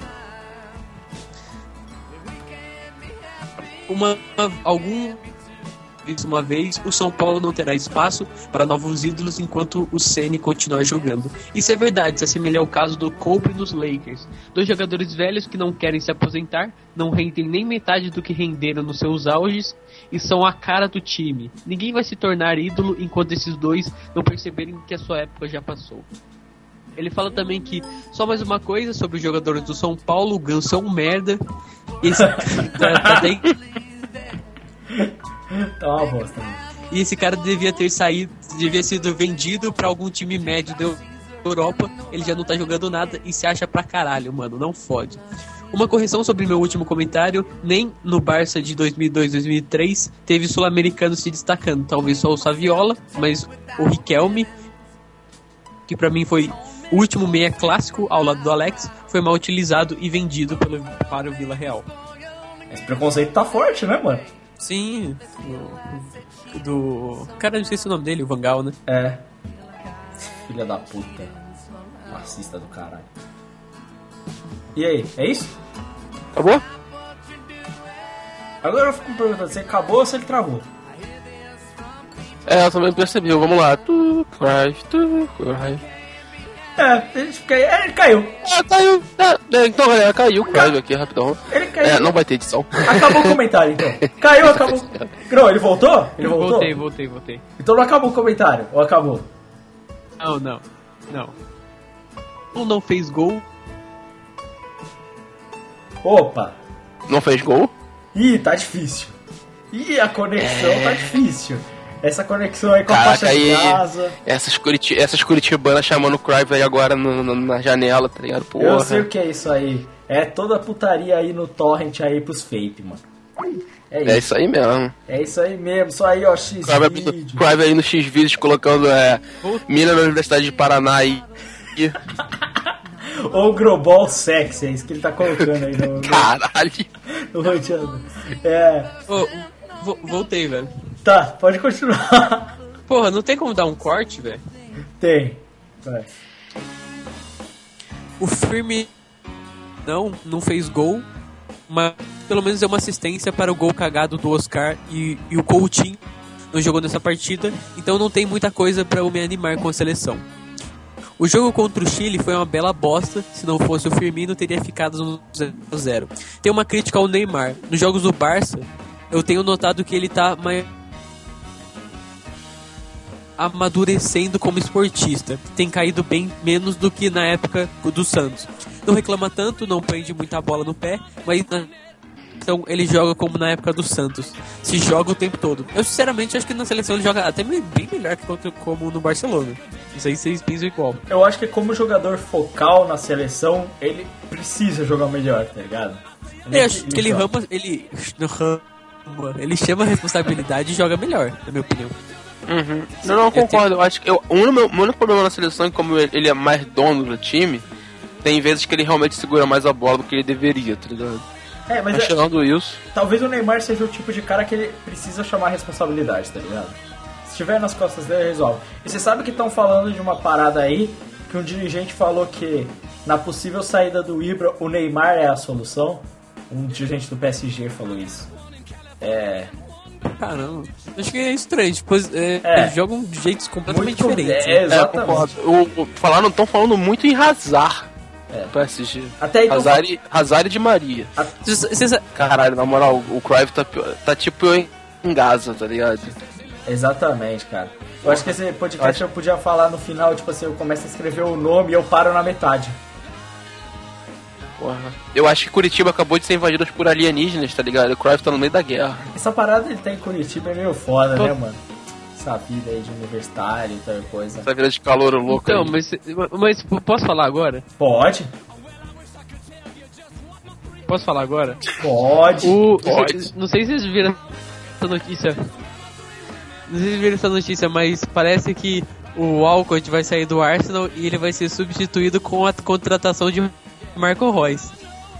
S2: Uma, algum uma vez o São Paulo não terá espaço para novos ídolos enquanto o Ceni continuar jogando. Isso é verdade, se assemelha ao caso do Kobe nos Lakers. Dois jogadores velhos que não querem se aposentar, não rendem nem metade do que renderam nos seus auges e são a cara do time. Ninguém vai se tornar ídolo enquanto esses dois não perceberem que a sua época já passou. Ele fala também que, só mais uma coisa sobre os jogadores do São Paulo, o Ganso é um merda. Esse cara tá bem...
S1: Tá uma bosta, né?
S2: E esse cara devia ter saído, devia sido vendido pra algum time médio da Europa. Ele já não tá jogando nada e se acha pra caralho, mano, não fode. Uma correção sobre meu último comentário: nem no Barça de dois mil e dois, dois mil e três teve sul-americano se destacando. Talvez só o Saviola, mas o Riquelme, que pra mim foi o último meia clássico ao lado do Alex, foi mal utilizado e vendido pelo, para o Vila Real.
S1: Esse preconceito tá forte, né, mano?
S2: Sim, do, do... Cara, não esqueci o nome dele, o Van Gaal, né?
S1: É. Filha da puta. Racista do caralho. E aí, é isso?
S3: Acabou?
S1: Agora eu fico me perguntando se ele acabou ou se ele travou.
S3: É, eu também percebi. Vamos lá. Tu cry, tu cry.
S1: É, ele, fica, é, ele caiu.
S3: Ah, caiu. É, então, galera, caiu o Crave aqui, rapidão.
S1: Ele caiu.
S3: É, não vai ter edição.
S1: Acabou o comentário, então. Caiu, acabou. Não, ele voltou? Ele voltou?
S2: Voltei, voltei, voltei.
S1: Então não acabou o comentário, ou acabou?
S2: Não, não, não. Um não fez gol.
S1: Opa.
S3: Não fez gol?
S1: Ih, tá difícil. Ih, a conexão
S3: É.
S1: tá difícil. Essa conexão aí com a
S3: Caraca,
S1: faixa de
S3: aí,
S1: casa.
S3: essas, curiti essas curitibanas chamando o Crive aí agora no, no, na janela, tá ligado? Porra.
S1: Eu sei o que é isso aí. É toda a putaria aí no torrent aí pros fake, mano. É isso.
S3: É isso aí mesmo.
S1: É isso aí mesmo. Só aí, ó, X vídeo.
S3: Crive aí no X-Vídeos colocando é, mina na Universidade de Paraná e... e-
S1: Ou Global Sex, é isso que ele tá colocando aí no,
S3: Caralho.
S1: no, no roteando. É.
S2: Ô, vo- voltei, velho.
S1: Tá, pode continuar.
S2: Porra, não tem como dar um corte, velho?
S1: Tem. Vai.
S2: O Firme não, não fez gol, mas pelo menos deu uma assistência para o gol cagado do Oscar e, e o Coutinho não jogou nessa partida, então não tem muita coisa para eu me animar com a seleção. O jogo contra o Chile foi uma bela bosta. Se não fosse o Firmino, teria ficado no zero a zero. Tem uma crítica ao Neymar. Nos jogos do Barça, eu tenho notado que ele tá mais amadurecendo como esportista. Tem caído bem menos do que na época do Santos. Não reclama tanto, não prende muita bola no pé, mas então ele joga como na época do Santos. Se joga o tempo todo. Eu sinceramente acho que na seleção ele joga até bem melhor que contra, como no Barcelona. Não sei se vocês pensam igual.
S1: Eu acho que como jogador focal na seleção, ele precisa jogar melhor, tá ligado?
S2: Ele, eu acho que ele rama, ele rama, ele chama a responsabilidade e joga melhor, na minha opinião.
S3: Uhum. Não, não, eu concordo. Eu acho que eu, o único problema na seleção é que como ele é mais dono do time, tem vezes que ele realmente segura mais a bola do que ele deveria, tá ligado?
S1: É, mas
S3: achando é, isso.
S1: Talvez o Neymar seja o tipo de cara que ele precisa chamar a responsabilidade, tá ligado? Se tiver nas costas dele, resolve. E você sabe que estão falando de uma parada aí, que um dirigente falou que na possível saída do Ibra, o Neymar é a solução? Um dirigente do P S G falou isso. É...
S2: Caramba, acho que é estranho, tipo, é,
S1: é.
S2: Eles jogam de jeitos completamente
S1: muito,
S2: diferentes.
S1: É, exatamente.
S3: É, o, o, falaram, estão falando muito em Hazard. É. P S G.
S1: Até aí
S3: Hazard, tô... Hazard de Maria.
S1: A...
S3: Caralho, na moral, o Cruyff tá, tá tipo eu em Gaza, tá ligado?
S1: Exatamente, cara. Eu acho que esse podcast eu, acho... eu podia falar no final, tipo assim, eu começo a escrever o nome e eu paro na metade.
S3: Porra. Eu acho que Curitiba acabou de ser invadida por alienígenas, tá ligado? O Cruyff tá no meio da guerra.
S1: Essa parada ele tá em Curitiba é meio foda, Tô... né, mano? Essa vida aí de universitário e tal coisa.
S3: Essa vida de calor louco.
S2: Então, mas, mas posso falar agora?
S1: Pode.
S2: Posso falar agora?
S1: Pode.
S2: O,
S3: Pode.
S2: Não sei se vocês viram essa notícia. Não sei se vocês viram essa notícia, mas parece que o Walcott vai sair do Arsenal e ele vai ser substituído com a contratação de Marco Reus.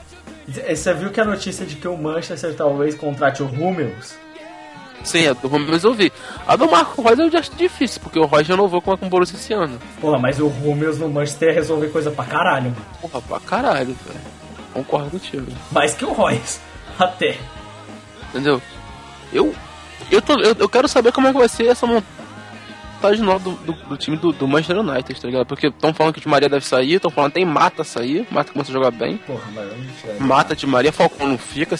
S1: Você viu que a notícia de que o Manchester talvez contrate o Hummels?
S3: Sim, a do Hummels eu vi. A do Marco Reus eu já acho difícil, porque o Reus renovou com a Borussia esse ano.
S1: Porra, mas o Hummels no Manchester ia resolver coisa pra caralho, mano.
S3: Porra, pra caralho, velho. Concordo contigo.
S1: Mais que o Reus, até.
S3: Entendeu? Eu, eu, tô, eu, eu quero saber como é que vai ser essa montagem nova do, do, do time do, do Manchester United, tá ligado? Porque estão falando que o Di Maria deve sair, estão falando que tem Mata sair, Mata começa a jogar bem.
S1: Porra, mas eu não sei.
S3: Mata, Di Maria, Falcão não fica,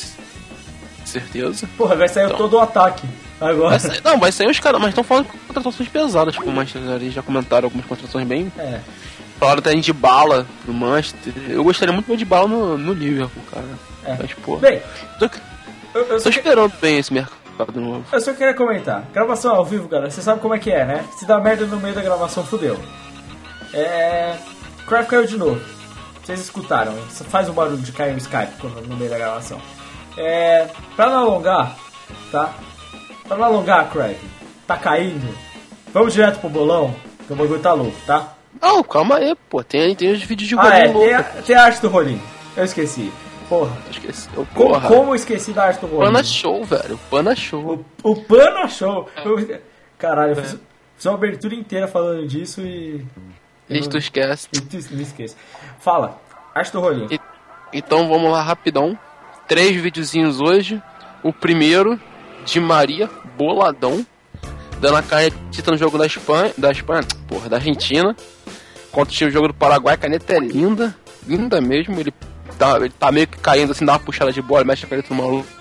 S3: certeza.
S1: Porra, vai sair então, todo o ataque agora.
S3: Vai sair, não, vai sair os caras, mas estão falando de contratações pesadas, tipo o Manchester ali, já comentaram algumas contratações bem...
S1: É.
S3: Falaram até de bala pro Manchester. Eu gostaria muito de bala no, no Liverpool, cara.
S1: É.
S3: Mas, pô...
S1: Bem,
S3: tô,
S1: eu, eu
S3: tô esperando que... bem esse mercado novo.
S1: Eu só queria comentar. Gravação ao vivo, galera, você sabe como é que é, né? Se dá merda no meio da gravação, fudeu. É... Cruyff caiu de novo. Vocês escutaram, hein? Faz um barulho de cair o Skype no meio da gravação. É... Pra não alongar, tá? Pra não alongar, Cruyff, tá caindo. Vamos direto pro bolão, que o bagulho tá louco, tá?
S3: Não, calma aí, pô. Tem, tem os vídeos de
S1: rolinho ah, é, louco. Tem a, tem a arte do rolinho. Eu esqueci. Porra.
S3: Esqueci.
S1: Oh, como, como eu esqueci da arte do rolinho?
S3: Pana Show, velho. Pana Show.
S1: O, o Pana Show. Eu, caralho, eu fiz, fiz uma abertura inteira falando disso e...
S3: E tu esquece.
S1: E tu me esquece. Fala. Arte do rolinho. E,
S3: então vamos lá, rapidão. Três videozinhos hoje. O primeiro, Di Maria, boladão. Dando a caneta no jogo da Espanha. Da Espanha, porra, da Argentina. Contra o time do jogo do Paraguai, a caneta é linda, linda mesmo. Ele tá, ele tá meio que caindo assim, dá uma puxada de bola, mexe a caneta no maluco.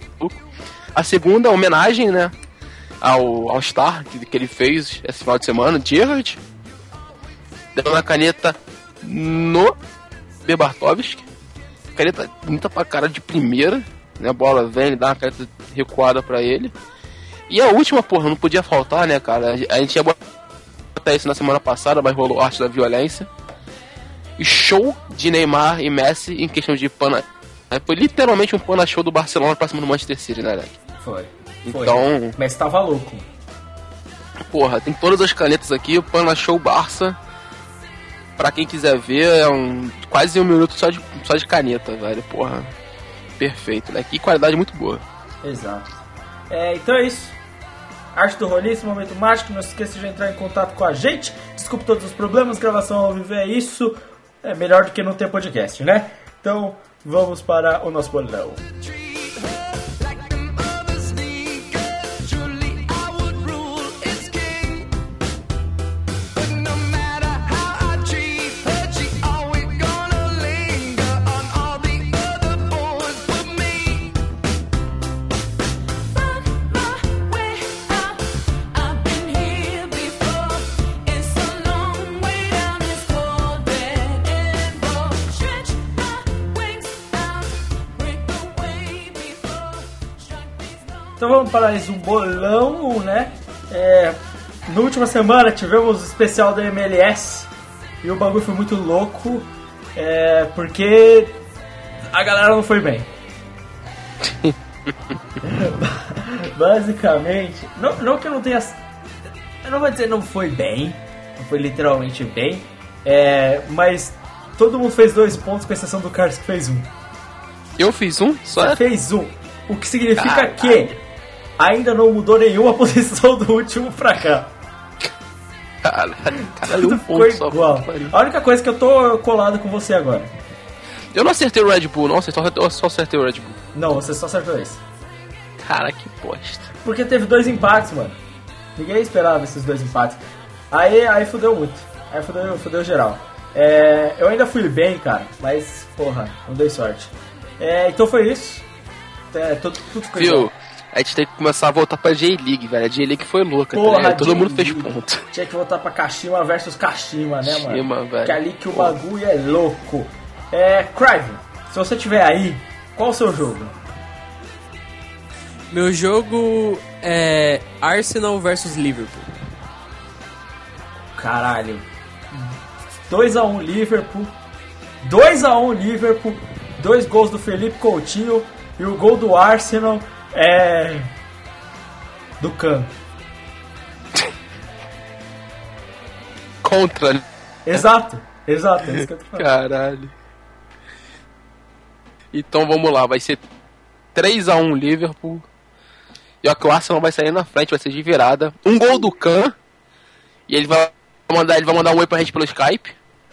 S3: A segunda, homenagem, né, ao, ao Star que, que ele fez esse final de semana, Gerrard. Dando a caneta no B. Bartovski. Caneta bonita pra cara de primeira, né, a bola vem, ele dá uma caneta recuada pra ele. E a última, porra, não podia faltar, né, cara, a gente ia até isso na semana passada, mas rolou arte da violência. E show de Neymar e Messi em questão de pana. Foi literalmente um pana show do Barcelona pra cima do Manchester City, né, Alec?
S1: Foi.
S3: Então.
S1: Foi. Messi tava louco.
S3: Porra, tem todas as canetas aqui, o pana show Barça. Pra quem quiser ver, é um quase um minuto só de, só de caneta, velho. Porra, perfeito, né? Que qualidade muito boa.
S1: Exato. É, então é isso. Arte do Rolinho, esse momento mágico. Não se esqueça de entrar em contato com a gente. Desculpe todos os problemas, gravação ao vivo é isso. É melhor do que não ter podcast, né? Então, vamos para o nosso bolão. Então vamos para mais um bolão, né? É, na última semana tivemos o especial da M L S e o bagulho foi muito louco, é, porque a galera não foi bem. Basicamente, não, não que eu não tenha... Eu não vou dizer não foi bem, não foi literalmente bem, é, mas todo mundo fez dois pontos com exceção do Carlos que fez um.
S3: Eu fiz um? Só?
S1: Você fez um, o que significa
S3: Caralho.
S1: que ainda não mudou nenhuma posição do último pra cá.
S3: Caralho, caralho,
S1: Tudo
S3: um
S1: ficou
S3: ponto só.
S1: igual.
S3: puta que pariu.
S1: A única coisa é que eu tô colado com você agora.
S3: Eu não acertei o Red Bull, não, eu só acertei o Red Bull.
S1: Não, você só acertou esse.
S3: Cara, que bosta.
S1: Porque teve dois empates, mano. Ninguém esperava esses dois empates. Aí, aí fudeu muito. Aí fudeu, fudeu geral. É, eu ainda fui bem, cara, mas, porra, não dei sorte. É, então foi isso. É, tudo, tudo ficou
S3: Viu?
S1: igual.
S3: A gente tem que começar a voltar pra J-League, velho. A J-League foi louca,
S1: Porra,
S3: tá ligado? Todo mundo fez
S1: J-League.
S3: ponto.
S1: Tinha que voltar pra Kashima versus Kashima, né, mano?
S3: Kashima, velho.
S1: Que é ali que o bagulho é louco. É, Crive, se você tiver aí, qual o seu jogo?
S2: Meu jogo é Arsenal versus Liverpool.
S1: Caralho. dois a um Liverpool. dois a um Liverpool. Dois gols do Felipe Coutinho. E o gol do Arsenal é... do Khan.
S3: Contra, né?
S1: Exato. Exato, é isso que eu tô falando.
S3: Caralho. Então vamos lá, vai ser três a um Liverpool. E ó que o Arsenal vai sair na frente, vai ser de virada. Um gol do Khan. E ele vai mandar, ele vai mandar um oi pra gente pelo Skype.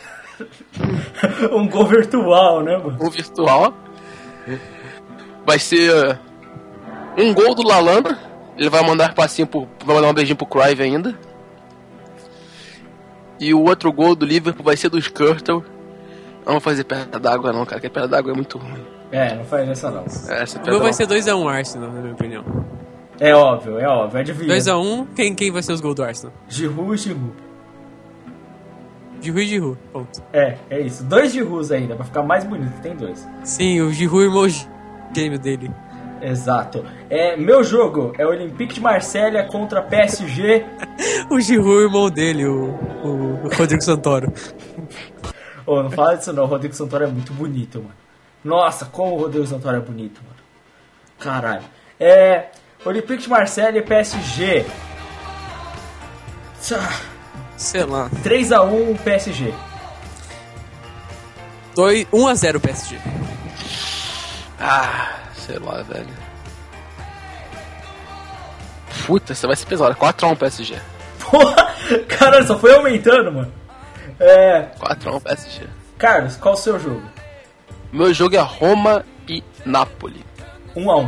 S1: Um gol virtual, né, mano?
S3: Um virtual. Vai ser um gol do Lalana. Ele vai mandar passinho pro, vai mandar um beijinho pro Crive ainda. E o outro gol do Liverpool vai ser do Skirtle. Não vou fazer pedra d'água não, cara, que pedra d'água é muito ruim.
S1: É, não faz essa não.
S3: É, essa
S2: O
S3: pedra
S2: meu vai ser dois a um Arsenal, na minha opinião.
S1: É óbvio, é óbvio, adivinha.
S2: dois a um, quem, quem vai ser os gols do Arsenal?
S1: Giroud e Giroud.
S2: Giroud e Giroud, ponto.
S1: É, é isso. Dois Girouds ainda, pra ficar mais bonito, tem dois.
S2: Sim, o Giroud, irmão gêmeo dele.
S1: Exato. É, meu jogo é o Olympique de Marselha contra P S G.
S2: O Giroud, irmão dele, o, o, o Rodrigo Santoro.
S1: Ô, não fala disso não, o Rodrigo Santoro é muito bonito, mano. Nossa, como o Rodrigo Santoro é bonito, mano. Caralho. É, Olympique de Marselha e P S G. Tchá,
S2: Sei lá.
S1: três a um P S G.
S2: um a zero P S G.
S3: Ah, sei lá, velho. Puta, você vai ser pesado. quatro a um P S G.
S1: Porra, caralho, só foi aumentando, mano. É,
S3: quatro a um P S G.
S1: Carlos, qual o seu jogo?
S3: Meu jogo é Roma e Napoli.
S1: um a um.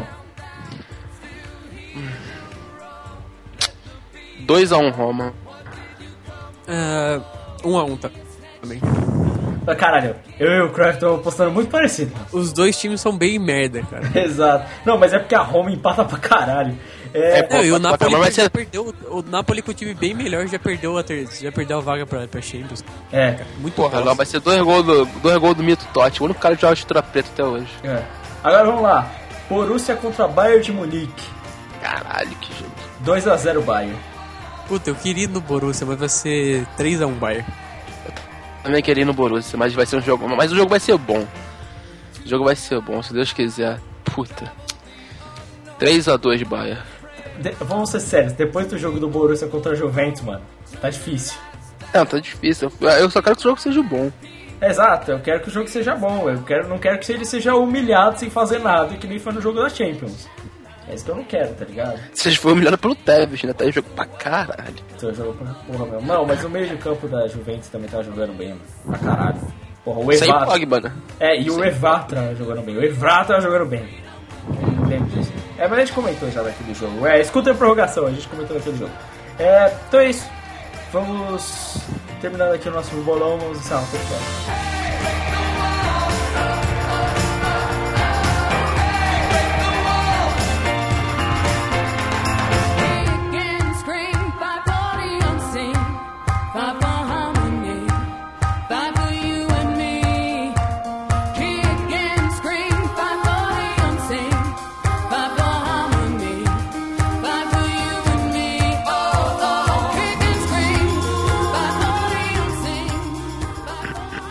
S3: dois a um Roma.
S2: Uh, um a um tá, também.
S1: Ah, caralho, eu e o Kraft estão apostando muito parecido.
S2: Os dois times são bem merda, cara.
S1: Exato. Não, mas é porque a Roma empata pra caralho. É,
S3: É,
S2: Não, e o
S3: pode-
S2: Napoli
S3: pode-
S2: já
S3: mas-
S2: perdeu. O Napoli com o time bem melhor já perdeu a ter, já perdeu a vaga pra, pra Champions.
S1: é,
S2: Muito
S3: Porra,
S2: bosta.
S3: não, vai ser dois gols do, dois gols do Mito Totti. O único cara que joga estrutura preta até hoje.
S1: é. Agora vamos lá. Borussia contra Bayern de Munique.
S3: Caralho, que jogo.
S1: dois a zero Bayern.
S2: Puta, eu queria ir no Borussia, mas vai ser três a um Bayern.
S3: Também queria ir no Borussia, mas vai ser um jogo. Mas o jogo vai ser bom. O jogo vai ser bom, se Deus quiser. Puta. três a dois Bayern.
S1: De- vamos ser sérios, depois do jogo do Borussia contra a Juventus, mano, tá difícil.
S3: Não, tá difícil. Eu só quero que o jogo seja bom.
S1: Exato, eu quero que o jogo seja bom. Eu quero, não quero que ele seja humilhado sem fazer nada, que nem foi no jogo da Champions. É isso que eu não quero, tá ligado?
S3: Vocês foram humilhados pelo Tevez, né? Tá aí jogo pra caralho.
S1: Então eu jogo pra porra mesmo. Não, mas o meio de campo da Juventus também tá jogando bem, mano. Pra caralho. Porra, o
S3: Sem
S1: Evatra.
S3: Pogba, né?
S1: É, e o Evatra jogando bem. O Evatra jogando bem. Lembro disso. É, mas a gente comentou já naquele jogo. É, escuta a prorrogação, a gente comentou naquele jogo. É, então é isso. Vamos terminando aqui o nosso bolão, vamos encerrar o podcast.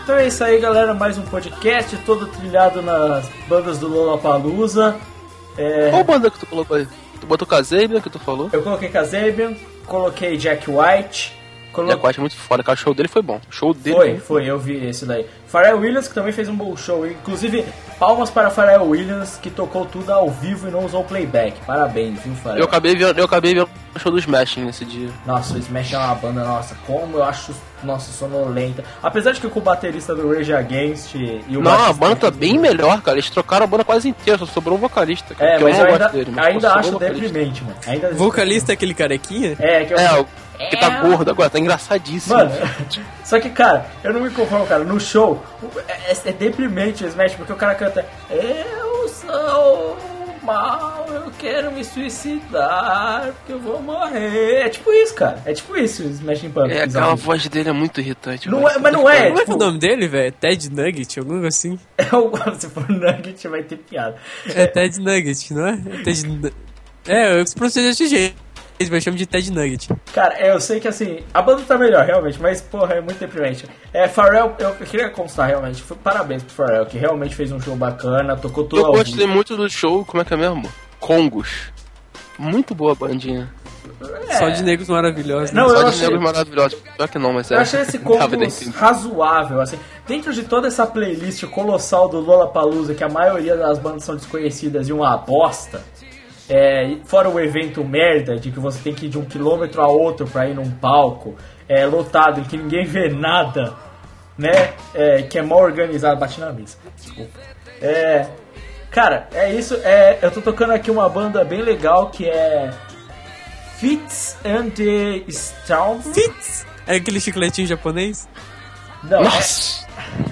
S1: Então é isso aí, galera, mais um podcast todo trilhado nas bandas do Lollapalooza. É...
S3: Qual banda que tu colocou aí? Tu botou Kazabian, que tu falou?
S1: Eu coloquei Kazabian, coloquei Jack White. Colo...
S3: Jack White é muito foda, cara. O show dele foi bom. O show dele
S1: Foi, foi, eu vi esse daí. Pharrell Williams, que também fez um bom show. Inclusive, palmas para Pharrell Williams, que tocou tudo ao vivo e não usou playback. Parabéns, viu, Pharrell?
S3: Eu acabei vendo, eu acabei vendo o show do Smashing nesse dia.
S1: Nossa, o Smash é uma banda, nossa, como eu acho, nossa, sonolenta. Apesar de que com o baterista do Rage Against e o
S3: Não, a
S1: baixista
S3: banda tá
S1: do-
S3: bem melhor, cara. Eles trocaram a banda quase inteira, só sobrou um vocalista. Cara,
S1: É,
S3: que
S1: mas eu
S3: não
S1: ainda,
S3: gosto dele, mas
S1: ainda
S3: só
S1: acho
S3: sobrou um vocalista.
S1: deprimente, mano. Ainda...
S2: Vocalista é aquele carequinha?
S1: É, que eu...
S3: É, o que tá gordo agora, tá engraçadíssimo.
S1: Mano, só que, cara, eu não me conformo, cara. No show, é, é deprimente o Smash, porque o cara canta Eu sou mal, eu quero me suicidar, porque eu vou morrer. É tipo isso, cara. É tipo isso o Smashing Pumpkins.
S3: É, aquela voz dele é muito irritante.
S1: Não
S3: cara.
S1: é, mas não é,
S2: Como é que é
S1: tipo...
S2: o nome dele, velho? Ted Nugget, alguma coisa assim?
S1: É o, se for Nugget, vai ter piada.
S2: É Ted Nugget, não é? É Ted Nu- É, eu pronunciei desse jeito, mas eu chamo de Ted Nugget.
S1: Cara, eu sei que assim, a banda tá melhor, realmente, mas porra, é muito deprimente. É, Pharrell, eu, eu queria constar realmente, foi, parabéns pro Pharrell, que realmente fez um show bacana, tocou tudo
S3: Eu
S1: ao
S3: gostei
S1: vivo.
S3: muito do show, como é que é mesmo? Congos. Muito boa a bandinha.
S2: Só de negros maravilhosos.
S1: Não,
S2: né?
S1: eu
S3: Só de
S1: achei-
S3: negros maravilhosos. Pior que não, mas é.
S1: Eu achei esse
S3: Dava pra
S1: Congos
S3: entender.
S1: razoável, assim. Dentro de toda essa playlist colossal do Lollapalooza, que a maioria das bandas são desconhecidas e uma bosta, é, fora o evento merda, de que você tem que ir de um quilômetro a outro pra ir num palco, é, lotado, em que ninguém vê nada, né? É, que é mal organizado. Bati na mesa, desculpa. É, cara, é isso. É, eu tô tocando aqui uma banda bem legal que é Fits and the Storm.
S2: Fitz! É aquele chicletinho japonês?
S1: Não, é,
S3: Nossa!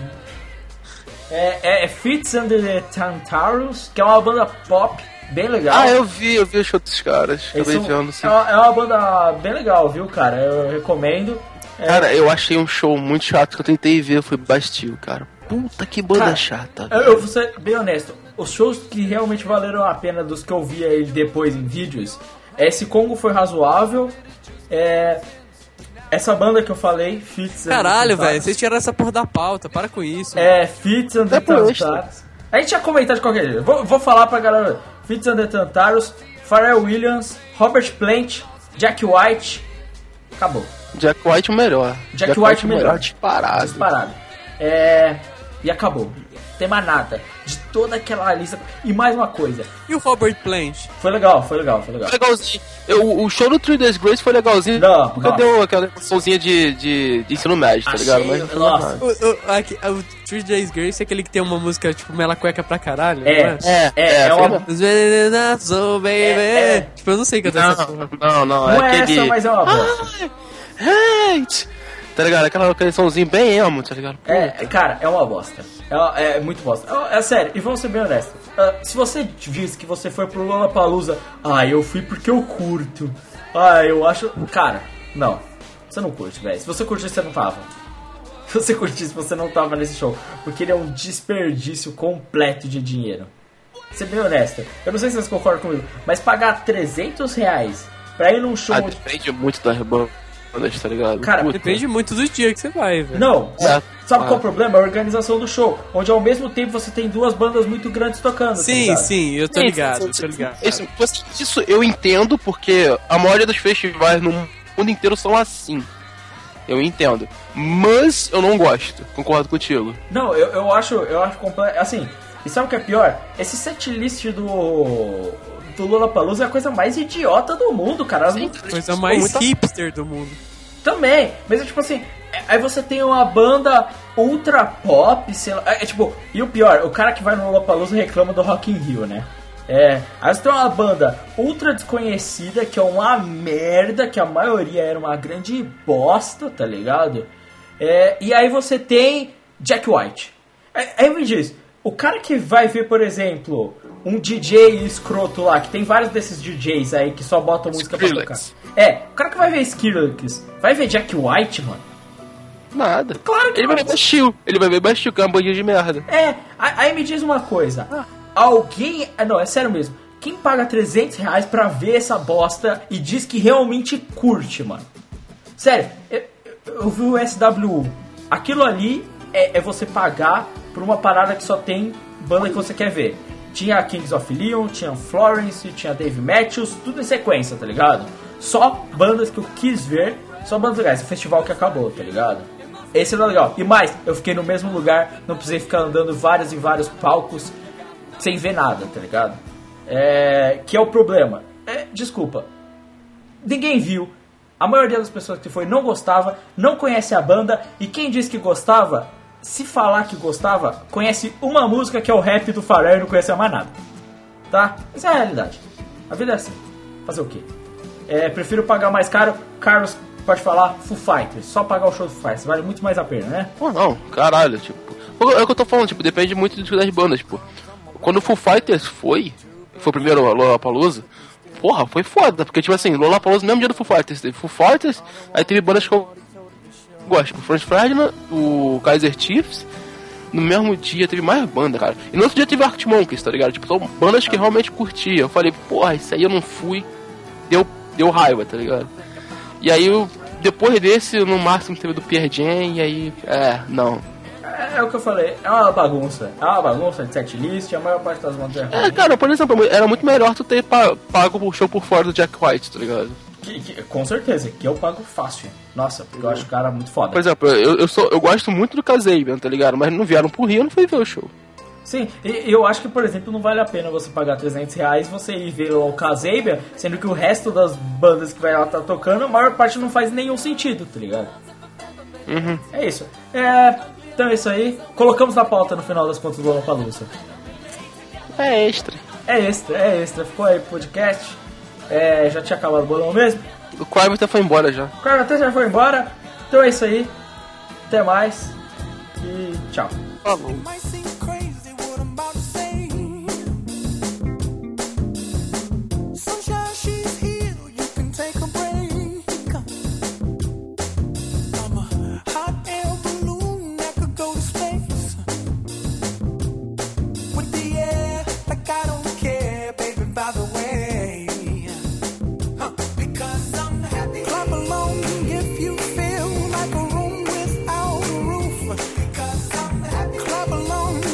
S1: é, é, é Fits and the Tantarus, que é uma banda pop bem legal.
S3: Ah, eu vi, eu vi o show dos caras.
S1: Eles
S3: Acabei
S1: são-
S3: vendo, sim.
S1: é, uma, é uma banda bem legal, viu, cara? Eu recomendo. É,
S3: Cara, eu achei um show muito chato que eu tentei ver, foi Bastille, cara. Puta que banda
S1: Cara,
S3: chata.
S1: eu, eu vou ser bem honesto. Os shows que realmente valeram a pena dos que eu via ele depois em vídeos, esse Congo foi razoável. É, essa banda que eu falei, Fits and the
S2: Caralho,
S1: Tantarus,
S2: velho, vocês tiraram essa porra da pauta, para com isso.
S1: É, Fits and the
S3: É por extra.
S1: Tantarus. A gente ia comentar de qualquer jeito. Vou, vou falar pra galera. Fits and the Tantarus, Pharrell Williams, Robert Plant, Jack White. Acabou.
S3: Jack White o melhor.
S1: Jack White o melhor.
S3: Disparado.
S1: Disparado. É... E acabou. Não tem mais nada. De toda aquela lista. E mais uma coisa.
S2: E o Robert Plant?
S1: Foi legal, foi legal, foi legal.
S3: Foi legalzinho. Eu, o show do Three Days Grace foi legalzinho.
S1: Não,
S3: porque
S1: não.
S3: deu aquela emoçãozinha de, de, de ensino médio, tá ligado?
S1: Achei-
S3: Mas não foi
S1: nossa.
S3: nada.
S2: O, o, aqui, o Three Days Grace é aquele que tem uma música tipo Mela Cueca pra caralho,
S1: É,
S2: não
S1: é, é, é,
S3: é,
S1: uma...
S2: Os meninos, so baby.
S1: É, é.
S2: Tipo, eu não sei cantar essa porra.
S3: Não, não, não.
S1: Não
S3: é
S1: é
S3: aquele.
S1: essa, mas é uma bosta.
S3: Hate! Tá ligado? Aquela cançãozinha bem emo, tá ligado?
S1: É, é, cara, é uma bosta. É, uma- é muito bosta. É, é sério, e vamos ser bem honestos. Ah, se você diz que você foi pro Lollapalooza, ah, eu fui porque eu curto. Ah, eu acho... Cara, não. Você não curte, velho. Se você curtisse, você não tava. Se você curtisse, você não tava nesse show. Porque ele é um desperdício completo de dinheiro. Ser bem honesto. Eu não sei se vocês concordam comigo, mas pagar trezentos reais pra ir num show...
S3: Ah,
S1: de-
S3: depende muito das bandas, tá ligado?
S1: Cara,
S3: Puta.
S2: Depende muito do dia que você vai, velho.
S1: Não,
S3: É.
S1: sabe
S3: Ah.
S1: qual é o problema? A organização do show, onde ao mesmo tempo você tem duas bandas muito grandes tocando. tá
S2: Sim,
S1: ligado?
S2: sim, eu tô
S3: Sim,
S2: ligado,
S3: sim,
S2: eu
S3: sim.
S2: tô ligado.
S3: Isso, você- isso eu entendo, porque a maioria dos festivais no mundo inteiro são assim. Eu entendo. Mas eu não gosto. Concordo contigo.
S1: Não, eu, eu acho, eu acho completo. Assim, e sabe o que é pior? Esse setlist do. do Lollapalooza é a coisa mais idiota do mundo, cara. As músicas-
S2: Coisa mais
S3: muita-
S2: hipster do mundo.
S1: Também, mas é tipo assim, é- aí você tem uma banda ultra pop, sei lá, é, é tipo, e o pior, o cara que vai no Lollapalooza reclama do Rock in Rio, né? É, aí você tem uma banda ultra desconhecida, que é uma merda, que a maioria era uma grande bosta, tá ligado? É, e aí você tem Jack White. Aí, aí me diz, o cara que vai ver, por exemplo, um D J escroto lá, que tem vários desses D Js aí que só botam música pra tocar.
S3: Skrillex.
S1: É, o cara que vai ver Skrillex, vai ver Jack White, mano?
S3: Nada.
S1: Claro que
S3: Ele vai
S1: não.
S3: ver Bastille. Ele vai ver Bastille, que é uma bandinha de merda.
S1: É, aí aí me diz uma coisa. Alguém... ah, Não, é sério mesmo. Quem paga trezentos reais pra ver essa bosta e diz que realmente curte, mano? Sério, eu, eu- eu vi o S W U. Aquilo ali é, é você pagar por uma parada que só tem banda que você quer ver. Tinha Kings of Leon, tinha Florence, tinha Dave Matthews, tudo em sequência, tá ligado? Só bandas que eu quis ver, só bandas legais. O festival que acabou, tá ligado? Esse era legal. E mais, eu fiquei no mesmo lugar, não precisei ficar andando vários e vários palcos sem ver nada, tá ligado? É, que é o problema. É, desculpa, ninguém viu. A maioria das pessoas que foi não gostava, não conhece a banda. E quem disse que gostava, se falar que gostava, conhece uma música que é o rap do Pharrell e não conhece mais nada. Tá? Essa é a realidade. A vida é assim. Fazer o quê? É, prefiro pagar mais caro. Carlos pode falar Foo Fighters. Só pagar o show do Foo Fighters. Vale muito mais a pena, né?
S3: Pô, não. Caralho, tipo... É o que eu tô falando, tipo, depende muito das bandas, tipo... Quando o Foo Fighters foi... Foi o primeiro Lollapalooza... Porra, foi foda, porque tipo assim, Lollapalooza no mesmo dia do Foo Fighters, teve Foo Fighters, aí teve bandas que eu gosto, tipo Franz Ferdinand, o Kaiser Chiefs, no mesmo dia teve mais banda, cara. E no outro dia teve Arctic Monkeys, tá ligado? Tipo, são bandas que realmente curtia. Eu falei, porra, isso aí eu não fui, deu, deu raiva, tá ligado? E aí, eu, depois desse, no máximo teve do Pearl Jam, e aí, é, não.
S1: É, é o que eu falei, é uma bagunça. É uma bagunça de setlist, a maior parte das bandas é ruim.
S3: É, cara, por exemplo, era muito melhor tu ter pago o show por fora do Jack White, tá ligado?
S1: Que, que, com certeza, que eu pago fácil. Nossa, porque eu acho o cara muito foda.
S3: Por exemplo, eu, eu, sou, eu gosto muito do Kasabian, tá ligado? Mas não vieram pro Rio, eu não fui ver o show.
S1: Sim, e eu acho que, por exemplo, não vale a pena você pagar trezentos reais você ir ver o Kasabian, sendo que o resto das bandas que vai lá tá tocando, a maior parte não faz nenhum sentido, tá ligado?
S3: Uhum.
S1: É isso. É, então é isso aí. Colocamos na pauta no final das contas do Lollapalooza.
S3: É extra.
S1: É extra, é extra. Ficou aí o podcast. É, já tinha acabado o bolão mesmo.
S3: O Crime até foi embora já.
S1: O Crime até já foi embora. Então é isso aí. Até mais. E tchau.
S3: Falou.
S4: Clap along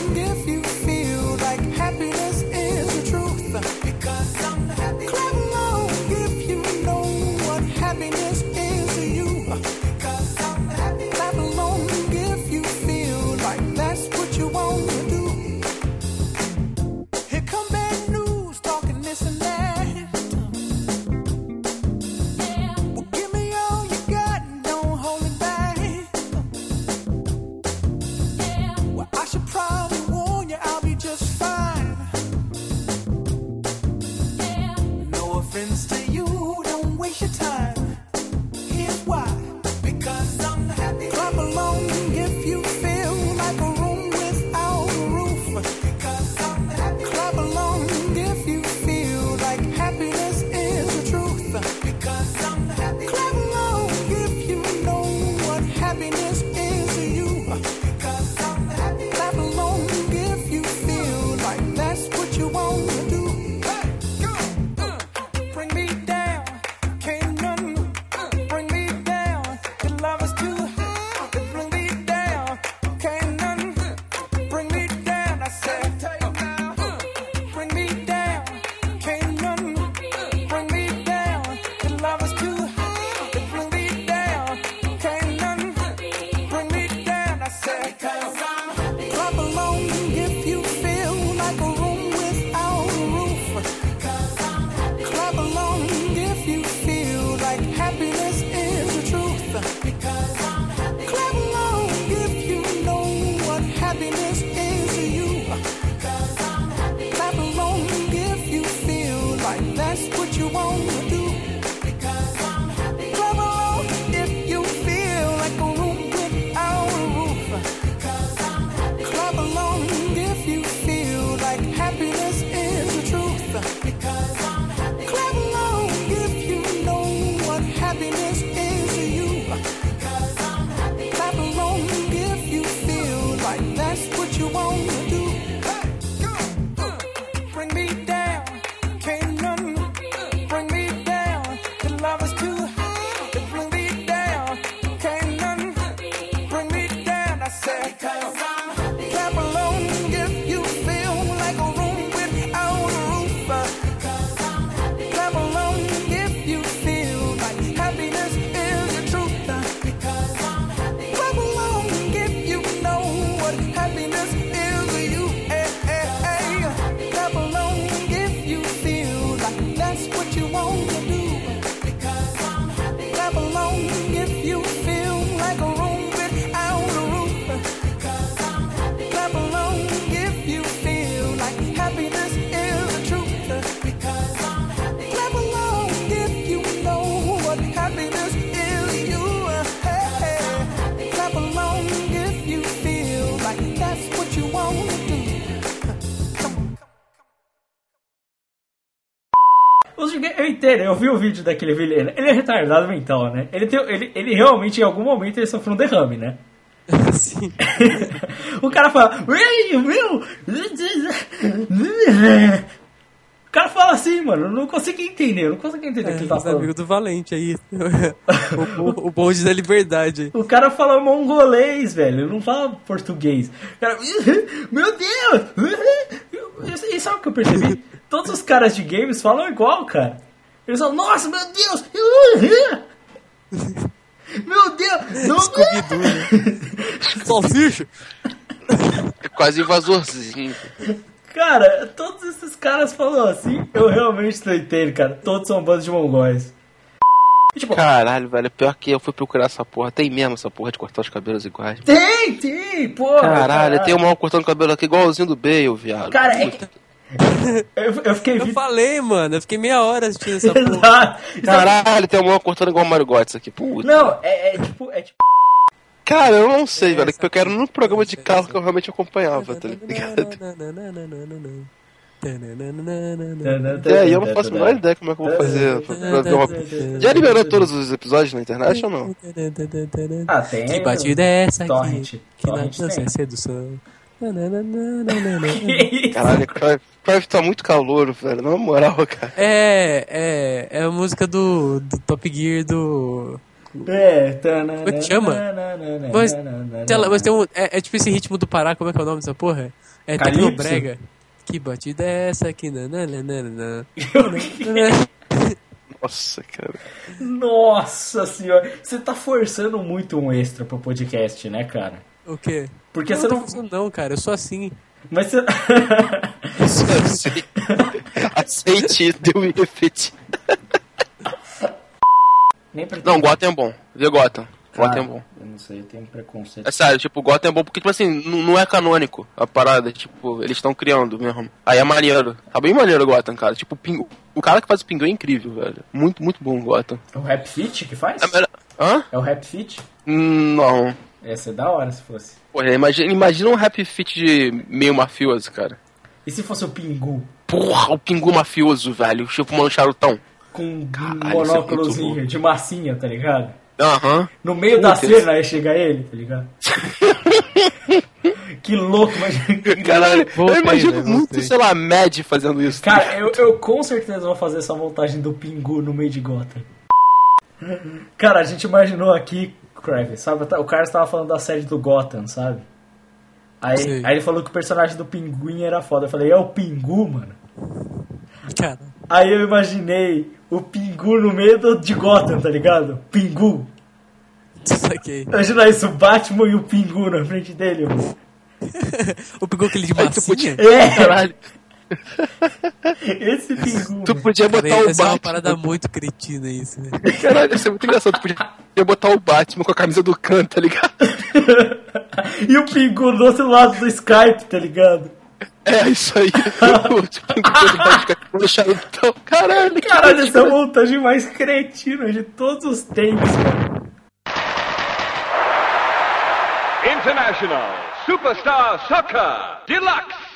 S1: eu entendo, eu vi o vídeo daquele vilão. Ele é retardado mental, né? Ele, tem, ele, ele realmente, em algum momento, ele sofreu um derrame, né?
S2: Sim.
S1: O cara fala... meu... O cara fala assim, mano, eu não consigo entender, eu não consigo entender
S2: É,
S1: o que ele tá
S2: os
S1: falando.
S2: amigos do Valente aí. o, o, o bonde da liberdade.
S1: O cara fala mongolês, velho, ele não fala português. O cara, meu Deus! E sabe o que eu percebi? Todos os caras de games falam igual, cara. Eles falam, nossa, meu Deus! Meu Deus! Não...
S2: Scooby-Doo, né? Salsicha!
S3: É quase invasorzinho.
S1: Cara, todos esses caras falam assim, eu realmente não entendo, cara. Todos são bandos de mongóis. E, tipo,
S3: Caralho, velho, pior que eu fui procurar essa porra. Tem mesmo essa porra de cortar os cabelos iguais.
S1: tem, tem, porra.
S3: Caralho,
S1: caralho.
S3: tem um mal cortando cabelo aqui igualzinho do Bale, viado.
S1: Cara, é que... eu, eu fiquei...
S2: Eu falei, mano, eu fiquei meia hora assistindo essa porra.
S1: Exato.
S3: Caralho, tem um mal cortando igual o Mario Götze aqui. Puta.
S1: Não, é, é tipo... É tipo...
S3: Cara, eu não sei, velho, porque eu quero no programa de carro que eu realmente acompanhava, tá ligado? É, e eu não faço a menor ideia como é que eu vou fazer pra, pra ver uma... Já liberou todos os episódios na internet ou não?
S1: Ah, tem.
S2: Que batida é essa aqui?
S1: Torrent.
S2: Que na
S1: Torrent
S2: dança
S1: tem.
S2: é sedução.
S3: Caralho, Crave, Crave tá muito calouro, velho, na moral, cara.
S2: É, é, é a música do, do Top Gear do...
S1: É,
S2: Como é que chama? Mas, tela- mas tem um. É, é tipo esse ritmo do Pará, como é que é o nome dessa porra? É
S1: Calypso?
S2: Tecnobrega. Que batida é essa aqui? Nananana.
S3: Nossa, cara.
S1: Nossa senhora, você tá forçando muito um extra pro podcast, né, cara?
S2: O quê?
S1: Porque
S2: não,
S1: você
S2: não,
S1: não.
S2: tô não, cara, eu sou assim.
S1: Mas você.
S3: Aceite, aceite deu e refletir.
S1: Nem pra
S3: Não, Gotham é bom. Vê Gotham. Gotham
S1: Cara,
S3: é bom.
S1: eu não sei, eu tenho preconceito.
S3: É sério, tipo, Gotham é bom porque, tipo assim, n- não é canônico a parada, tipo, eles estão criando mesmo. Aí é maneiro. Tá bem maneiro o Gotham, cara. Tipo, o, Pingu... o cara que faz o Pingu é incrível, velho. Muito, muito bom o Gotham.
S1: É o Rap Fit que faz?
S3: É melhor... Hã?
S1: É o Rap Fit?
S3: Hum, Não.
S1: Ia ser da hora se fosse.
S3: Pô, imagina, imagina um rap fit de meio mafioso, cara.
S1: E se fosse o Pingu?
S3: Porra, o Pingu mafioso, velho. Tipo, fumando charutão.
S1: Com um
S3: Caralho, isso é muito
S1: monóculozinho
S3: louco.
S1: de massinha, tá ligado?
S3: Aham.
S1: No meio da
S3: Puta,
S1: cena aí chega ele, tá ligado? Que louco, mas.
S3: Caralho,
S2: Voltei,
S3: eu imagino
S2: né,
S3: muito,
S2: voltei.
S3: sei lá, Mad fazendo isso.
S1: Cara, eu, eu com certeza vou fazer essa montagem do Pingu no meio de Gotham. Cara, a gente imaginou aqui, Crave, sabe? O cara estava falando da série do Gotham, sabe? Aí,
S2: Sei.
S1: aí ele falou que o personagem do Pinguim era foda. Eu falei, é o Pingu, mano?
S2: Cara,
S1: Aí eu imaginei o Pingu no meio do, de Gotham, tá ligado? Pingu.
S2: saquei.
S1: Imagina isso, o Batman e o Pingu na frente dele, mano.
S2: O pegou aquele de
S3: Aí tu podia...
S2: massinha?
S1: É,
S3: Caralho,
S1: esse Pingu.
S3: tu
S1: mano.
S3: podia
S2: Cara,
S3: botar
S2: ia
S3: o
S2: ser uma
S3: Batman...
S2: parada muito cretina isso, né?
S3: Caralho, ia ser muito engraçado. Tu podia botar o Batman com a camisa do Khan, tá ligado?
S1: E o Pingu do outro lado do Skype, tá ligado?
S3: É, isso aí. O Pingu vai ficar com o charutão. Caralho, que
S1: Caralho, essa é a montagem mais cretina de todos os tempos, cara.
S5: International Superstar Soccer Deluxe.